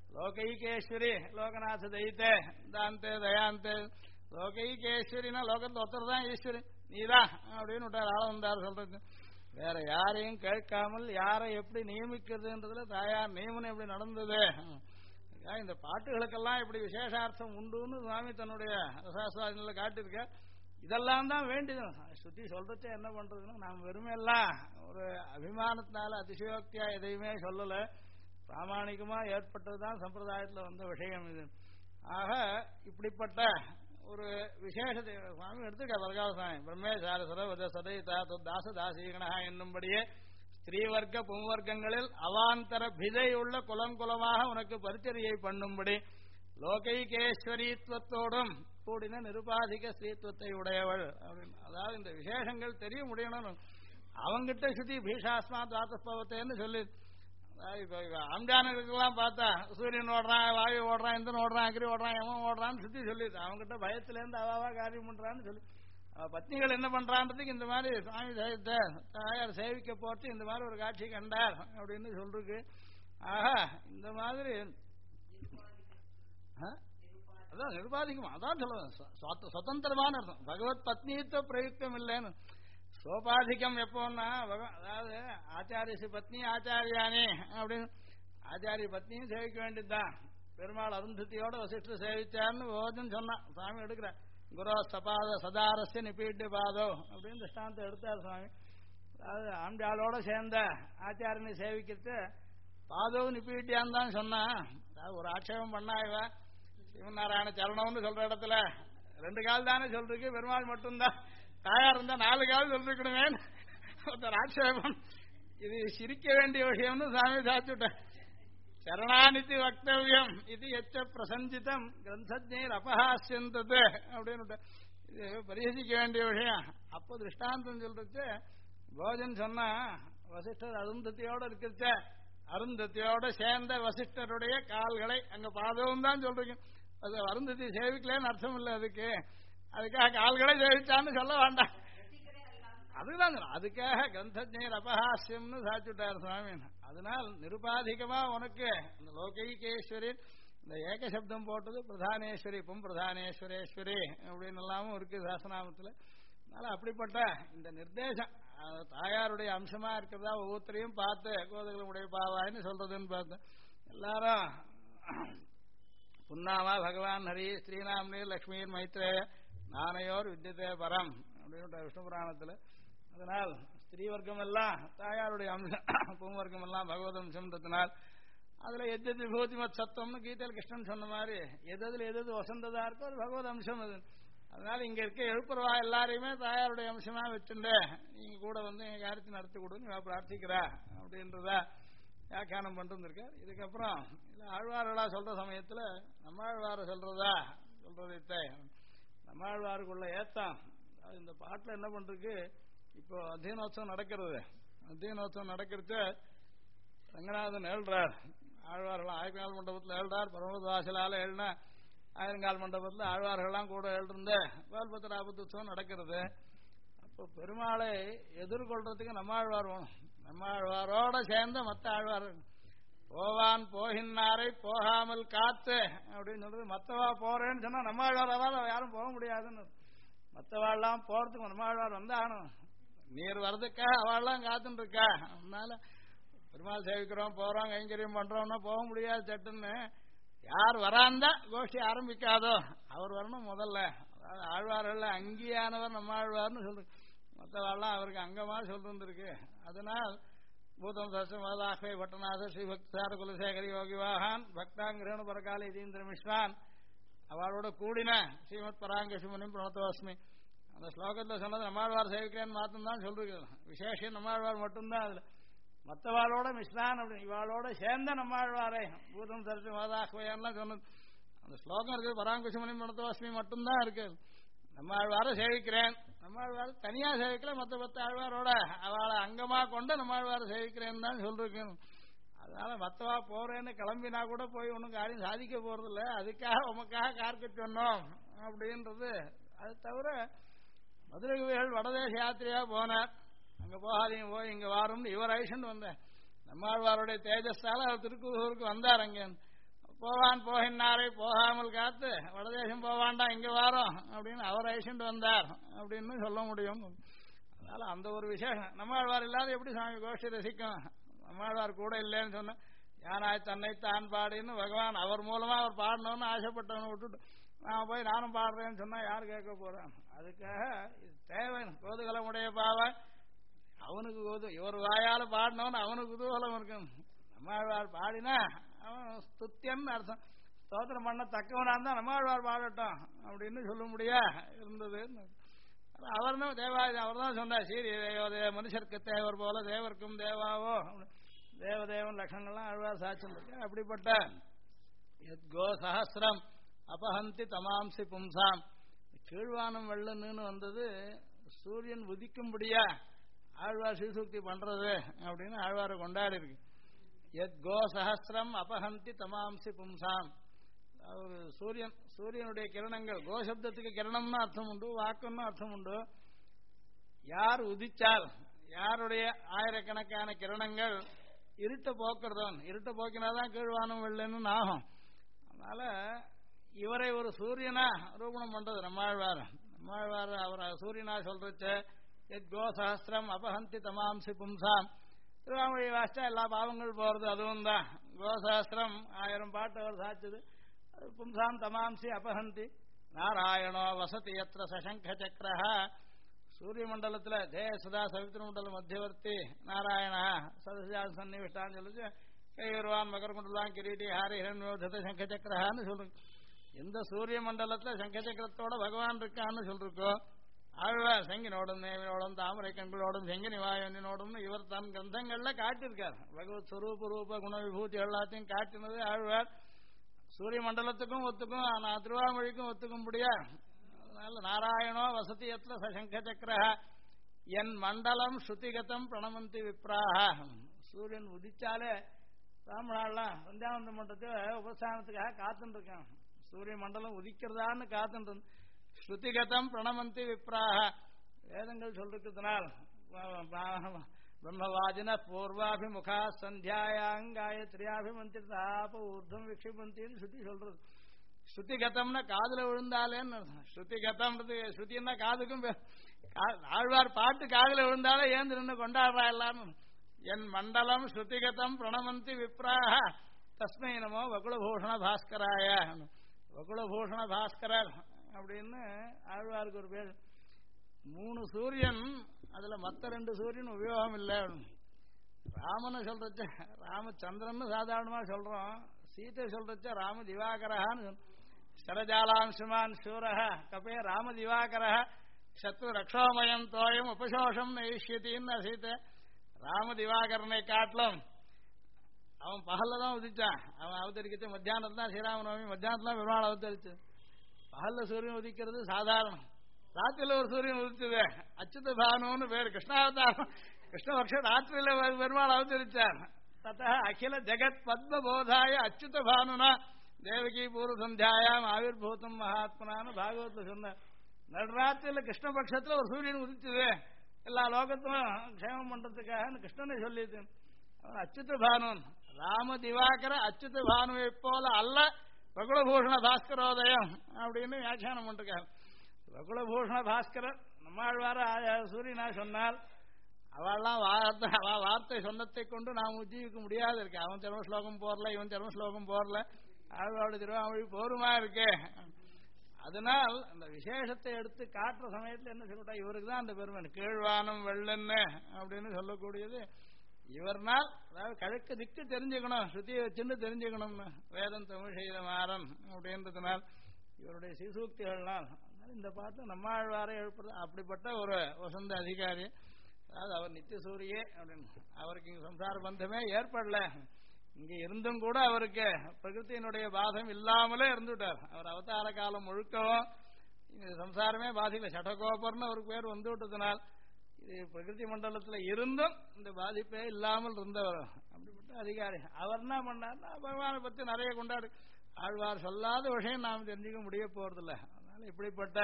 லோகைகேஸ்வரி லோகநாத தைத்தே தாந்தே தயாந்தே. லோகைகேஸ்வரினா லோகத்தில் ஒருத்தர் தான் ஈஸ்வரி, நீதான் அப்படின்னு விட்டார் ஆளவந்தார் சொல்றது. வேற யாரையும் கேட்காமல் யாரை எப்படி நியமிக்கிறதுன்றதுல தாயார் நியமனம் எப்படி நடந்தது. இந்த பாட்டுகளுக்கெல்லாம் இப்படி விசேஷார்த்தம் உண்டுன்னு சுவாமி தன்னுடைய ரசாஸ்வாதிகளை காட்டியிருக்க. இதெல்லாம் தான் வேண்டியது. சுத்தி சொல்றதே என்ன பண்றதுன்னா, நாம் வெறுமையெல்லாம் ஒரு அபிமானத்தினால அதிசயோக்தியா எதையுமே சொல்லல. பிராமணிகமா ஏற்பட்டதுதான் சம்பிரதாயத்தில் வந்த விஷயம் இது. ஆக இப்படிப்பட்ட ஒரு விசேஷத்தை சுவாமி எடுத்துக்க வரகாவசாமி பிரம்மேசார சதைதா தாச தாசீகனா என்னும்படியே ஸ்திரீவர்க்க பும்வர்க்கங்களில் அவாந்தர பிதை உள்ள குலங்குலமாக உனக்கு பரிச்சரியை பண்ணும்படி லோகைகேஸ்வரீத்துவத்தோடும் கூடின நிருபாதிக ஸ்ரீத்துவத்தை உடையவள் அப்படின்னு. அதாவது இந்த விசேஷங்கள் தெரிய முடியணும். அவங்கிட்ட சுத்தி பீஷாஸ்மா தாத்தஸ்பவத்தேன்னு சொல்லி இப்ப ஆம்ஜானங்களுக்கெல்லாம் பார்த்தா சூரியன் ஓடுறான், வாயு ஓடுறான், இந்தன் ஓடுறான், அக்ரி ஓடுறான், எவன் ஓடுறான்னு சுத்தி சொல்லிட்டு அவங்ககிட்ட பயத்திலேருந்து அவாவா காரியம் பண்றான்னு சொல்லி பத்னிகள் என்ன பண்றான்றதுக்கு இந்த மாதிரி சுவாமி தாயார் சேவிக்க போட்டு இந்த மாதிரி ஒரு காட்சி கண்டார் அப்படின்னு சொல்லிருக்கு. ஆஹா இந்த மாதிரி அதான் நிர்வாதிக்குமா, அதான் சொல்லுவேன் சுதந்திரமான அர்த்தம். பகவத் பத்னித்துவ பிரயுக்தம் இல்லைன்னு. சோபாதிக்கம் எப்போன்னா அதாவது ஆச்சாரிய பத்னி ஆச்சாரியானே அப்படின்னு ஆச்சாரிய பத்னியும் சேவிக்க வேண்டியதுதான். பெருமாள் அருந்ததியோட வசிஷ்டர் சேவிச்சார்னு போதுன்னு சொன்னான் சுவாமி எடுக்கிற. குரு சபாத சதாரஸ்ய நிபீட்டிய பாதோ அப்படின்னு திருஷ்டாந்தம் எடுத்தார் சுவாமி. அதாவது ஆண்டாளோட சேர்ந்த ஆச்சாரியனை சேவிக்கிறது பாதோ நிபீட்டியான்னு தான் சொன்னான். அதாவது ஒரு ஆட்சேபம் பண்ணா இவ சிவநாராயண சரணம்னு சொல்ற இடத்துல 2 கால் தானே சொல்றதுக்கு, பெருமாள் மட்டும்தான். தாயார் இருந்தா 4 கால் சொல்லிருக்கணுமே ஆட்சேபம். இது சிரிக்க வேண்டிய விஷயம்னு சாமி சாச்சுட்ட. சரணாநிதி வக்தவியம் இது எச்ச பிரசஞ்சிதம் கிரந்தஜர் அபஹாசியந்தது அப்படின்னு இது பரிஹசிக்க வேண்டிய விஷயம். அப்போ திருஷ்டாந்தம் சொல்றது போஜன் சொன்னா வசிஷ்டர் அருந்ததியோட இருக்கிறச்ச அருந்ததியோட சேர்ந்த வசிஷ்டருடைய கால்களை அங்க பாதவும் தான் சொல்றீங்க. அது அருந்ததி சேவிக்கலன்னு அர்த்தம் இல்லை அதுக்கு. அதுக்காக கால்களை சேவிச்சான்னு சொல்ல வேண்டாம். அதுதான் அதுக்காக கிரந்தஜர் அபஹாசியம்னு சாச்சுட்டார் சுவாமி. அதனால் நிருபாதிகமா உனக்கு இந்த லோகைகேஸ்வரி இந்த ஏக சப்தம் போட்டது பிரதானேஸ்வரி பும் பிரதானேஸ்வரேஸ்வரி அப்படின்னு எல்லாமும் இருக்கு சாசனாமத்தில். அதனால அப்படிப்பட்ட இந்த நிர்தேசம் தாயாருடைய அம்சமா இருக்கிறதா ஒவ்வொருத்தரையும் பார்த்து கோதகளுடைய பாவாயின்னு சொல்றதுன்னு பார்த்தேன். எல்லாரும் புன்னாமா பகவான் ஹரி ஸ்ரீநாம்னி லக்ஷ்மீர் மைத்ரேய நானையோர் வித்தியதே பரம் அப்படின்னு விஷ்ணு புராணத்தில். அதனால் ஸ்திரீவர்க்கம் எல்லாம் தாயாருடைய அம்சம், பூவர்க்கம் எல்லாம் பகவத் அம்சம்ன்றதுனால் அதுல எது விபூதிமத் சத்தம்னு கீதையில் கிருஷ்ணன் சொன்ன மாதிரி எது வசந்ததா இருக்கோ அது பகவத் அம்சம். அது அதனால இங்க இருக்க எழுப்புறவா எல்லாரையுமே தாயாருடைய அம்சமா வச்சுட்டு நீங்க கூட வந்து எங்க காரியத்தை நடத்தி கொடுன்னு பிரார்த்திக்கிறா அப்படின்றதா வியாக்கியானம் பண்ணிருந்திருக்கார். இதுக்கப்புறம் ஆழ்வார்களா சொல்ற சமயத்துல நம்மாழ்வார சொல்றதா சொல்றதை நம்மாழ்வாருக்குள்ள ஏத்தம். இந்த பாட்டுல என்ன பண்றது, இப்போ அத்தியனோத்சவம் நடக்கிறது. அத்தியனோத்சவம் நடக்கிறது ரங்கநாதன் எழுறார். ஆழ்வார்கள் ஆயிரங்கால் மண்டபத்தில் எழுறார். பரமபத வாசலால எழுனா ஆயிரங்கால் மண்டபத்தில் ஆழ்வார்கள்லாம் கூட எழுந்த வேல்பத்திராபத்து உற்சவம் நடக்கிறது. அப்போ பெருமாளை எதிர்கொள்றதுக்கு நம்மாழ்வார் வேணும். நம்மாழ்வாரோட சேர்ந்த மற்ற ஆழ்வார் போவான் போகின்றாரை போகாமல் காத்து அப்படின்னு சொல்றது. மற்றவா போறேன்னு சொன்னா நம்மாழ்வாரால் யாரும் போக முடியாதுன்னு. மற்றவாள்லாம் போறதுக்கு நம்மாழ்வார் வந்தாகணும். நீர் வர்றதுக்காக அவள்லாம் காத்துன்னு இருக்கா. அதனால பெருமாள் சேவிக்கிறோம் போறோம் கைங்கரியம் பண்றோம்னா போக முடியாது சட்டுன்னு. யார் வராந்தா கோஷ்டி ஆரம்பிக்காதோ அவர் வரணும் முதல்ல. அதாவது ஆழ்வார்கள் அங்கீயானவர் நம்மாழ்வார்னு சொல்றது. மற்றவாள்லாம் அவருக்கு அங்கமா சொல்லிருக்கு. அதனால் பூதம் சசம் வதாகை பட்டநாத ஸ்ரீ பக்தார குலசேகரி யோகிவாகான் பக்தாங்கிரேணு பரகால இதீந்திர மிஸ்ரான் அவளோட கூடின ஸ்ரீமத் பராங்கசுமனியும் பிரணத்தோஸ்மி. அந்த ஸ்லோகத்தில் சொன்னது நம்மாழ்வார் சேவிக்கிறேன்னு மாத்திரம் சொல்றது. விசேஷம் நம்மாழ்வார் மட்டும்தான். அதுல மற்றவாளோட மிஸ்ரான் அப்படி இவாளோட சேர்ந்த நம்மாழ்வாரே பூதம் சரசு மதாஹ்வயம்லாம் சொன்னது. அந்த ஸ்லோகம் இருக்குது பராங்குசுமனியும் பிரணத்தோஸ்மி மட்டும்தான் இருக்கு. நம்மாழ்வார சேவிக்கிறேன், நம்மாழ்வார தனியா சேவிக்கல, மற்ற ஆழ்வாரோட அவளை அங்கமா கொண்டு நம்மாழ்வார சேவிக்கிறேன்னு தான் சொல்றேன். அதனால மற்றவா போறேன்னு கிளம்பினா கூட போய் ஒன்றும் காரியம் சாதிக்க போறது இல்லை. அதுக்காக உமக்காக கார்க்க சொன்னோம் அப்படின்றது. அது தவிர மதுரை குவிகள் வடதேச யாத்திரையா போனார். அங்க போகாதீங்க போய் இங்க வாரும்னு இவர் ஐஷன் வந்தேன். நம்மாழ்வாருடைய தேஜஸால அவர் திருக்குறூருக்கு வந்தார். அங்கே போவான் போகின்றாரை போகாமல் காத்து வடதேசம் போவான்டா இங்க வாரோம் அப்படின்னு அவர் அழிச்சுட்டு வந்தார் அப்படின்னு சொல்ல முடியும். அதனால அந்த ஒரு விசேஷம் நம்மாழ்வார் இல்லாத எப்படி சாமி கோஷ்டி ரசிக்கும்? நம்மாழ்வார் கூட இல்லைன்னு சொன்ன யாராய் தன்னைத்தான் பாடின்னு பகவான் அவர் மூலமா அவர் பாடணும்னு ஆசைப்பட்டவனை விட்டுட்டு நான் போய் நானும் பாடுறேன்னு சொன்னா யாரு கேட்க போறான்? அதுக்காக இது தேவை. கோதுகலமுடைய பாவ அவனுக்கு இவர் வாயால பாடணும்னு அவனுக்கு குதூகலம் இருக்கும். நம்மாழ்வார் பாடினா அவன் ஸ்துத்தியன்னு அர்த்தம். ஸ்தோத்திரம் பண்ண தக்கவனா இருந்தா நம்மாழ்வார் பாடட்டும் அப்படின்னு சொல்ல முடியா இருந்தது. அவர் தான் தேவாதி அவர் தான் சொன்னார் சீரி மனுஷருக்கு தேவர் போல தேவர்க்கும் தேவாவோ தேவதேவன் லட்சங்கள்லாம் ஆழ்வார் சாட்சியம் இருக்கு. அப்படிப்பட்ட கோ சஹசிரம் அபஹந்தி தமாம்சி பும்சாம் கீழ்வானம் வெள்ளன்னு வந்தது சூரியன் உதிக்கும்படியா ஆழ்வார் சீசூக்தி பண்றது அப்படின்னு ஆழ்வாரை கொண்டாடி இருக்கு. எத் கோ சஹசிரம் அபஹந்தி தமாம்சி பும்சாம் ஒரு சூரியனுடைய கிரணங்கள் கோசப்தத்துக்கு கிரணம்னு அர்த்தம் உண்டு, வாக்குன்னு அர்த்தம் உண்டு. யார் உதிச்சால் யாருடைய ஆயிரக்கணக்கான கிரணங்கள் இருட்ட போக்குறதோன் இருட்ட போக்கினாதான் கீழ்வானம் வெள்ளன்னு ஆகும். அதனால இவரை ஒரு சூரியனா ரூபணம் பண்றது நம்மாழ்வார். அவர் சூரியனா சொல்றச்சு எத் கோ சஹசிரம் அபஹந்தி தமாம்சி பும்சாம் திருவாமொழி வாசிச்சா எல்லா பாவங்கள் போறது அதுவும் தான். கோசஹசிரம் 1000 பாட்டு அவர் சாச்சுது. பும்சாம் தமாம்சி அபஹந்தி நாராயணோ வசதி யத்ர சசங்க சக்கர சூரிய மண்டலத்தில் தேய சதா சவித்திர மண்டல மத்தியவர்த்தி நாராயண சதசியா சன்னிவிஷ்டான்னு சொல்லிச்சு கைவருவான் மகரகுண்டலான் கிரீடி ஹாரி ஹிரண்யோதத சங்க சக்கரன்னு சொல்றோம். எந்த சூரிய மண்டலத்தில் சங்க சக்கரத்தோட பகவான் இருக்கான்னு சொல்றோக்கோ ஆழ்வார் செங்கினோடும் நேவினோடும் தாமரை கண்களோடும் செங்கினி வாயனினோடும் இவர் தன் கிரந்தங்கள்ல காட்டியிருக்கார். பகவத் ஸ்வரூப ரூப குண விபூதி எல்லாத்தையும் காட்டினது ஆழ்வார். சூரிய மண்டலத்துக்கும் ஒத்துக்கும் நான் திருவாமொழிக்கும் ஒத்துக்கும்படியா. அதனால நாராயணோ வசதியத்துல சசங்க சக்கர என் மண்டலம் ஸ்ருதிகதம் பிரணமந்தி விப்ராக சூரியன் உதிச்சாலே ராமநாள்லாம் சந்தியாவந்த மண்டலத்தை உபஸ்தானத்துக்காக காத்துட்டு இருக்கான். சூரிய மண்டலம் உதிக்கிறதான்னு காத்துட்டு ஸ்ருதிகதம் பிரணமந்தி விப்ராக வேதங்கள் சொல்றதுனால் பிரம்மவாதின பூர்வாபிமுகா சந்தியாயாங்காயத்ரியாபிமந்தி தாப ஊர்தம் விக்ஷிபந்தின்னு ஸ்ருதி சொல்றது. ஸ்ருதிகதம்னா காதுல விழுந்தாலேன்னு ஸ்ருதிகதம்ன்றது ஸ்ருதின்னா காதுக்கும் ஆழ்வார் பாட்டு காதுல விழுந்தாலே ஏந்து நின்று கொண்டாடுறா எல்லாரும். என் மண்டலம் ஸ்ருதிகதம் பிரணமந்தி விப்ராக தஸ்மை நமோ வகுலபூஷண பாஸ்கராய வகுலபூஷண பாஸ்கரர் அப்படின்னு ஆழ்வாருக்கு ஒரு பேர். 3 சூரியன் அதுல மத்த 2 சூரியன் உபயோகம் இல்லை. ராமனை சொல்றச்ச ராமச்சந்திரன் சாதாரணமா சொல்றோம், சீதை சொல்றச்ச ராம திவாகரஹான்னு சரஜாலாம்சுமான் சூரஹ கபே ராம திவாகரஹ சத்ரு ரக்ஷோமயம் தோயம் உபசோஷம் நயிஷ்யத்தின்னு சீதை. ராம திவாகரனை காட்டிலும் அவன் பகல்ல தான் உதிச்சான். அவன் அவதரிக்கிச்சு மத்தியானத்துல தான் ஸ்ரீராமநவமி மத்தியானத்துல பெருமாள் அவதரிச்சு. பகல்ல சூரியன் உதிக்கிறது சாதாரணம். ராத்திரில ஒரு சூரியன் உதிச்சது அச்சுத பானுன்னு பேர். கிருஷ்ணாவதாரம் கிருஷ்ணபக்ஷ ராத்திரில பெருமாள் அவதரிச்சார். தத்தா அகில ஜெகத் பத்மபோதாய அச்சுத பானுனா தேவகி பூர்வ சந்தியாயாம் ஆவிர்பூதம் மகாத்மனான்னு பாகவத்துல சொன்னார். நடுராத்திரில கிருஷ்ணபக்ஷத்துல ஒரு சூரியன் உதிச்சது எல்லா லோகத்திலும் க்ஷேமம் பண்றதுக்காக கிருஷ்ணனை சொல்லிது. அச்சுத பானு ராம திவாகர அச்சுத பானுவை போல அல்ல வகுலபூஷண பாஸ்கரோதயம் அப்படின்னு வியாக்கியானம் பண்ணிருக்காரு. வகுலபூஷண பாஸ்கரர் நம்மாழ்வார சூரியனா சொன்னால் அவெல்லாம் வார்த்தை சொன்னத்தை கொண்டு நாம் உஜ்ஜீவிக்க முடியாது இருக்கு. அவன் சர்ம ஸ்லோகம் போறல இவன் சர்ம ஸ்லோகம் போறல ஆழ்வாருடைய திருவாமொழி போருமா இருக்கு. அதனால் அந்த விசேஷத்தை எடுத்து காட்டுற சமயத்தில் என்ன சொல்லிட்டா இவருக்கு தான் அந்த பெருமை கீழ்வானம் வெள்ளன்னு அப்படின்னு சொல்லக்கூடியது இவர்னால். அதாவது கிழக்கு திக்கு தெரிஞ்சுக்கணும், ஸ்ருதியை வச்சுன்னு தெரிஞ்சுக்கணும்னு வேதம் தமிழ் செய்த மாறன் அப்படின்றதுனால் இவருடைய சீசூக்திகள்னால் இந்த பாட்டு நம்மாழ்வாரை எழுப்புறது. அப்படிப்பட்ட ஒரு வசந்த அதிகாரி. அதாவது அவர் நித்திய சூரியே அப்படின்னு அவருக்கு இங்க சம்சார பந்தமே ஏற்படல. இங்க இருந்தும் கூட அவருக்கு பிரகிருத்தியினுடைய பாதம் இல்லாமலே இருந்துட்டார். அவர் அவதார காலம் முழுக்கவும் சம்சாரமே பாதிக்கல. சடகோபர்னு அவருக்கு பேர் வந்து விட்டதுனால் இது பிரகிருதி மண்டலத்தில் இருந்தும் இந்த பாதிப்பே இல்லாமல் இருந்தவர். அப்படிப்பட்ட அதிகாரி. அவர் என்ன பண்ணார்னா பகவானை பத்தி நிறைய கொண்டாடு. ஆழ்வார் சொல்லாத விஷயம் நாம் தெரிஞ்சுக்க முடிய போறதில்ல. அதனால இப்படிப்பட்ட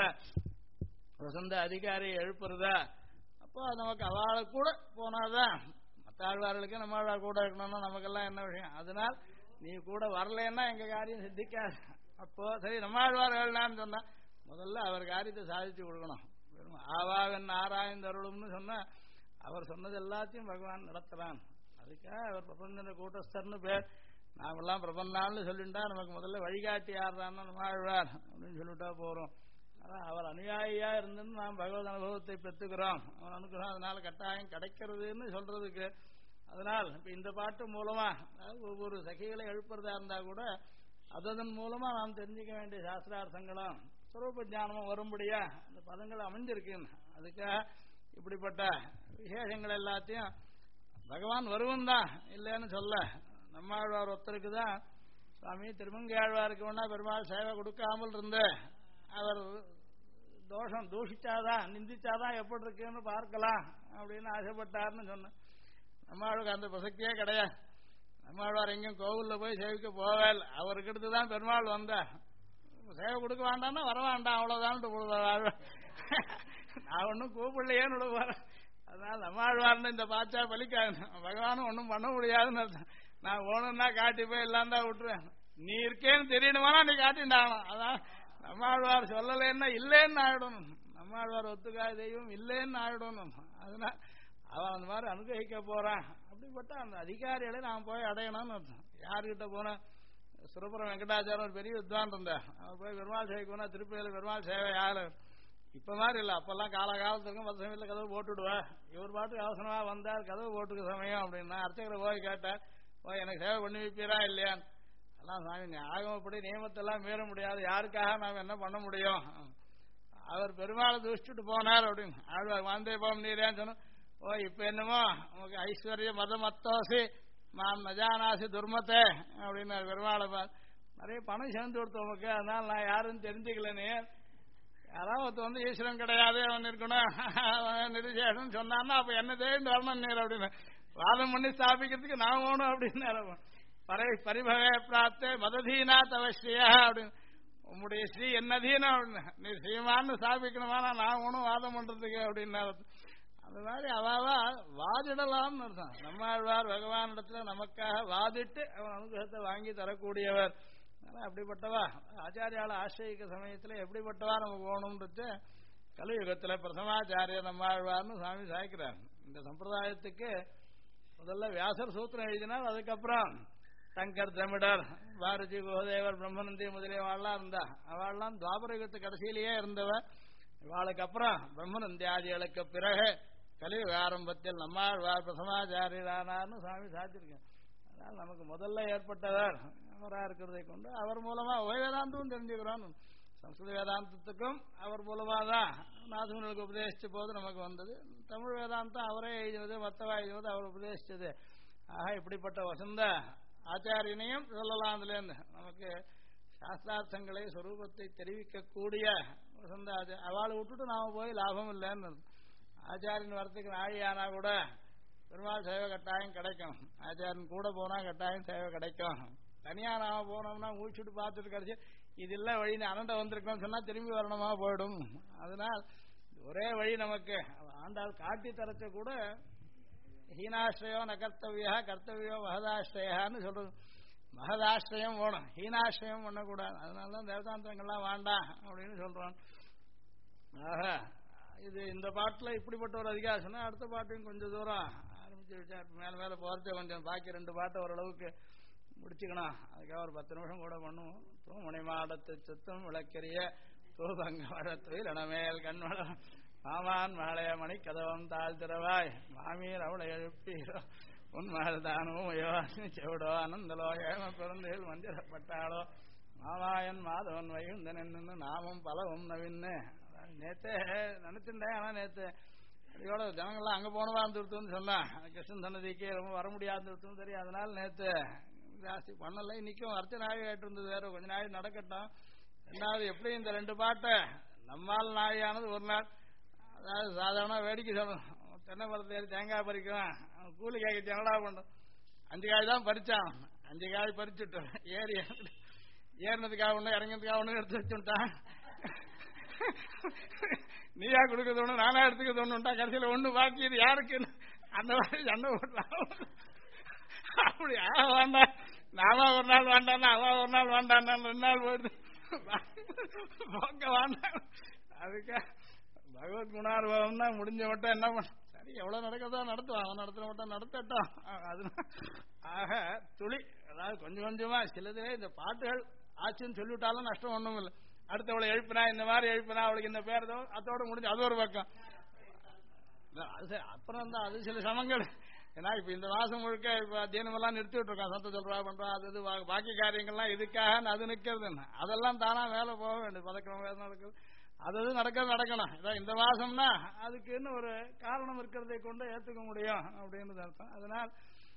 வசந்த அதிகாரியை எழுப்புறதா அப்போ நமக்கு அவளை கூட போனாதான் மற்ற ஆழ்வார்களுக்கு நம்ம ஆழ்வார் கூட இருக்கணும்னா நமக்கெல்லாம் என்ன விஷயம். அதனால் நீ கூட வரலன்னா எங்க காரியம் சித்திக்காது. அப்போ சரி நம்மாழ்வார் வேளான்னு சொன்னா முதல்ல அவர் காரியத்தை சாதிச்சு கொடுக்கணும். ஆவாவன் ஆராய்ந்து அருளும்னு சொன்னா அவர் சொன்னது எல்லாத்தையும் பகவான் நடத்துறான். அதுக்காக அவர் பிரபஞ்ச கூட்டஸ்தர்னு பேர். நாமெல்லாம் பிரபன்னான்னு சொல்லிட்டா நமக்கு முதல்ல வழிகாட்டி ஆடுறான்னு நம்மாழ்வார் அப்படின்னு சொல்லிட்டா போறோம். அதான் அவர் அனுயாயியா இருந்துன்னு நாம் பகவத் அனுபவத்தை பெற்றுக்கிறோம். அவன் அனுகிரகம் அதனால கட்டாயம் கிடைக்கிறதுன்னு சொல்றதுக்கு. அதனால் இப்ப இந்த பாட்டு மூலமா ஒவ்வொரு சகிகளை எழுப்புறதா இருந்தா கூட அதன் மூலமா நாம் தெரிஞ்சுக்க வேண்டிய சாஸ்திரார்த்தங்களும் ஸ்வரூப ஞானமும் வரும்படியா அந்த பதங்கள் அமைஞ்சிருக்கு. அதுக்காக இப்படிப்பட்ட விசேஷங்கள் எல்லாத்தையும் பகவான் வருவன் தான் இல்லைன்னு சொல்ல. நம்மாழ்வார் ஒருத்தருக்கு தான் சுவாமி திருமங்கையாழ்வாருக்கு வேணா பெருமாள் சேவை கொடுக்காமல் இருந்து அவர் தோஷம் தூஷிச்சாதான் நிந்திச்சாதான் எப்படி இருக்குன்னு பார்க்கலாம் அப்படின்னு ஆசைப்பட்டார்னு சொன்னேன். நம்மாழ்வாருக்கு அந்த பிரசக்தியே கிடையாது. நம்மாழ்வார் எங்கேயும் கோவில்ல போய் சேவிக்க போவேல். அவருக்கு எடுத்துதான் பெருமாள் வந்தார். சேவை கொடுக்க வேண்டாம்னா வர வேண்டாம் அவ்வளவுதான். நான் ஒன்னும் கூப்பிடலையேன்னு விடுவார். அதனால நம்மாழ்வார்னு இந்த பாச்சா பலிக்காது. பகவானும் ஒன்னும் பண்ண முடியாதுன்னு நான் ஓணுன்னா காட்டி போய் இல்லாந்தா விட்டுருவேன். நீ இருக்கேன்னு தெரியணுமானா நீ காட்டிண்டாகணும். அதான் நம்மாழ்வார் சொல்லலைன்னா இல்லேன்னு ஆயிடணும். நம்மாழ்வார் ஒத்துக்காத தெய்வம் இல்லேன்னு ஆயிடணும். அதனால அவன் அந்த மாதிரி அனுகிரகிக்க போறான். அப்படிப்பட்ட அந்த அதிகாரிகளை நாம் போய் அடையணும்னு அர்த்தம். யாருக்கிட்ட போன சுரபுரம் வெங்கடாச்சாரம் ஒரு பெரிய வித்வான் இருந்தார். அவர் போய் பெருமாள் சேவைக்கு போனா திருப்பதியில் பெருமாள் சேவை யாரு இப்ப மாதிரி இல்லை. அப்பெல்லாம் காலகாலத்துக்கும் 10 சமயத்தில் கதவு போட்டுடுவா. இவர் பாட்டுக்கு அவசரமா வந்தார், கதவு போட்டுக்க சமயம் அப்படின்னா அர்ச்சகரை போய் கேட்டார், போய் எனக்கு சேவை பண்ணி வைப்பீரா இல்லையான்னு. எல்லாம் சாமி ஆகமப்படி நியமத்தெல்லாம் மீற முடியாது, யாருக்காக நாம் என்ன பண்ண முடியும். அவர் பெருமாளை தூஷ்டிட்டு போனார் அப்படின்னு ஆழ்வார் வாந்தே போம் நீரேன்னு சொன்னோம். ஓ இப்ப என்னமோ உனக்கு ஐஸ்வர்ய மதமத்தோசி மாம் நஜானாசி துர்மத்தே அப்படின்னு பெருமாளை நிறைய பணம் சேர்ந்து கொடுத்த உனக்கு, அதனால நான் யாருன்னு தெரிஞ்சுக்கலன்னு. யாராவது ஒருத்த வந்து ஈஸ்வரன் கிடையாது அவன் இருக்கணும் நிருசேஷன் சொன்னான்னா அப்ப என்ன தேர்ந்து வரணும் நீர் அப்படின்னு வாதம் பண்ணி ஸ்தாபிக்கிறதுக்கு நான் ஓணும் அப்படின்னு பரிபவே பிராப்தே மததீனா தவஸ்ரீயா அப்படின்னு உம்முடைய ஸ்ரீ என்னதீனம் அப்படின்னு நீ ஸ்ரீமான்னு ஸ்தாபிக்கணுமா நான் ஒன்றும் வாதம் பண்றதுக்கு அப்படின்னு. அந்த மாதிரி அவாவா வாதிடலாம்னு அர்த்தம். நம்மாழ்வார் பகவான் இடத்துல நமக்காக வாதிட்டு அவன் அனுகிரகத்தை வாங்கி தரக்கூடியவர். அப்படிப்பட்டவா ஆச்சாரியால ஆசிரியிக்க சமயத்துல எப்படிப்பட்டவா நமக்கு போகணும்ன்றது கலியுகத்துல பிரதமாச்சாரியர் நம்மாழ்வார்னு சுவாமி சாய்க்கிறார். இந்த சம்பிரதாயத்துக்கு முதல்ல வியாசர் சூத்திரம் எழுதினார். அதுக்கப்புறம் சங்கர் தமிழர் பாரதி குஹதேவர் பிரம்மநந்தி முதலியவாள்லாம் இருந்தா. அவள்லாம் துவாபரயுகத்து கடைசியிலேயே இருந்தவர். இவாளுக்கு அப்புறம் பிரம்மநந்தி ஆதிகளுக்கு பிறகு கலியுக ஆரம்பத்தில் நம்மாழ்வார் பிரதமாச்சாரியரானார்னு சுவாமி சாத்திருக்கேன். அதனால் நமக்கு முதல்ல ஏற்பட்டவர் அவராக இருக்கிறதை கொண்டு அவர் மூலமா வேதாந்தமும் தெரிஞ்சுக்கிறோம். சம்ஸ்கிருத வேதாந்தத்துக்கும் அவர் மூலமா தான் நாதமுனிகளுக்கு உபதேசிச்ச போது நமக்கு வந்தது. தமிழ் வேதாந்தம் அவரே எழுதினது, மத்தவா எழுதினது அவர் உபதேசிச்சது. ஆக இப்படிப்பட்ட வசந்த ஆச்சாரியனையும் சொல்லலாம். அதுலேருந்து நமக்கு சாஸ்திரார்த்தங்களை சொரூபத்தை தெரிவிக்கக்கூடிய வசந்த அவளை விட்டுட்டு நாம போய் லாபம் இல்லைன்னு. ஆச்சாரியன் வரத்துக்கு நாழியானா கூட பெருமாள் சேவை கட்டாயம் கிடைக்கும். ஆச்சாரியன் கூட போனா கட்டாயம் சேவை கிடைக்கும். தனியா நாம போனோம்னா மூச்சுட்டு பார்த்துட்டு கிடைச்சி இது இல்ல வழின்னு அனண்ட வந்திருக்கோம்னு சொன்னா திரும்பி வரணுமா போயிடும். அதனால் ஒரே வழி நமக்கு ஆண்டாள் காட்டி தரச்ச கூட ஹீனாஸ்ரயோ ந கர்த்தவியா கர்த்தவியோ மகதாஸ்ரயான்னு சொல்றது. மகதாஸ்ரயம் போகணும், ஹீனாஸ்ரயம் பண்ணக்கூடாது. அதனாலதான் தேவதாந்திரங்கள்லாம் வேண்டாம் அப்படின்னு சொல்றோம். ஆக இது இந்த பாட்டுல இப்படிப்பட்ட ஒரு அதிகாரம் சொன்னா அடுத்த பாட்டையும் கொஞ்சம் தூரம் ஆரம்பிச்சு வச்சா மேல மேல போறதே கொஞ்சம் பாக்கி 2 பாட்டை ஓரளவுக்கு முடிச்சுக்கணும். அதுக்காக ஒரு 10 நிமிஷம் கூட பண்ணுவோம். தூமணி மாடத்து சுத்தம் விளக்கெரிய தூபங்க வழத்தில் இனமேல் கண்வளம் மாமான் மாலைய மணி கதவம் தாழ் திறவாய் மாமீர் அவளை எழுப்பீரோ உன்மால் தானும் யோசனை செவிடோ அனந்தலோ ஏம பிறந்தேல் மந்திரப்பட்டாளோ மாமாயன் மாதவன் வைகுந்தன் என்று நாமும் பலவும் நவின்னு நேத்தே நினைச்சுட்டேன். ஆனா நேத்து இதோட ஜனங்கள்லாம் அங்க போனதா இருந்துருத்துன்னு சொன்னா கிருஷ்ணன் சன்னதிக்கு ரொம்ப வர முடியாது தெரியும். அதனால நேத்து ஜாஸ்தி பண்ணல. இன்னைக்கும் அர்ச்சனாவே கேட்டு இருந்தது. வேற கொஞ்ச நாள் நடக்கட்டும். ரெண்டாவது எப்படி இந்த 2 பாட்டை நம்மால் நாயானது ஒரு நாள் அதாவது சாதாரண வேடிக்கை சொல்லணும். தென்னை மரத்தை ஏறி தேங்காய் பறிக்கிறான், கூலி காய்க்கு ஜனடா பண்ணும். 5 காய் தான் பறிச்சான். 5 காய் பறிச்சுட்டான். ஏறினதுக்காக ஒண்ணு இறங்கினதுக்காக ஒண்ணு எடுத்து வச்சுட்டான். நீயா கொடுக்கறது ஒண்ணு நானா எடுத்துக்கிறது ஒண்ணுட்டா கடைசியில ஒண்ணு பாக்கி இது யாருக்கு அந்த மாதிரி சண்டை போட்டான். அப்படி வேண்டாம் நாம ஒரு நாள் வேண்டான்னா அவ ஒரு நாள் வேண்டான்னா 2 நாள் போயிடுது வேண்டாம். அதுக்கு பகவத் குணார்வம் தான் முடிஞ்ச மட்டும் என்ன பண்ண சரி எவ்வளவு நடக்கிறதோ நடத்துவான், அவன் நடத்துற மட்டும் நடத்தட்டும். அது ஆக துளி அதாவது கொஞ்சம் கொஞ்சமா சிலதே இந்த பாட்டுகள் ஆச்சுன்னு சொல்லிவிட்டாலும் நஷ்டம் ஒண்ணும் இல்லை. அடுத்தவளை எழுப்பினா இந்த மாதிரி எழுப்பினா அவளுக்கு இந்த பேர் அதோட முடிஞ்சு அது ஒரு பக்கம். அது அப்புறம் தான் அது சில சமங்கள். ஏன்னா இப்ப இந்த மாசம் முழுக்க இப்ப அத்தியனமெல்லாம் நிறுத்தி விட்டுருக்கான், சத்த சொல்றா பண்றா அது பாக்கி காரியங்கள்லாம் இதுக்காக அது நிக்கிறது அதெல்லாம் தானா மேல போக வேண்டியது. பதக்கிரமம் வேதனை நடக்குது, அது நடக்கணும். இதான் இந்த மாசம்னா அதுக்குன்னு ஒரு காரணம் இருக்கிறதை கொண்டு ஏத்துக்க முடியும் அப்படின்னு அர்த்தம். அதனால்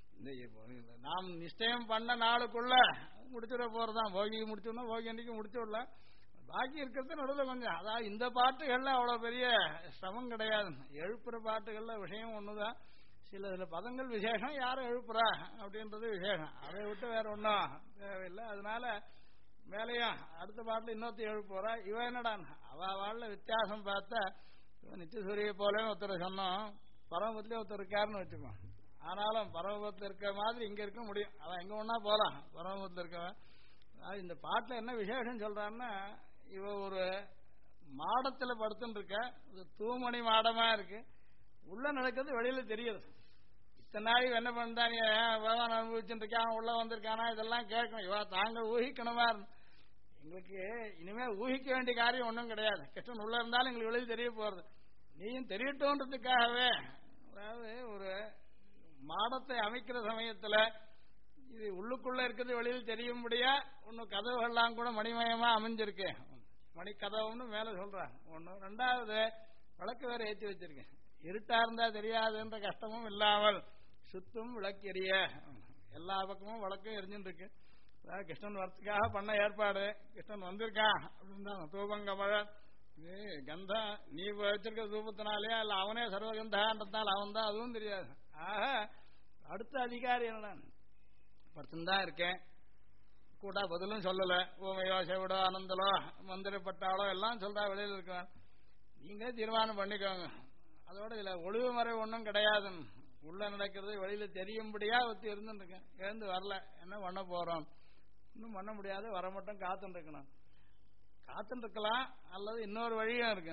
நாம் நிச்சயம் பண்ண நாளுக்குள்ள முடிச்சுட போறதுதான். போகி முடிச்சோம்னா போகி அன்னைக்கு முடிச்சு விடலாம். பாக்கி இருக்கிறது நடுவில் கொஞ்சம் அதாவது இந்த பாட்டுகள்ல அவ்வளவு பெரிய சிரமம் கிடையாது. எழுப்புற பாட்டுகள்ல விஷயம் ஒண்ணுதான், சில சில பதங்கள் விசேஷம், யாரும் எழுப்புறா அப்படின்றது விசேஷம், அதை விட்டு வேற ஒன்றும் தேவையில்லை. அதனால மேலையும் அடுத்த பாட்டில் இன்னொருத்த எழுப்புறா. இவ என்னடா அவ வாழ்ல வித்தியாசம் பார்த்தா நித்தியசூரிய போலே ஒருத்தர் சொன்னோம், பரமபத்திலே ஒருத்தர் இருக்காருன்னு வச்சுக்கோம். ஆனாலும் பரமபத்தில் இருக்கிற மாதிரி இங்க இருக்க முடியும், அவன் எங்க ஒன்னா போலாம் பரமபத்தில் இருக்கவன். இந்த பாட்டுல என்ன விசேஷம் சொல்றான்னா, இவ ஒரு மாடத்துல படுத்துன்னு இருக்க, தூமணி மாடமா இருக்கு, உள்ள நடக்கிறது வெளியில தெரியுது. இத்தனை நாளைக்கு என்ன பண்ணாங்க பகவான் அனுபவிச்சுட்டு இருக்கான், உள்ள வந்திருக்கானா இதெல்லாம் கேட்கணும். இவா தாங்கள் ஊகிக்கணுமா, எங்களுக்கு இனிமே ஊகிக்க வேண்டிய காரியம் ஒன்றும் கிடையாது. கிருஷ்ணன் உள்ள இருந்தாலும் எங்களுக்கு வெளியில் தெரிய போறது, நீயும் தெரியட்டோன்றதுக்காகவே. அதாவது ஒரு மாடத்தை அமைக்கிற சமயத்துல இது உள்ளுக்குள்ள இருக்கிறது வெளியில் தெரியும்படியா ஒன்னும் கதவுகள்லாம் கூட மணிமயமா அமைஞ்சிருக்கு. மணி கதவுன்னு மேல சொல்றான் ஒண்ணு. ரெண்டாவது விளக்கு வேற ஏற்றி வச்சிருக்கேன், இருட்டா இருந்தா தெரியாதுன்ற கஷ்டமும் இல்லாமல் சுத்தும் விளக்கெரிய எல்லா பக்கமும் விளக்கும் எரிஞ்சுட்டு இருக்கு. அதாவது கிருஷ்ணன் வரத்துக்காக பண்ண ஏற்பாடு. கிருஷ்ணன் வந்திருக்கான் அப்படின்னு தான் தூபங்கமழ இது கந்தம் நீ வச்சிருக்க தூபத்தினாலேயா இல்ல அவனே சர்வகந்தான்றதுனால அவன் தான், அதுவும் தெரியாது. ஆக அடுத்த அதிகாரி என்ன படுத்துதான் இருக்கேன், கூட பதிலும் சொல்லல. ஓமையோ செவிடோ ஆனந்தலோ மந்திரப்பட்டாலோ எல்லாம் சொல்றா வெளியில் இருக்கான். நீங்க தீர்மானம் பண்ணிக்கோங்க. அதோட இதுல ஒளிவு மறை ஒன்றும் கிடையாது, உள்ள நடக்கிறது வெளியில தெரியும்படியா ஒத்தி இருந்துருக்கேன். எழுந்து வரல, என்ன பண்ண போறோம், இன்னும் பண்ண முடியாது, வர மட்டும் காத்துட்டு இருக்கணும். காத்துட்டு இருக்கலாம், அல்லது இன்னொரு வழியும் இருக்கு.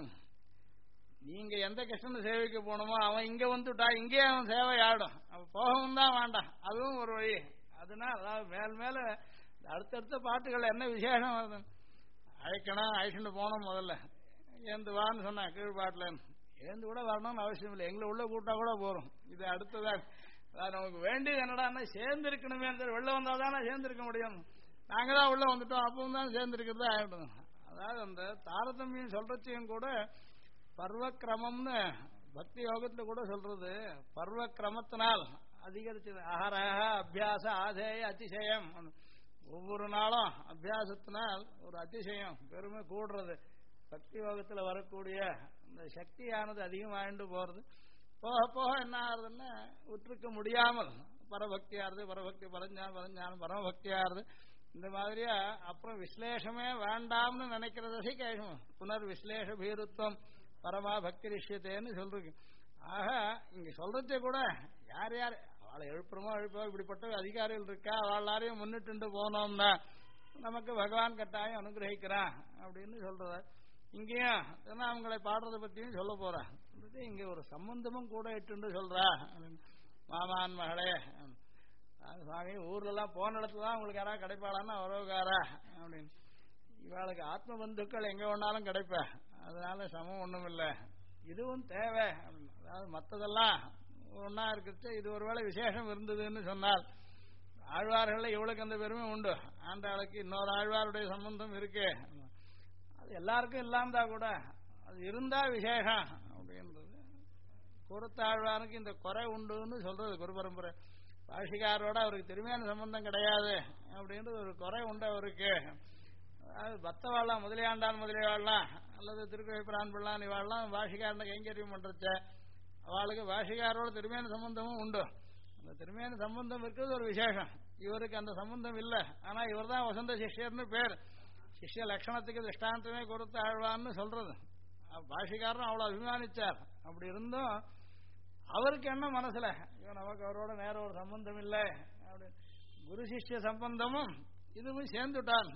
நீங்க எந்த கிருஷ்ணனை சேவைக்கு போனோமோ அவன் இங்க வந்துட்டா இங்கே அவன் சேவை ஆடும், அவன் போகவும் தான் வேண்டாம், அதுவும் ஒரு வழி. அதனால அதாவது மேல் மேல அடுத்தடுத்த பாட்டுகள் என்ன விசேஷம் வருது, அழைக்கணும் அழைச்சிட்டு போனோம். முதல்ல ஏந்து வான்னு சொன்னா கீழ் பாட்டுல ஏந்து கூட வரணும்னு அவசியம் இல்லை, எங்களை உள்ள கூட்டா கூட போறோம். இது அடுத்ததா நமக்கு வேண்டியது என்னடா சேர்ந்து இருக்கணுமே, வெளில வந்தாதானே சேர்ந்து இருக்க முடியும். நாங்க தான் உள்ள வந்துட்டோம், அப்பவும் தான் சேர்ந்து இருக்கிறது ஆயிடும். அதாவது அந்த தாரதமியம் சொல்றதையும் கூட பர்வக்கிரமம்னு பக்தி யோகத்துல கூட சொல்றது, பர்வக்கிரமத்தினால் அதிகரிச்சது. அகரக அபியாச ஆதேய அதிசயம், ஒவ்வொரு நாளும் அபியாசத்தினால் ஒரு அதிசயம் பெருமை கூடுறது. பக்தி யோகத்துல வரக்கூடிய இந்த சக்தியானது அதிகமாயிண்டு போறது. போக போக என்ன ஆகுதுன்னா உற்றுக்க முடியாமல் பரபக்தியாருது, பரபக்தி பரஞ்ஞானம் பரமபக்தியாருது. இந்த மாதிரியா அப்புறம் விஸ்லேஷமே வேண்டாம்னு நினைக்கிறதை கேட்கணும். புனர் விஸ்லேஷ பீருத்வம் பரமா பக்தி ரிஷ்யத்தேன்னு சொல்றீங்க. ஆக இங்க சொல்றதே கூட யார் யார் அவளை எழுப்புறமோ எழுப்போ இப்படிப்பட்ட அதிகாரிகள் இருக்கா, அவளாரையும் முன்னிட்டு போனோம்னா நமக்கு பகவான் கட்டாயம் அனுகிரகிக்கிறான் அப்படின்னு சொல்றத. இங்கேயும் அவங்களை பாடுறதை பத்தியும் சொல்ல போறா. இங்க ஒரு சம்பந்தமும் கூட இட்டு சொல்றா, மாமான் மகளே சுவாமி ஊர்ல எல்லாம் போன இடத்துலதான் உங்களுக்கு யாராவது கிடைப்பாளான்னா உறவுகாரா அப்படின்னு. இவாளுக்கு ஆத்ம பந்துக்கள் எங்க வேணாலும் கிடைப்ப, அதனால சமம் ஒண்ணும் இல்லை, இதுவும் தேவை. அதாவது மற்றதெல்லாம் ஒன்னா இருக்கிறது, இது ஒருவேளை விசேஷம் இருந்ததுன்னு சொன்னால் ஆழ்வார்கள் இவளுக்கு அந்த பெருமை உண்டு. ஆண்டாளுக்கு இன்னொரு ஆழ்வாருடைய சம்பந்தம் இருக்கு, அது எல்லாருக்கும் இல்லாமதா கூட அது இருந்தா விசேஷம் அப்படின்றது. குருத்தாழ்வாருக்கு இந்த குறை உண்டுன்னு சொல்றது குரு பரம்பரை. பாஷிகாரோட அவருக்கு திருமையான சம்பந்தம் கிடையாது அப்படின்றது ஒரு குறை உண்டு அவருக்கு. அதாவது பக்தவாழலாம் முதலியாண்டான் முதலியாழலாம் அல்லது திருக்கோயிப்பிரான் பிள்ளான் இவாழலாம் பாஷிகாரனை கைங்கரியம் பண்றச்ச அவளுக்கு பாஷிகாரோட திருமையான சம்பந்தமும் உண்டு. அந்த திருமையான சம்பந்தம் இருக்கிறது ஒரு விசேஷம். இவருக்கு அந்த சம்பந்தம் இல்லை, ஆனா இவர் தான் வசந்த சிஷ்யர்னு பேர். சிஷ்ய லட்சணத்துக்கு திருஷ்டாந்தமே கொடுத்து ஆழ்வான்னு சொல்றது. பாஷிகாரன் அவ்வளவு அபிமானிச்சார். அப்படி இருந்தும் அவருக்கு என்ன மனசுல இவன் நமக்கு அவரோட நேரம் ஒரு சம்பந்தம் இல்லை அப்படின்னு குரு சிஷ்ய சம்பந்தமும் இதுவும் சேர்ந்துட்டான்.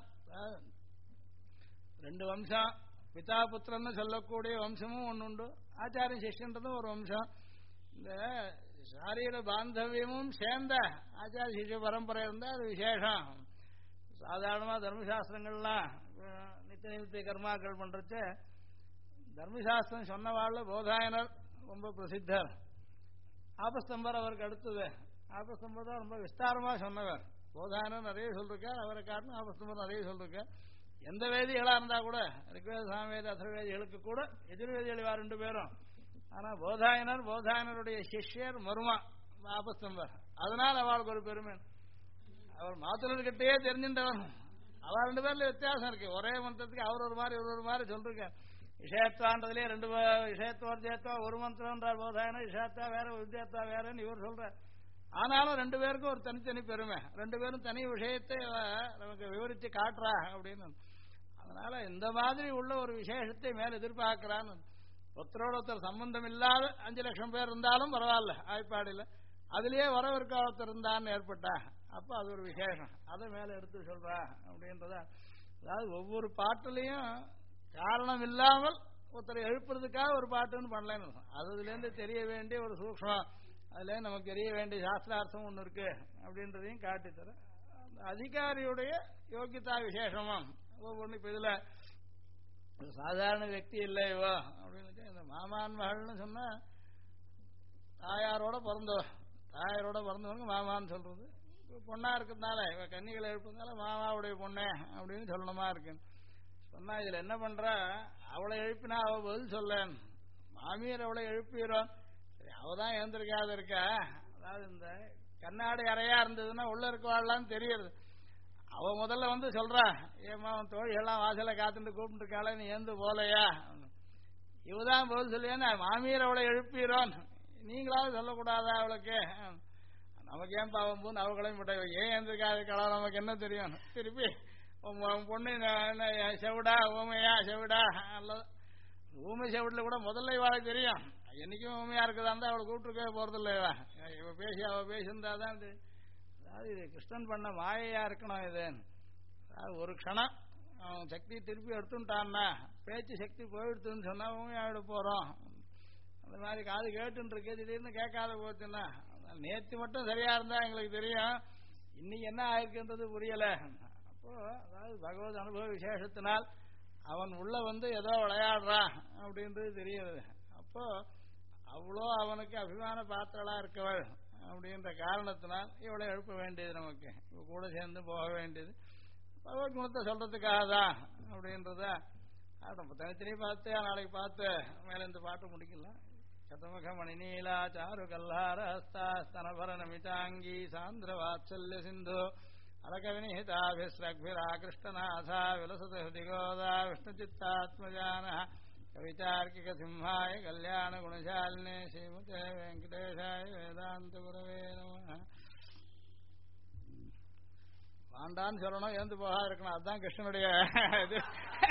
ரெண்டு வம்சம், பிதா புத்திரன்னு சொல்லக்கூடிய வம்சமும் ஒன்று உண்டு, ஆச்சாரிய சிஷ்யன்றதும் ஒரு வம்சம். இந்த சாரீர பாந்தவியமும் சேர்ந்த ஆச்சாரிய சிஷ்ய பரம்பரை இருந்தால் அது விசேஷம். சாதாரணமாக தர்மசாஸ்திரங்கள்லாம் நித்திய நிமித்த கர்மாக்கள் பண்றச்சு தர்மசாஸ்திரம் சொன்னவாழ்ல போதாயனர் ரொம்ப பிரசித்தர். ஆபஸ்தம்பர் அவருக்கு அடுத்தது. ஆபஸ்தம்பர் தான் ரொம்ப விஸ்தாரமா சொன்னவர். போதாயனர் நிறைய சொல்லிருக்கார், அவரை காரணம் ஆபஸ்தம்பர் நிறைய சொல்லிருக்கார். எந்த வேதிகளா இருந்தா கூட ரிக்வேத சாமவேத அசர்வேதிகளுக்கு கூட எதிர்வேதிகள் ரெண்டு பேரும். ஆனா போதாயனருடைய சிஷ்யர் மருமா ஆபஸ்தம்பர், அதனால அவளுக்கு ஒரு பெருமை. அவர் மாத்துறதுக்கிட்டே தெரிஞ்சின்றவர். அவ ரெண்டு பேர்ல வித்தியாசம் இருக்கு. ஒரே மந்திரத்துக்கு அவர் ஒரு மாதிரி இவர் ஒரு மாதிரி சொல்லிருக்க. விஷயத்வான்றதுலேயே ரெண்டு விஷயத்துவா ஒரு மந்திரம்ன்றார் போதாயனர், விஷயத்தா வேற வித்தியாத்தா வேறன்னு இவர் சொல்றார். ஆனாலும் ரெண்டு பேருக்கும் ஒரு தனித்தனி பெருமை. ரெண்டு பேரும் தனி விஷயத்தை நமக்கு விவரித்து காட்டுறா அப்படின்னு. அதனால இந்த மாதிரி உள்ள ஒரு விசேஷத்தை மேல எதிர்பார்க்கிறான்னு. ஒருத்தரோட ஒருத்தர் சம்பந்தம் இல்லாத 5 லட்சம் பேர் இருந்தாலும் பரவாயில்ல, ஆய்ப்பாடியில் அதுலயே வரவிருக்க ஒருத்தர் இருந்தான்னு ஏற்பட்டா அப்ப அது ஒரு விசேஷம். அதை மேல எடுத்து சொல்றா அப்படின்றத. அதாவது ஒவ்வொரு பாட்டுலையும் காரணம் இல்லாமல் ஒருத்தரை எழுப்புறதுக்காக ஒரு பாட்டுன்னு பண்ணலன்னு, அதுலேருந்து தெரிய வேண்டிய ஒரு சூக்ஷ்மம், அதுல நமக்கு தெரிய வேண்டிய சாஸ்திரார்த்தம் ஒன்று இருக்கு அப்படின்றதையும் காட்டித்தர. அதிகாரியுடைய யோகியதா விசேஷமும் ஒவ்வொன்று. இப்ப இதுல சாதாரண व्यक्ति இல்லையோ அப்படின்னு இந்த மாமான் மகள்னு சொன்னா தாயாரோட பிறந்தவங்க மாமான்னு சொல்றது. பொண்ணா இருக்கிறதுனால இவ கன்னிகளை எழுப்புறதுனால மாமாவுடைய பொண்ணு அப்படின்னு சொல்லணுமா இருக்கு. சொன்னா இதுல என்ன பண்றா, அவளை எழுப்பினா அவ பதில் சொல்ல, மாமியார் அவளை எழுப்பிடுறோம், சரி அவதான் எழுந்திருக்காது இருக்கா. அதாவது இந்த கண்ணாடி அறையா இருந்ததுன்னா உள்ள இருக்கவாள்லாம் தெரியுது. அவ முதல்ல வந்து சொல்றா, ஏமா அவன் தோழிகள்லாம் வாசல காத்துட்டு கூப்பிட்டு இருக்காள, நீ ஏந்து போலையா. இவதான் பதில் சொல்லியா, மாமியார் அவளை எழுப்பிடுறோம், நீங்களாவது சொல்லக்கூடாதா அவளுக்கு, நமக்கு ஏன் பாவம் போன்னு அவர்களையும் விட்ட, ஏன் எழுந்திருக்காது கலா நமக்கு என்ன தெரியும். திருப்பி பொண்ணு செவிடா ஊமையா செவிடா அல்லது ஊமை செவிடல கூட முதல்ல இவாளை தெரியும். என்னைக்கும் ஊமையா இருக்குதா இருந்தா அவளை கூப்பிட்டுருக்கவே போறதில்ல. இவ பேசி அவ பேசியிருந்தாதான் இது. அதாவது இது கிருஷ்ணன் பண்ண மாயையா இருக்கணும். இது அதாவது ஒரு க்ஷணம் அவன் சக்தி திருப்பி எடுத்துட்டான்னா, பேச்சு சக்தி போயிடுத்துன்னு சொன்னா ஊமையாவிட போறோம். அந்த மாதிரி காது கேட்டுன்னு இருக்கு, திடீர்னு கேட்காத போச்சுன்னா. நேற்று மட்டும் சரியா இருந்தா எங்களுக்கு தெரியும், இன்னைக்கு என்ன ஆயிருக்குன்றது புரியல. அப்போ அதாவது பகவத் அனுபவ விசேஷத்தினால் அவன் உள்ள வந்து ஏதோ விளையாடுறான் அப்படின்றது தெரியுது. அப்போ அவ்வளோ அவனுக்கு அபிமான பாத்திரலா இருக்கவள் அப்படின்ற காரணத்தினால் இவளை எழுப்ப வேண்டியது, நமக்கு இவ கூட சேர்ந்து போக வேண்டியது பகவத் குணத்தை சொல்றதுக்காக தான் அப்படின்றத நம்ம தனித்தனி பார்த்து நாளைக்கு பார்த்து மேல இந்த பாட்டு முடிக்கலாம். கதமுக மணிநீலா சாரு கல்லார ஹஸ்தாஸ்தனபர நமிதாங்கி சாந்திர வாத்சல்ய சிந்து அலகவினிஹிதாபிஸ்ரக்பிராகிருஷ்ணநாதா விலசத ஹிருதிகோதா விஷ்ணுச்சித்தாத்மஜான கவிதார்க்கிக சிம்ஹாய கல்யாண குணசாலினே ஸ்ரீமதே வெங்கடேஷாய வேதாந்த குரவே நமः. வாண்டான்னு சொல்லணும், ஏந்து போகா இருக்கணும், அதுதான் கிருஷ்ணனுடைய இது.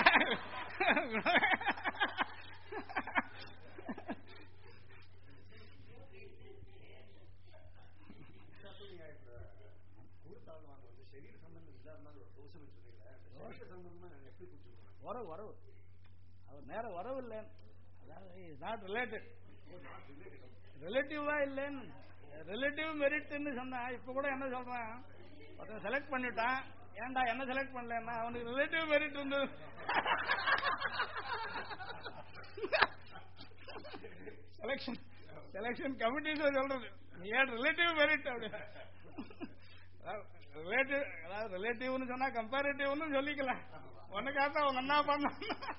வரவு அவர் நேரம் வரவு இல்லை, நாட் ரிலேட்டட், ரிலேட்டிவா இல்லைன்னு. ரிலேட்டிவ் மெரிட்னு சொன்னா இப்ப கூட என்ன சொல்றான், ஒருத்தன் செலக்ட் பண்ணிட்டான், ஏன்டா என்ன செலக்ட் பண்ணலன்னா அவனுக்கு ரிலேட்டிவ் மெரிட் உண்டு. செலக்ஷன் கமிட்டிஸ் சொல்றது, நீ ஏன் ரிலேட்டிவ் மெரிட் அப்படி. ரிலேட்டிவ் அதாவது ரிலேட்டிவ்னு சொன்னா கம்பேரிட்டிவ்னு சொல்லிக்கலாம். உனக்காக அவன் என்ன பண்ண,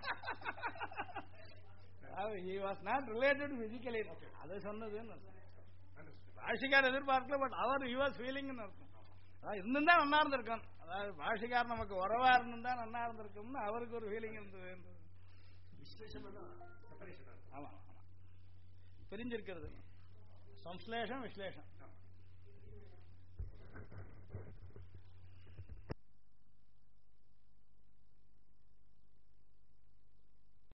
he was not related physically, அதை சொன்னதுன்னு பாஷிகார் எதிர்பார்க்கல, பட் அவர் he was feeling அர்த்தம். அதாவது இருந்துதான் நல்லா இருந்திருக்கும், அதாவது பாஷிகார் நமக்கு உறவா இருந்துதான் நல்லா இருந்திருக்கும்னு அவருக்கு ஒரு ஃபீலிங் இருந்தது. ஆமா பிரிஞ்சிருக்கிறது, சம்ஸ்லேஷம் விஸ்லேஷம்.